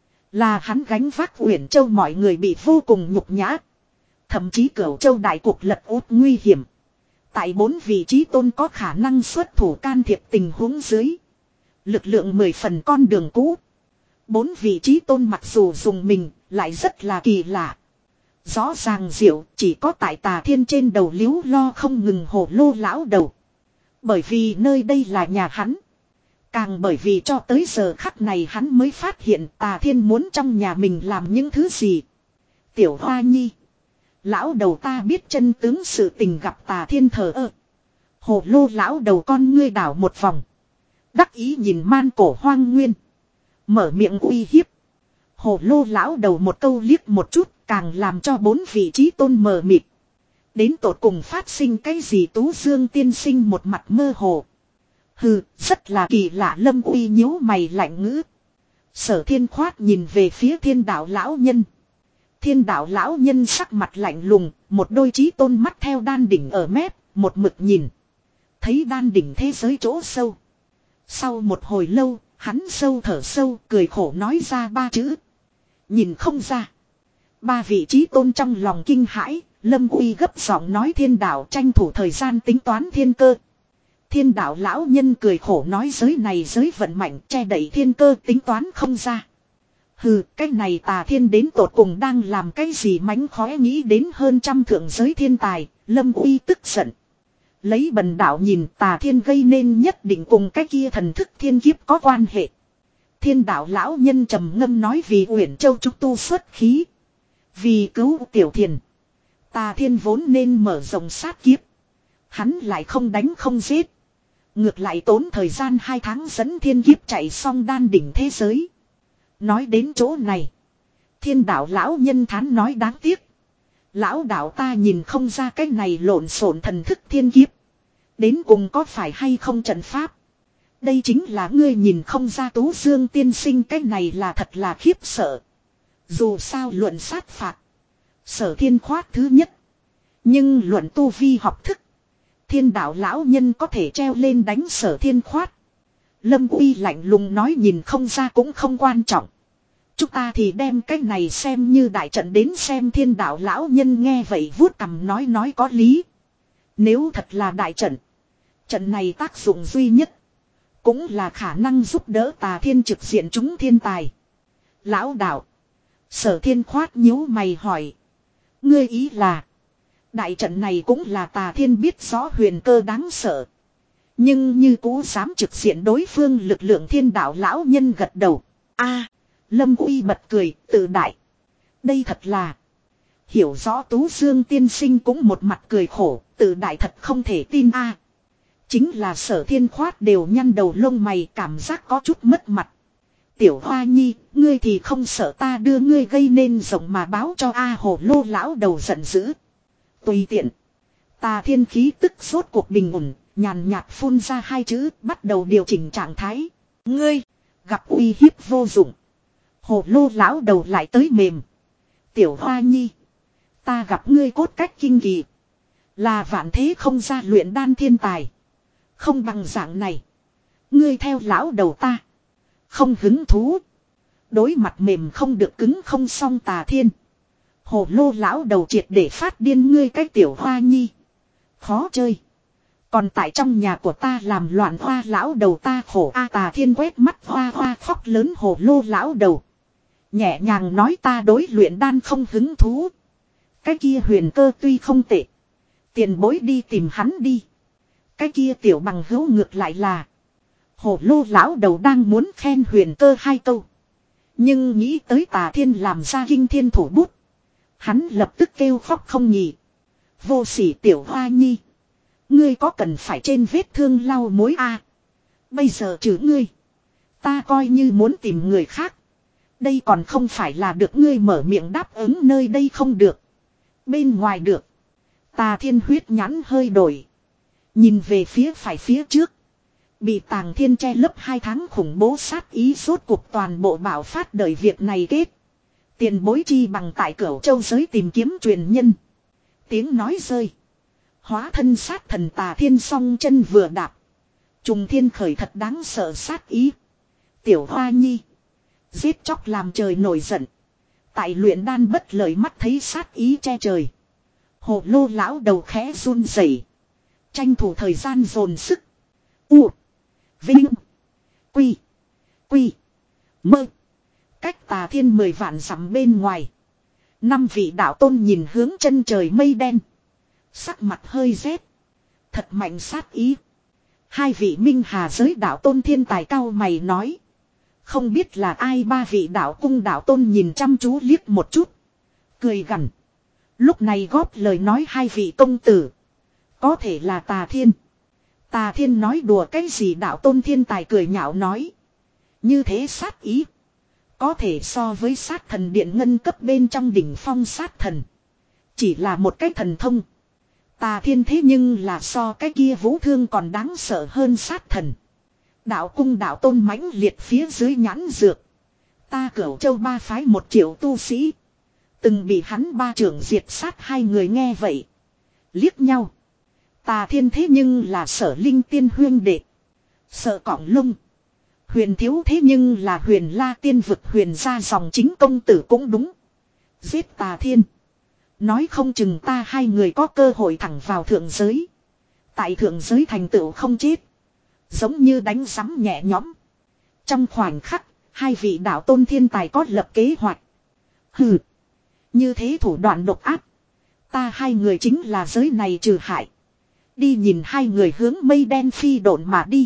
là hắn gánh vác Uyển Châu mọi người bị vô cùng nhục nhã. Thậm chí Cửu Châu đại cuộc lật úp nguy hiểm. Tại bốn vị trí tôn có khả năng xuất thủ can thiệp tình huống dưới. Lực lượng mười phần con đường cũ. Bốn vị trí tôn mặc dù dùng mình lại rất là kỳ lạ. Rõ ràng diệu chỉ có tại Tà Thiên trên đầu liếu lo không ngừng hổ lô lão đầu. Bởi vì nơi đây là nhà hắn. Càng bởi vì cho tới giờ khắc này hắn mới phát hiện Tà Thiên muốn trong nhà mình làm những thứ gì. Tiểu Hoa Nhi. Lão đầu ta biết chân tướng sự tình. Gặp Tà Thiên thờ ơ. Hổ lô lão đầu con ngươi đảo một vòng. Đắc ý nhìn man cổ hoang nguyên. Mở miệng uy hiếp. Hổ lô lão đầu một câu liếc một chút. Càng làm cho bốn vị trí tôn mờ mịt. Đến tột cùng phát sinh cái gì? Tú Dương tiên sinh một mặt mơ hồ. Hừ, rất là kỳ lạ. Lâm Uy nhíu mày lạnh ngữ. Sở Thiên Khoát nhìn về phía Thiên Đạo lão nhân. Thiên Đạo lão nhân sắc mặt lạnh lùng, một đôi trí tôn mắt theo đan đỉnh ở mép, một mực nhìn. Thấy đan đỉnh thế giới chỗ sâu. Sau một hồi lâu, hắn sâu thở sâu, cười khổ nói ra ba chữ. Nhìn không ra. Ba vị trí tôn trong lòng kinh hãi, Lâm Uy gấp giọng nói Thiên Đạo tranh thủ thời gian tính toán thiên cơ. Thiên Đạo lão nhân cười khổ nói giới này giới vận mạnh che đậy thiên cơ tính toán không ra. Hừ, cái này Tà Thiên đến tột cùng đang làm cái gì? Mánh khóe nghĩ đến hơn trăm thượng giới thiên tài, Lâm Uy tức giận. Lấy bần đạo nhìn Tà Thiên gây nên nhất định cùng cái kia thần thức thiên kiếp có quan hệ. Thiên Đạo lão nhân trầm ngâm nói vì Uyển Châu trúc tu xuất khí. Vì cứu Tiểu Thiền. Tà Thiên vốn nên mở rộng sát kiếp. Hắn lại không đánh không giết. Ngược lại tốn thời gian hai tháng dẫn thiên kiếp chạy xong đan đỉnh thế giới. Nói đến chỗ này. Thiên Đạo lão nhân thán nói đáng tiếc. Lão đạo ta nhìn không ra cái này lộn xộn thần thức thiên kiếp. Đến cùng có phải hay không trận pháp. Đây chính là ngươi nhìn không ra. Tú Dương tiên sinh cái này là thật là khiếp sợ. Dù sao luận sát phạt. Sở Thiên Khoát thứ nhất. Nhưng luận tu vi học thức. Thiên Đạo lão nhân có thể treo lên đánh Sở Thiên Khoát. Lâm Uy lạnh lùng nói nhìn không ra cũng không quan trọng. Chúng ta thì đem cái này xem như đại trận đến xem thiên đạo lão nhân nghe vậy vuốt cằm nói nói có lý. Nếu thật là đại trận. Trận này tác dụng duy nhất. Cũng là khả năng giúp đỡ Tà Thiên trực diện chúng thiên tài. Lão đạo. Sở Thiên khoát nhíu mày hỏi. Ngươi ý là. Đại trận này cũng là Tà Thiên biết rõ huyền cơ đáng sợ. Nhưng như cũ dám trực diện đối phương lực lượng thiên đạo lão nhân gật đầu. A, Lâm Uy bật cười, tự đại. Đây thật là. Hiểu rõ Tú Dương tiên sinh cũng một mặt cười khổ, tự đại thật không thể tin a. Chính là Sở Thiên khoát đều nhăn đầu lông mày cảm giác có chút mất mặt. Tiểu Hoa Nhi, ngươi thì không sợ ta đưa ngươi gây nên rộng mà báo cho A Hồ Lô lão đầu giận dữ. Tùy tiện. Tà Thiên khí tức rốt cuộc bình ổn, nhàn nhạt phun ra hai chữ, bắt đầu điều chỉnh trạng thái. Ngươi, gặp uy hiếp vô dụng. Hồ Lô lão đầu lại tới mềm. Tiểu Hoa Nhi, ta gặp ngươi cốt cách kinh kỳ. Là vạn thế không ra luyện đan thiên tài. Không bằng dạng này. Ngươi theo lão đầu ta. Không hứng thú. Đối mặt mềm không được cứng không xong Tà Thiên. Hồ Lô lão đầu triệt để phát điên ngươi cái Tiểu Hoa Nhi. Khó chơi. Còn tại trong nhà của ta làm loạn hoa lão đầu ta khổ a. Tà Thiên quét mắt hoa hoa khóc lớn Hồ Lô lão đầu. Nhẹ nhàng nói ta đối luyện đan không hứng thú. Cái kia huyền cơ tuy không tệ. Tiền bối đi tìm hắn đi. Cái kia tiểu bằng hữu ngược lại là. Hồ Lô lão đầu đang muốn khen huyền cơ hai câu. Nhưng nghĩ tới Tà Thiên làm ra kinh thiên thủ bút. Hắn lập tức kêu khóc không nhỉ. Vô sỉ Tiểu Hoa Nhi. Ngươi có cần phải trên vết thương lau mối a? Bây giờ trừ ngươi. Ta coi như muốn tìm người khác. Đây còn không phải là được ngươi mở miệng đáp ứng nơi đây không được. Bên ngoài được. Tà Thiên huyết nhãn hơi đổi. Nhìn về phía phải phía trước. Bị Tàng Thiên che lấp hai tháng khủng bố sát ý rốt cuộc toàn bộ bảo phát đời việc này kết. Tiền bối chi bằng tại Cửu Châu giới tìm kiếm truyền nhân. Tiếng nói rơi. Hóa thân sát thần Tà Thiên song chân vừa đạp. Trùng thiên khởi thật đáng sợ sát ý. Tiểu Hoa Nhi. Giết chóc làm trời nổi giận. Tại luyện đan bất lợi mắt thấy sát ý che trời. Hồ Lô lão đầu khẽ run rẩy. Tranh thủ thời gian dồn sức. U. Vinh. Quy. Quy. Mơ. Cách Tà Thiên mười vạn dặm bên ngoài. Năm vị đạo tôn nhìn hướng chân trời mây đen. Sắc mặt hơi rét. Thật mạnh sát ý. Hai vị minh hà giới đạo tôn thiên tài cao mày nói. Không biết là ai ba vị đạo cung đạo tôn nhìn chăm chú liếc một chút. Cười gằn. Lúc này góp lời nói hai vị công tử. Có thể là Tà Thiên. Tà Thiên nói đùa cái gì đạo tôn thiên tài cười nhạo nói. Như thế sát ý. Có thể so với sát thần điện ngân cấp bên trong đỉnh phong sát thần. Chỉ là một cái thần thông. Tà Thiên thế nhưng là so cái kia vũ thương còn đáng sợ hơn sát thần. Đạo cung đạo tôn mãnh liệt phía dưới nhãn dược. Ta Cửu Châu ba phái một triệu tu sĩ. Từng bị hắn ba trưởng diệt sát hai người nghe vậy. Liếc nhau. Tà Thiên thế nhưng là Sở Linh tiên huyên đệ. Sở Cỏng Lông. Huyền thiếu thế nhưng là huyền la tiên vực huyền ra dòng chính công tử cũng đúng. Giết Tà Thiên. Nói không chừng ta hai người có cơ hội thẳng vào thượng giới. Tại thượng giới thành tựu không chết. Giống như đánh sắm nhẹ nhõm. Trong khoảnh khắc, hai vị đạo tôn thiên tài có lập kế hoạch. Hừ. Như thế thủ đoạn độc ác. Ta hai người chính là giới này trừ hại. Đi nhìn hai người hướng mây đen phi độn mà đi.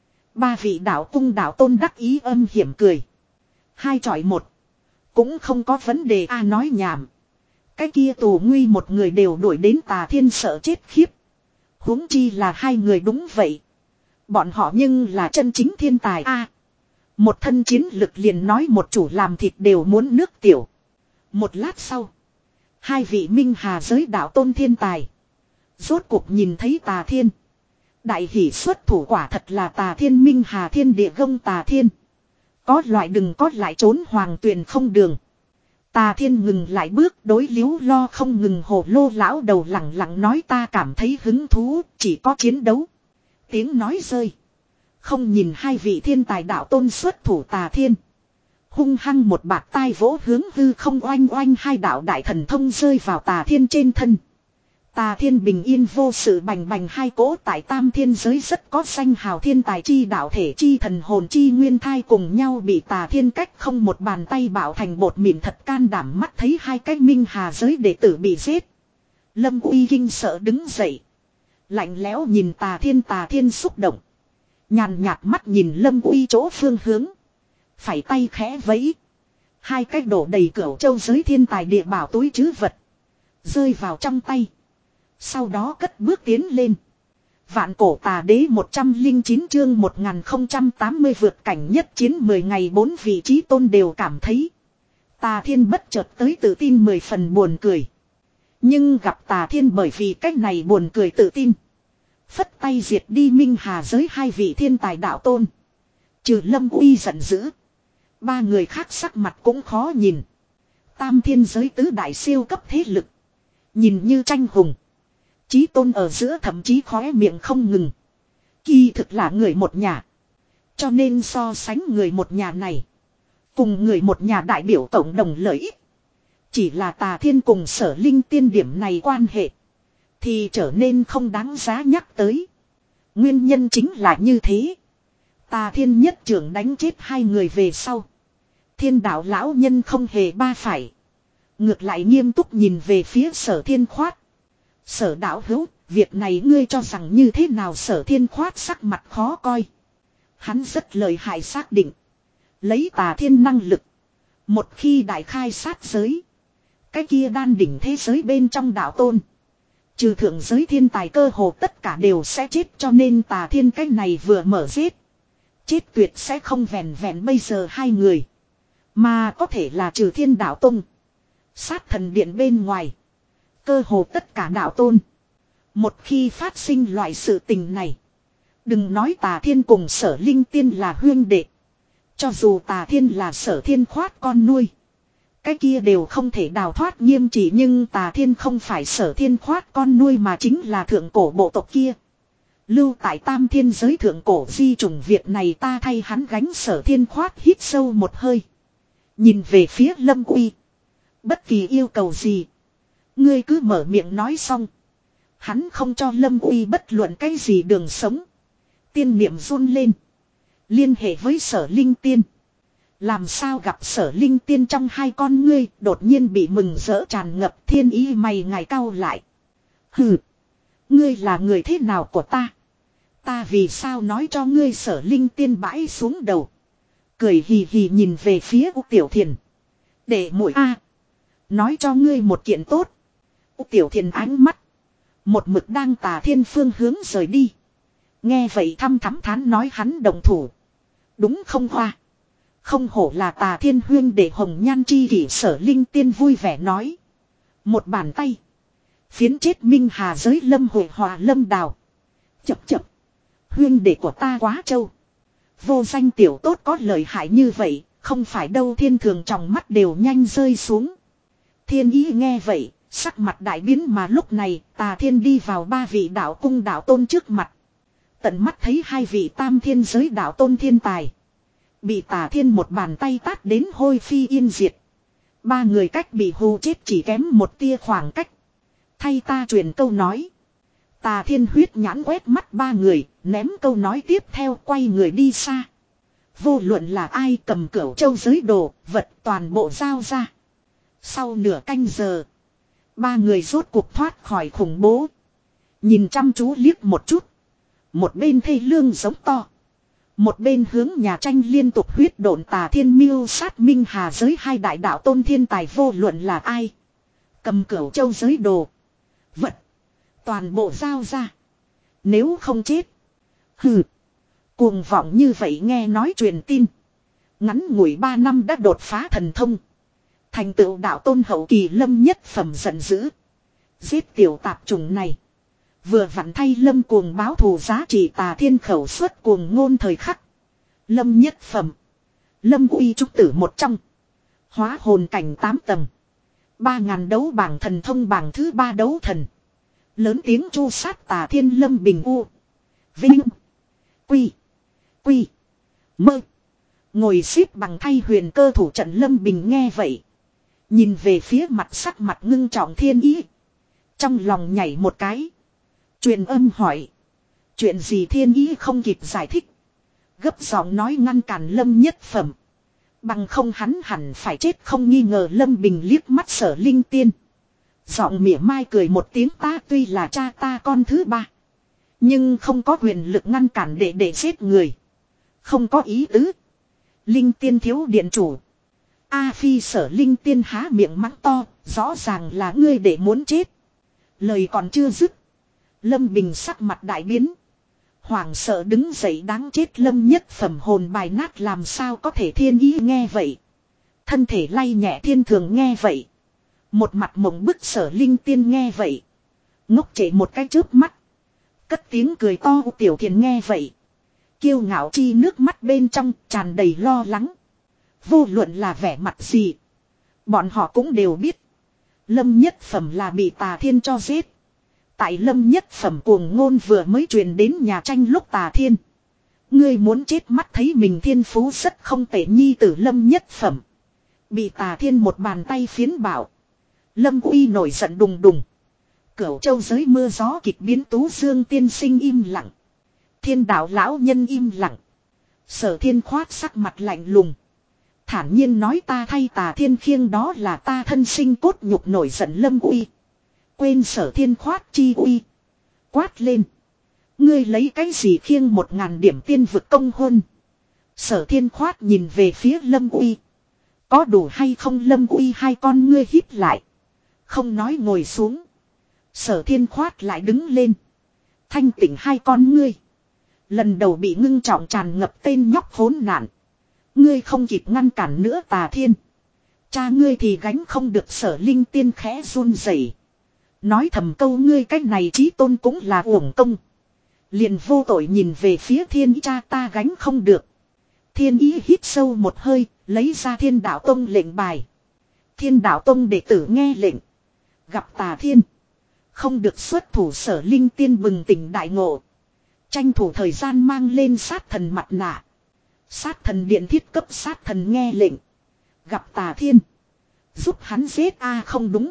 Ba vị đạo cung đạo tôn đắc ý âm hiểm cười. Hai chọi một. Cũng không có vấn đề a nói nhảm. Cái kia tù nguy một người đều đuổi đến Tà Thiên sợ chết khiếp. Huống chi là hai người đúng vậy. Bọn họ nhưng là chân chính thiên tài a. Một thân chiến lực liền nói một chủ làm thịt đều muốn nước tiểu. Một lát sau. Hai vị minh hà giới đạo tôn thiên tài. Rốt cuộc nhìn thấy Tà Thiên. Đại hỷ xuất thủ quả thật là Tà Thiên minh hà thiên địa gông Tà Thiên. Có loại đừng có lại trốn hoàng tuyền không đường. Tà Thiên ngừng lại bước đối liếu lo không ngừng Hồ Lô lão đầu lặng lặng nói ta cảm thấy hứng thú chỉ có chiến đấu. Tiếng nói rơi. Không nhìn hai vị thiên tài đạo tôn xuất thủ Tà Thiên. Hung hăng một bạt tai vỗ hướng hư không, oanh oanh hai đạo đại thần thông rơi vào Tà Thiên trên thân. Tà Thiên bình yên vô sự, bành bành hai cỗ tại tam thiên giới rất có danh hào thiên tài chi đạo thể chi thần hồn chi nguyên thai cùng nhau bị Tà Thiên cách không một bàn tay bạo thành bột mịn, thật can đảm mắt thấy hai cái minh hà giới đệ tử bị giết. Lâm Uy kinh sợ đứng dậy. Lạnh lẽo nhìn Tà Thiên, Tà Thiên xúc động. Nhàn nhạt mắt nhìn Lâm Uy chỗ phương hướng. Phải tay khẽ vẫy. Hai cái đổ đầy cửu châu giới thiên tài địa bảo túi trữ vật. Rơi vào trong tay. Sau đó cất bước tiến lên. Vạn cổ tà đế một trăm lẻ chín chương một nghìn không trăm tám mươi vượt cảnh nhất chiến mười ngày, bốn vị trí tôn đều cảm thấy. Tà Thiên bất chợt tới tự tin mười phần buồn cười. Nhưng gặp Tà Thiên bởi vì cách này buồn cười tự tin. Phất tay diệt đi minh hà giới hai vị thiên tài đạo tôn. Trừ Lâm Uy giận dữ. Ba người khác sắc mặt cũng khó nhìn. Tam thiên giới tứ đại siêu cấp thế lực. Nhìn như tranh hùng. Chí tôn ở giữa thậm chí khóe miệng không ngừng. Kỳ thực là người một nhà. Cho nên so sánh người một nhà này. Cùng người một nhà đại biểu cộng đồng lợi ích. Chỉ là Tà Thiên cùng Sở Linh Tiên điểm này quan hệ. Thì trở nên không đáng giá nhắc tới. Nguyên nhân chính là như thế. Tà Thiên nhất trưởng đánh chết hai người về sau. Thiên đạo lão nhân không hề ba phải. Ngược lại nghiêm túc nhìn về phía Sở Thiên Khoát. Sở đạo hữu, việc này ngươi cho rằng như thế nào? Sở Thiên Khoát sắc mặt khó coi. Hắn rất lợi hại xác định. Lấy Tà Thiên năng lực. Một khi đại khai sát giới. Cái kia đan đỉnh thế giới bên trong đạo tôn. Trừ thượng giới thiên tài cơ hồ tất cả đều sẽ chết, cho nên Tà Thiên cái này vừa mở giết. Chết tuyệt sẽ không vẹn vẹn bây giờ hai người. Mà có thể là trừ thiên đạo tông. Sát thần điện bên ngoài. Cơ hồ tất cả đạo tôn. Một khi phát sinh loại sự tình này. Đừng nói Tà Thiên cùng Sở Linh Tiên là huyên đệ. Cho dù Tà Thiên là Sở Thiên Khoát con nuôi. Cái kia đều không thể đào thoát nghiêm trị, nhưng Tà Thiên không phải Sở Thiên Khoát con nuôi mà chính là thượng cổ bộ tộc kia. Lưu tại tam thiên giới thượng cổ di chủng, việc này ta thay hắn gánh. Sở Thiên Khoát hít sâu một hơi. Nhìn về phía Lâm Uy. Bất kỳ yêu cầu gì. Ngươi cứ mở miệng nói xong. Hắn không cho Lâm Uy bất luận cái gì đường sống. Tiên niệm run lên. Liên hệ với Sở Linh Tiên. Làm sao gặp Sở Linh Tiên trong hai con ngươi đột nhiên bị mừng rỡ tràn ngập. Thiên ý mày ngài cau lại. Hừ. Ngươi là người thế nào của ta? Ta vì sao nói cho ngươi? Sở Linh Tiên bãi xuống đầu. Cười hì hì nhìn về phía U Tiểu Thiền. Để muội a, nói cho ngươi một kiện tốt. U Tiểu Thiền ánh mắt một mực đang Tà Thiên phương hướng rời đi. Nghe vậy thăm thắm thán nói hắn đồng thủ. Đúng không Hoa? Không hổ là Tà Thiên huyên để hồng nhan chi kỷ. Sở Linh Tiên vui vẻ nói. Một bàn tay phiến chết minh hà giới Lâm Hội Hòa Lâm Đào. Chập chập. Huyên đệ của ta quá trâu. Vô danh tiểu tốt có lợi hại như vậy. Không phải đâu. Thiên thường trong mắt đều nhanh rơi xuống. Thiên ý nghe vậy. Sắc mặt đại biến, mà lúc này Tà Thiên đi vào ba vị đạo cung đạo tôn trước mặt. Tận mắt thấy hai vị tam thiên giới đạo tôn thiên tài. Bị Tà Thiên một bàn tay tát đến hôi phi yên diệt. Ba người cách bị hù chết chỉ kém một tia khoảng cách. Thay ta truyền câu nói. Tà Thiên huyết nhãn quét mắt ba người, ném câu nói tiếp theo quay người đi xa. Vô luận là ai cầm cửu châu giới đồ, vật toàn bộ giao ra. Sau nửa canh giờ, ba người rốt cuộc thoát khỏi khủng bố. Nhìn chăm chú liếc một chút. Một bên thê lương giống to. Một bên hướng nhà tranh liên tục huyết độn. Tà Thiên mưu sát minh hà giới hai đại đạo tôn thiên tài, vô luận là ai cầm cửu châu giới đồ, vật toàn bộ giao ra. Nếu không chết. Hừ. Cuồng vọng như vậy nghe nói truyền tin. Ngắn ngủi ba năm đã đột phá thần thông. Thành tựu đạo tôn hậu kỳ Lâm nhất phẩm, giận dữ. Giết tiểu tạp trùng này. Vừa vặn thay Lâm cuồng báo thù giá trị. Tà Thiên khẩu suất cuồng ngôn thời khắc. Lâm nhất phẩm. Lâm uy trúc tử một trong. Hóa hồn cảnh tám tầng. Ba ngàn đấu bảng thần thông bảng thứ ba đấu thần. Lớn tiếng chu sát Tà Thiên. Lâm bình u. Vinh. Quy. Quy. Mơ. Ngồi xếp bằng thay huyền cơ thủ trận Lâm Bình nghe vậy. Nhìn về phía mặt sắc mặt ngưng trọng Thiên Ý. Trong lòng nhảy một cái. Truyền âm hỏi. Chuyện gì Thiên Ý không kịp giải thích. Gấp giọng nói ngăn cản Lâm Nhất Phẩm. Bằng không hắn hẳn phải chết không nghi ngờ. Lâm Bình liếc mắt Sở Linh Tiên. Giọng mỉa mai cười một tiếng, ta tuy là cha ta con thứ ba. Nhưng không có quyền lực ngăn cản để để giết người. Không có ý tứ. Linh Tiên thiếu điện chủ. A Phi Sở Linh Tiên há miệng mắng to. Rõ ràng là ngươi để muốn chết. Lời còn chưa dứt. Lâm Bình sắc mặt đại biến. Hoảng sợ đứng dậy, đáng chết. Lâm Nhất Phẩm hồn bài nát làm sao có thể. Thiên Ý nghe vậy. Thân thể lay nhẹ. Thiên Thường nghe vậy. Một mặt mộng bức. Sở Linh Tiên nghe vậy. Ngốc trệ một cái chớp mắt. Cất tiếng cười to. Tiểu Thiền nghe vậy. Kiêu ngạo chi nước mắt bên trong tràn đầy lo lắng. Vô luận là vẻ mặt gì. Bọn họ cũng đều biết. Lâm Nhất Phẩm là bị Tà Thiên cho giết. Tại Lâm Nhất Phẩm cuồng ngôn vừa mới truyền đến nhà tranh lúc Tà Thiên. Ngươi muốn chết mắt thấy mình thiên phú rất không tệ nhi tử Lâm Nhất Phẩm. Bị Tà Thiên một bàn tay phiến bảo. Lâm Uy nổi giận đùng đùng. Cửu châu giới mưa gió kịch biến Tú Dương tiên sinh im lặng. Thiên đạo lão nhân im lặng. Sở Thiên khoát sắc mặt lạnh lùng. Thản nhiên nói ta thay Tà Thiên khiêng đó là ta thân sinh cốt nhục. Nổi giận Lâm Uy. Quên Sở Thiên khoát chi uy. Quát lên. Ngươi lấy cái gì khiêng một ngàn điểm tiên vực công hôn. Sở Thiên khoát nhìn về phía Lâm Uy. Có đủ hay không? Lâm Uy hai con ngươi hít lại. Không nói ngồi xuống. Sở Thiên khoát lại đứng lên. Thanh tỉnh hai con ngươi. Lần đầu bị ngưng trọng tràn ngập tên nhóc khốn nạn. Ngươi không kịp ngăn cản nữa Tà Thiên. Cha ngươi thì gánh không được. Sở Linh Tiên khẽ run rẩy. Nói thầm câu ngươi cách này chí tôn cũng là uổng công. Liền vô tội nhìn về phía Thiên Ý, cha ta gánh không được. Thiên Ý hít sâu một hơi, lấy ra Thiên Đạo Tông lệnh bài. Thiên Đạo Tông đệ tử nghe lệnh. Gặp Tà Thiên. Không được xuất thủ. Sở Linh Tiên bừng tỉnh đại ngộ. Tranh thủ thời gian mang lên sát thần mặt nạ. Sát thần điện thiết cấp sát thần nghe lệnh. Gặp Tà Thiên. Giúp hắn giết a không đúng.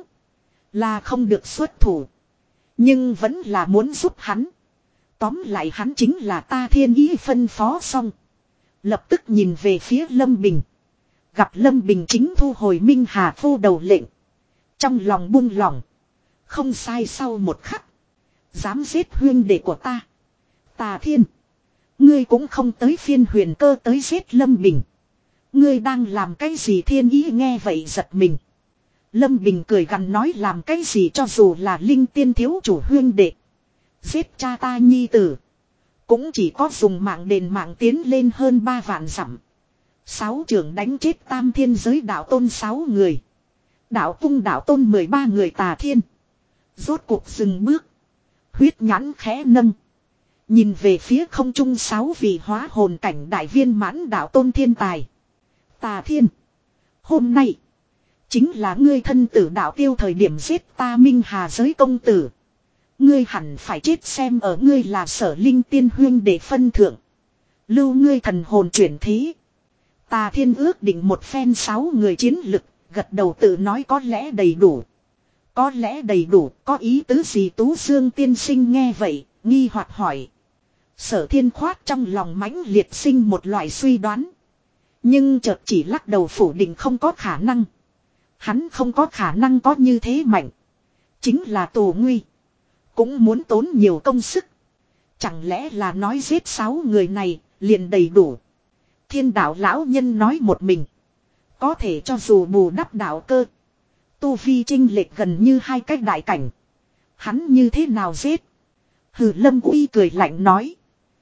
Là không được xuất thủ. Nhưng vẫn là muốn giúp hắn. Tóm lại hắn chính là ta. Thiên Ý phân phó xong. Lập tức nhìn về phía Lâm Bình. Gặp Lâm Bình chính thu hồi Minh Hà Vô đầu lệnh. Trong lòng buông lỏng. Không sai. Sau một khắc. Dám giết huynh đệ của ta. Tà Thiên. Ngươi cũng không tới phiên huyền cơ tới giết Lâm Bình. Ngươi đang làm cái gì? Thiên Ý nghe vậy giật mình. Lâm Bình cười gằn nói làm cái gì cho dù là Linh Tiên thiếu chủ huyên đệ. Giết cha ta nhi tử. Cũng chỉ có dùng mạng đền mạng tiến lên hơn ba vạn dặm. Sáu trưởng đánh chết tam thiên giới đạo tôn sáu người. Đạo cung đạo tôn mười ba người. Tà Thiên. Rốt cuộc dừng bước. Huyết nhãn khẽ nâng. Nhìn về phía không trung sáu vị hóa hồn cảnh đại viên mãn đạo tôn thiên tài. Tà Thiên. Hôm nay. Chính là ngươi thân tử đạo tiêu thời điểm giết ta Minh Hà giới công tử. Ngươi hẳn phải chết xem ở ngươi là Sở Linh Tiên huyên để phân thượng. Lưu ngươi thần hồn chuyển thế. Tà Thiên ước định một phen sáu người chiến lực. Gật đầu tự nói có lẽ đầy đủ. Có lẽ đầy đủ. Có ý tứ gì? Tú Dương tiên sinh nghe vậy. Nghi hoặc hỏi. Sở Thiên khoát trong lòng mãnh liệt sinh một loại suy đoán. Nhưng chợt chỉ lắc đầu phủ định không có khả năng. Hắn không có khả năng có như thế mạnh. Chính là tù nguy. Cũng muốn tốn nhiều công sức. Chẳng lẽ là nói giết sáu người này liền đầy đủ. Thiên đạo lão nhân nói một mình. Có thể cho dù bù đắp đạo cơ. Tu vi chênh lệch gần như hai cách đại cảnh. Hắn như thế nào giết? Hừ Lâm Uy cười lạnh nói.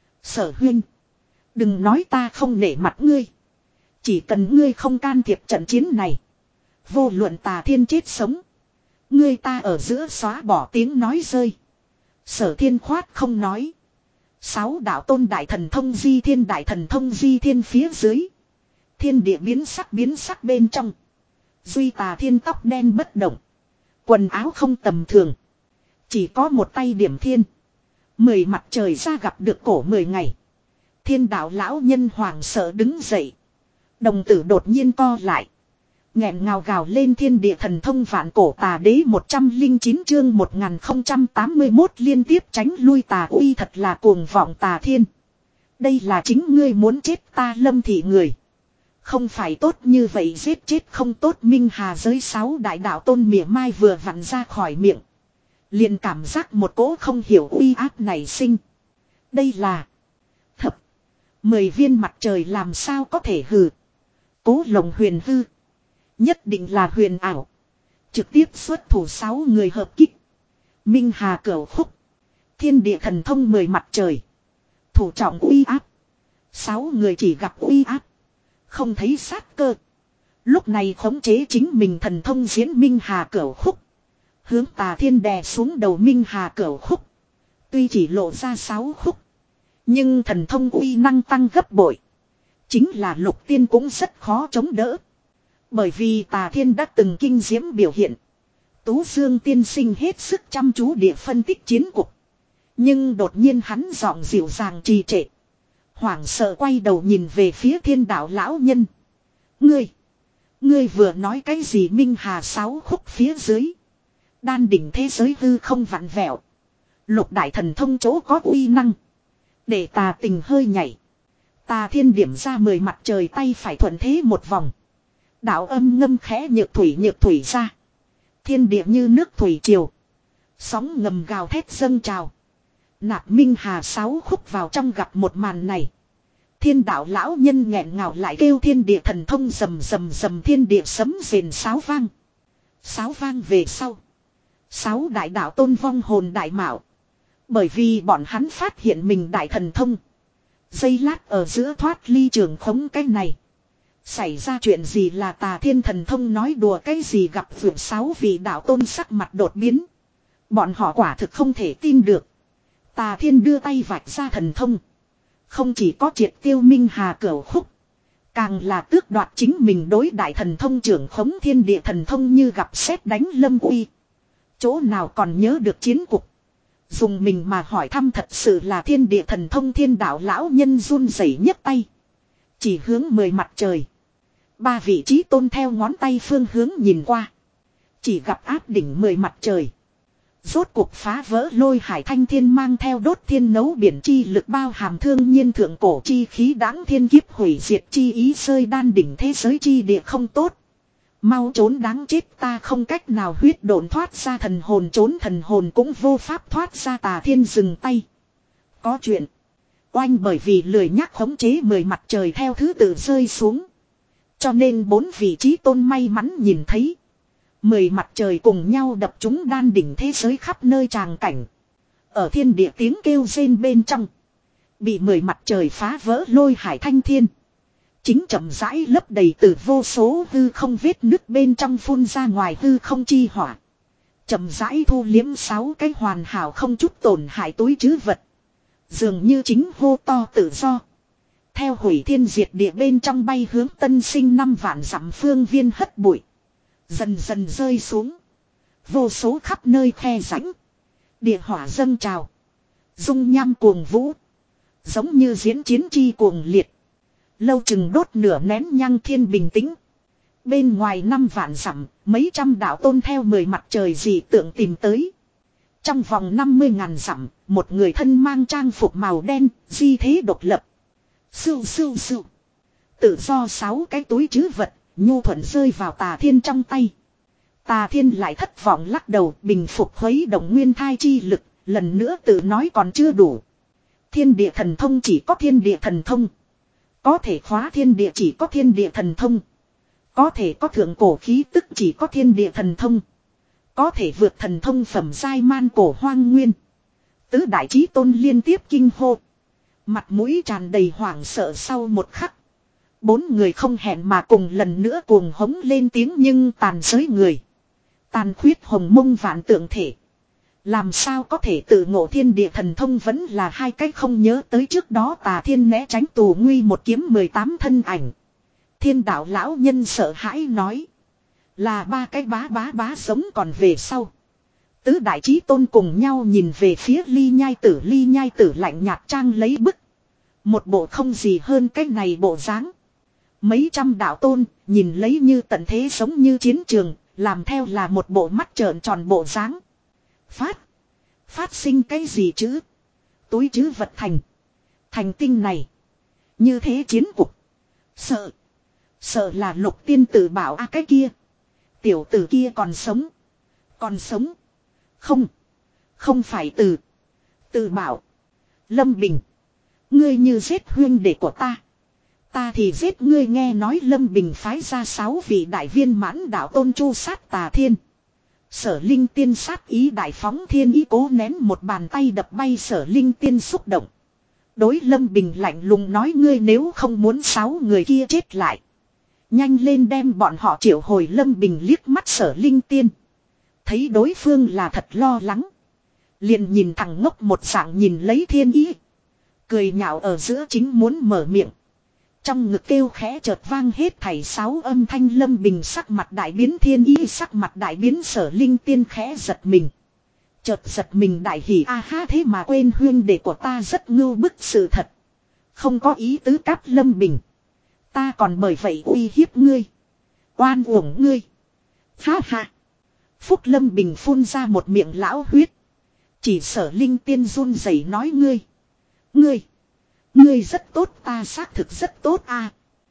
Sở huynh. Đừng nói ta không nể mặt ngươi. Chỉ cần ngươi không can thiệp trận chiến này. Vô luận Tà Thiên chết sống. Ngươi ta ở giữa xóa bỏ tiếng nói rơi. Sở Thiên khoát không nói. Sáu đạo tôn đại thần thông di thiên đại thần thông di thiên phía dưới. Thiên địa biến sắc biến sắc bên trong. Duy Tà Thiên tóc đen bất động. Quần áo không tầm thường. Chỉ có một tay điểm thiên. Mười mặt trời ra gặp được cổ mười ngày. Thiên đạo lão nhân hoảng sợ đứng dậy. Đồng tử đột nhiên co lại. Nghẹn ngào gào lên thiên địa thần thông vạn cổ tà đế một trăm linh chín chương một nghìn không trăm tám mươi mốt liên tiếp tránh lui tà uy thật là cuồng vọng tà thiên. Đây là chính ngươi muốn chết ta Lâm thị người. Không phải tốt như vậy giết chết không tốt Minh Hà giới sáu đại đạo tôn mỉa mai vừa vặn ra khỏi miệng. Liền cảm giác một cỗ không hiểu uy áp này sinh. Đây là thập. Mười viên mặt trời làm sao có thể hừ. Cố lồng huyền hư. Nhất định là huyền ảo. Trực tiếp xuất thủ sáu người hợp kích. Minh Hà cửu khúc. Thiên địa thần thông mười mặt trời. Thủ trọng uy áp. Sáu người chỉ gặp uy áp. Không thấy sát cơ. Lúc này khống chế chính mình thần thông diễn Minh Hà cửu khúc. Hướng tà thiên đè xuống đầu Minh Hà cửu khúc. Tuy chỉ lộ ra sáu khúc. Nhưng thần thông uy năng tăng gấp bội. Chính là lục tiên cũng rất khó chống đỡ. Bởi vì tà thiên đã từng kinh diễm biểu hiện. Tú Dương tiên sinh hết sức chăm chú địa phân tích chiến cục. Nhưng đột nhiên hắn giọng dịu dàng trì trệ. Hoảng sợ quay đầu nhìn về phía thiên đạo lão nhân. Ngươi. Ngươi vừa nói cái gì Minh Hà sáu khúc phía dưới. Đan đỉnh thế giới hư không vặn vẹo. Lục đại thần thông chỗ có uy năng. Để tà tình hơi nhảy. Tà thiên điểm ra mười mặt trời tay phải thuận thế một vòng. Đạo âm ngâm khẽ nhược thủy nhược thủy ra. Thiên địa như nước thủy triều. Sóng ngầm gào thét dâng trào. Nạp Minh Hà sáu khúc vào trong gặp một màn này. Thiên đạo lão nhân nghẹn ngào lại kêu thiên địa thần thông rầm rầm rầm thiên địa sấm rền sáo vang. Sáo vang về sau. Sáu đại đạo tôn vong hồn đại mạo. Bởi vì bọn hắn phát hiện mình đại thần thông. Giây lát ở giữa thoát ly trường khống cái này. Xảy ra chuyện gì là tà thiên thần thông nói đùa cái gì gặp vượt sáu vị đạo tôn sắc mặt đột biến. Bọn họ quả thực không thể tin được. Tà thiên đưa tay vạch ra thần thông. Không chỉ có triệt tiêu Minh Hà cửu khúc. Càng là tước đoạt chính mình đối đại thần thông trưởng khống thiên địa thần thông như gặp sét đánh lâm uy. Chỗ nào còn nhớ được chiến cục. Dùng mình mà hỏi thăm thật sự là thiên địa thần thông thiên đạo lão nhân run rẩy nhấc tay. Chỉ hướng mười mặt trời. Ba vị trí tôn theo ngón tay phương hướng nhìn qua. Chỉ gặp áp đỉnh mười mặt trời. Rốt cuộc phá vỡ lôi hải thanh thiên mang theo đốt thiên nấu biển chi lực bao hàm thương nhiên thượng cổ chi khí đáng thiên kiếp hủy diệt chi ý rơi đan đỉnh thế giới chi địa không tốt. Mau trốn đáng chết ta không cách nào huyết độn thoát ra thần hồn trốn thần hồn cũng vô pháp thoát ra tà thiên dừng tay. Có chuyện. Oanh bởi vì lười nhắc khống chế mười mặt trời theo thứ tự rơi xuống. Cho nên bốn vị trí tôn may mắn nhìn thấy. Mười mặt trời cùng nhau đập chúng đan đỉnh thế giới khắp nơi tràng cảnh. Ở thiên địa tiếng kêu rên bên trong. Bị mười mặt trời phá vỡ lôi hải thanh thiên. Chính chậm rãi lấp đầy từ vô số hư không vết nứt bên trong phun ra ngoài hư không chi hỏa. Chậm rãi thu liếm sáu cái hoàn hảo không chút tổn hại túi trữ vật. Dường như chính hô to tự do. Theo hủy thiên diệt địa bên trong bay hướng tân sinh năm vạn dặm phương viên hất bụi. Dần dần rơi xuống. Vô số khắp nơi khe rãnh. Địa hỏa dâng trào. Dung nham cuồng vũ. Giống như diễn chiến chi cuồng liệt. Lâu chừng đốt nửa nén nhang thiên bình tĩnh. Bên ngoài năm vạn dặm, mấy trăm đạo tôn theo mười mặt trời dị tượng tìm tới. Trong vòng năm mươi ngàn dặm, một người thân mang trang phục màu đen, di thế độc lập. Sưu sưu sưu. Tự do sáu cái túi trữ vật, nhu thuận rơi vào tà thiên trong tay. Tà thiên lại thất vọng lắc đầu bình phục khuấy động nguyên thai chi lực, lần nữa tự nói còn chưa đủ. Thiên địa thần thông chỉ có thiên địa thần thông. Có thể khóa thiên địa chỉ có thiên địa thần thông. Có thể có thượng cổ khí tức chỉ có thiên địa thần thông. Có thể vượt thần thông phẩm giai man cổ hoang nguyên. Tứ đại chí tôn liên tiếp kinh hô. Mặt mũi tràn đầy hoảng sợ sau một khắc. Bốn người không hẹn mà cùng lần nữa cuồng hống lên tiếng nhưng tàn giới người. Tàn khuyết hồng mông vạn tượng thể. Làm sao có thể tự ngộ thiên địa thần thông vẫn là hai cách không nhớ tới trước đó tà thiên né tránh tù nguy một kiếm mười tám thân ảnh. Thiên đạo lão nhân sợ hãi nói. Là ba cái bá bá bá sống còn về sau. Tứ đại chí tôn cùng nhau nhìn về phía ly nhai tử ly nhai tử lạnh nhạt trang lấy bức. Một bộ không gì hơn cái này bộ dáng. Mấy trăm đạo tôn, nhìn lấy như tận thế giống như chiến trường, làm theo là một bộ mắt trợn tròn bộ dáng. Phát. Phát sinh cái gì chứ? Túi chứ vật thành. Thành tinh này. Như thế chiến cục. Sợ. Sợ là Lục tiên tử bảo a cái kia. Tiểu tử kia còn sống. Còn sống. Không. Không phải từ. Từ bảo. Lâm Bình. Ngươi như giết huynh đệ của ta. Ta thì giết ngươi, nghe nói Lâm Bình phái ra sáu vị đại viên mãn đạo tôn chu sát Tà Thiên. Sở Linh Tiên sát ý đại phóng, thiên ý cố nén một bàn tay đập bay Sở Linh Tiên xúc động. Đối Lâm Bình lạnh lùng nói, ngươi nếu không muốn sáu người kia chết lại, nhanh lên đem bọn họ triệu hồi. Lâm Bình liếc mắt Sở Linh Tiên. Thấy đối phương là thật lo lắng. Liền nhìn thằng ngốc một dạng nhìn lấy thiên ý. Cười nhạo ở giữa chính muốn mở miệng. Trong ngực kêu khẽ chợt vang hết thảy sáu âm thanh. Lâm Bình sắc mặt đại biến, thiên ý sắc mặt đại biến, Sở Linh Tiên khẽ giật mình. Chợt giật mình đại hỉ, a ha, thế mà quên huynh đệ của ta rất ngưu bức, sự thật. Không có ý tứ cáp Lâm Bình. Ta còn bởi vậy uy hiếp ngươi. Oan uổng ngươi. Ha ha. Phúc Lâm Bình phun ra một miệng lão huyết. Chỉ Sở Linh Tiên run rẩy nói, ngươi. Ngươi. Ngươi rất tốt, ta xác thực rất tốt a.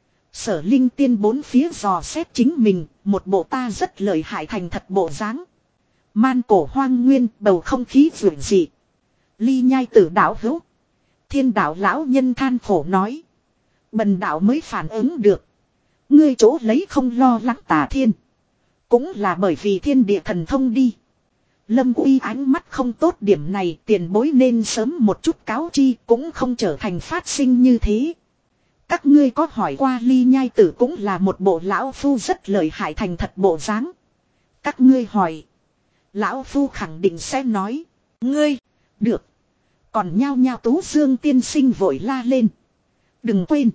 Sở Linh Tiên bốn phía dò xét chính mình, một bộ ta rất lợi hại thành thật bộ dáng. Man cổ hoang nguyên, bầu không khí vượng dị. Ly Nhai Tử đạo hữu. Thiên đạo lão nhân than khổ nói. Bần đạo mới phản ứng được. Ngươi chỗ lấy không lo lắng Tà Thiên. Cũng là bởi vì thiên địa thần thông đi. Lâm Uy ánh mắt không tốt, điểm này tiền bối nên sớm một chút cáo chi, cũng không trở thành phát sinh như thế. Các ngươi có hỏi qua Ly Nhai Tử cũng là một bộ lão phu rất lợi hại thành thật bộ dáng. Các ngươi hỏi. Lão phu khẳng định sẽ nói. Ngươi. Được. Còn nhao nhao Tú Dương tiên sinh vội la lên. Đừng quên.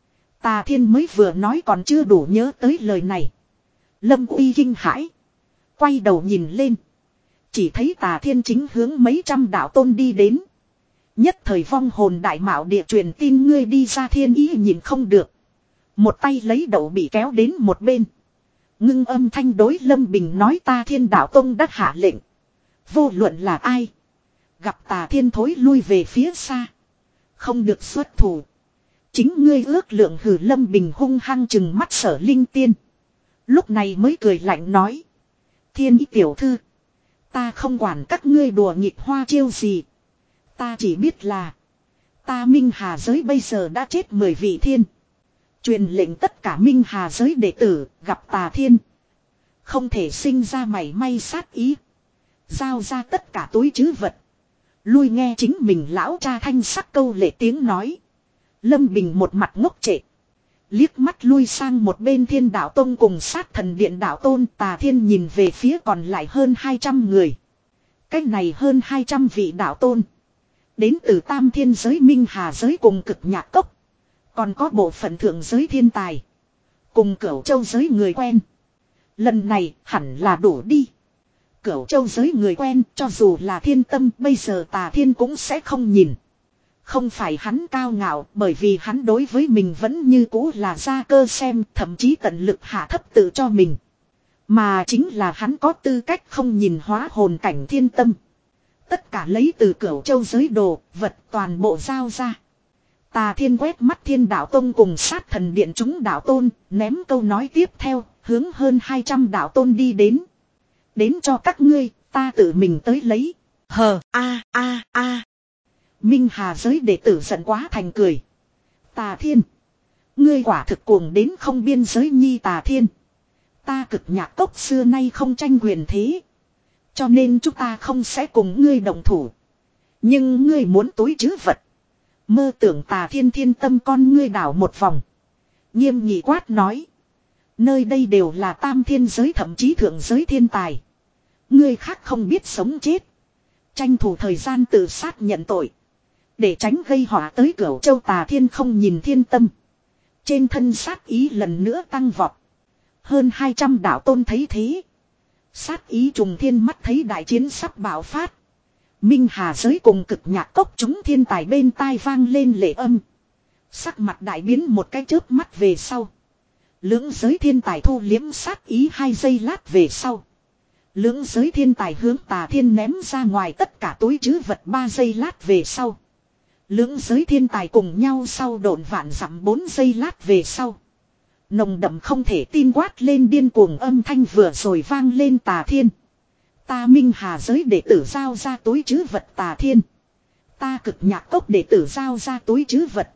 Tà Thiên mới vừa nói còn chưa đủ nhớ tới lời này. Lâm Uy kinh hãi. Quay đầu nhìn lên. Chỉ thấy Tà Thiên chính hướng mấy trăm đạo tôn đi đến. Nhất thời vong hồn đại mạo địa truyền tin, ngươi đi ra. Thiên ý nhìn không được. Một tay lấy đậu bị kéo đến một bên. Ngưng âm thanh đối Lâm Bình nói, ta Thiên đạo tông đã hạ lệnh. Vô luận là ai. Gặp Tà Thiên thối lui về phía xa. Không được xuất thủ. Chính ngươi ước lượng. Hử. Lâm Bình hung hăng chừng mắt Sở Linh Tiên. Lúc này mới cười lạnh nói. Thiên ý tiểu thư. Ta không quản các ngươi đùa nghịch hoa chiêu gì. Ta chỉ biết là. Ta Minh Hà giới bây giờ đã chết mười vị thiên. Truyền lệnh tất cả Minh Hà giới đệ tử gặp Tà Thiên. Không thể sinh ra mảy may sát ý. Giao ra tất cả túi trữ vật. Lui nghe chính mình lão cha thanh sắc câu lệ tiếng nói. Lâm Bình một mặt ngốc trệ. Liếc mắt lui sang một bên Thiên đạo tông cùng Sát Thần điện đạo tôn. Tà Thiên nhìn về phía còn lại hơn hai trăm người. Cái này hơn hai trăm vị đạo tôn. Đến từ Tam Thiên giới, Minh Hà giới cùng Cực Nhạc Cốc. Còn có bộ phận thượng giới thiên tài. Cùng Cửu Châu giới người quen. Lần này hẳn là đủ đi. Cửu Châu giới người quen, cho dù là thiên tâm bây giờ Tà Thiên cũng sẽ không nhìn. Không phải hắn cao ngạo, bởi vì hắn đối với mình vẫn như cũ là gia cơ xem, thậm chí tận lực hạ thấp tự cho mình. Mà chính là hắn có tư cách không nhìn hóa hồn cảnh thiên tâm. Tất cả lấy từ Cửu Châu giới đồ, vật toàn bộ giao ra. Tà Thiên quét mắt Thiên đạo tông cùng Sát Thần điện chúng đạo tôn, ném câu nói tiếp theo, hướng hơn hai trăm đạo tôn đi đến. Đến cho các ngươi, ta tự mình tới lấy. Hờ, a, a, a. Minh Hà giới đệ tử giận quá thành cười. Tà Thiên. Ngươi quả thực cuồng đến không biên giới nhi. Tà Thiên. Ta Cực Nhạc Cốc xưa nay không tranh quyền thế. Cho nên chúng ta không sẽ cùng ngươi đồng thủ. Nhưng ngươi muốn túi trữ vật. Mơ tưởng. Tà Thiên thiên tâm con ngươi đảo một vòng. Nghiêm nghị quát nói. Nơi đây đều là tam thiên giới thậm chí thượng giới thiên tài. Ngươi khác không biết sống chết. Tranh thủ thời gian tự sát nhận tội. Để tránh gây họa tới Cửu Châu. Tà Thiên không nhìn thiên tâm. Trên thân sát ý lần nữa tăng vọt. Hơn hai trăm đạo tôn thấy thế. Sát ý trùng thiên, mắt thấy đại chiến sắp bạo phát. Minh Hà giới cùng Cực Nhạc Cốc chúng thiên tài bên tai vang lên lệ âm. Sắc mặt đại biến một cái chớp mắt về sau. Lưỡng giới thiên tài thu liếm sát ý hai giây lát về sau. Lưỡng giới thiên tài hướng Tà Thiên ném ra ngoài tất cả túi trữ vật ba giây lát về sau. Lưỡng giới thiên tài cùng nhau sau độn vạn dặm bốn giây lát về sau. Nồng đậm không thể tin quát lên điên cuồng âm thanh vừa rồi vang lên. Tà Thiên, ta Minh Hà giới đệ tử giao ra túi trữ vật. Tà Thiên, ta Cực Nhạc Cốc đệ tử giao ra túi trữ vật.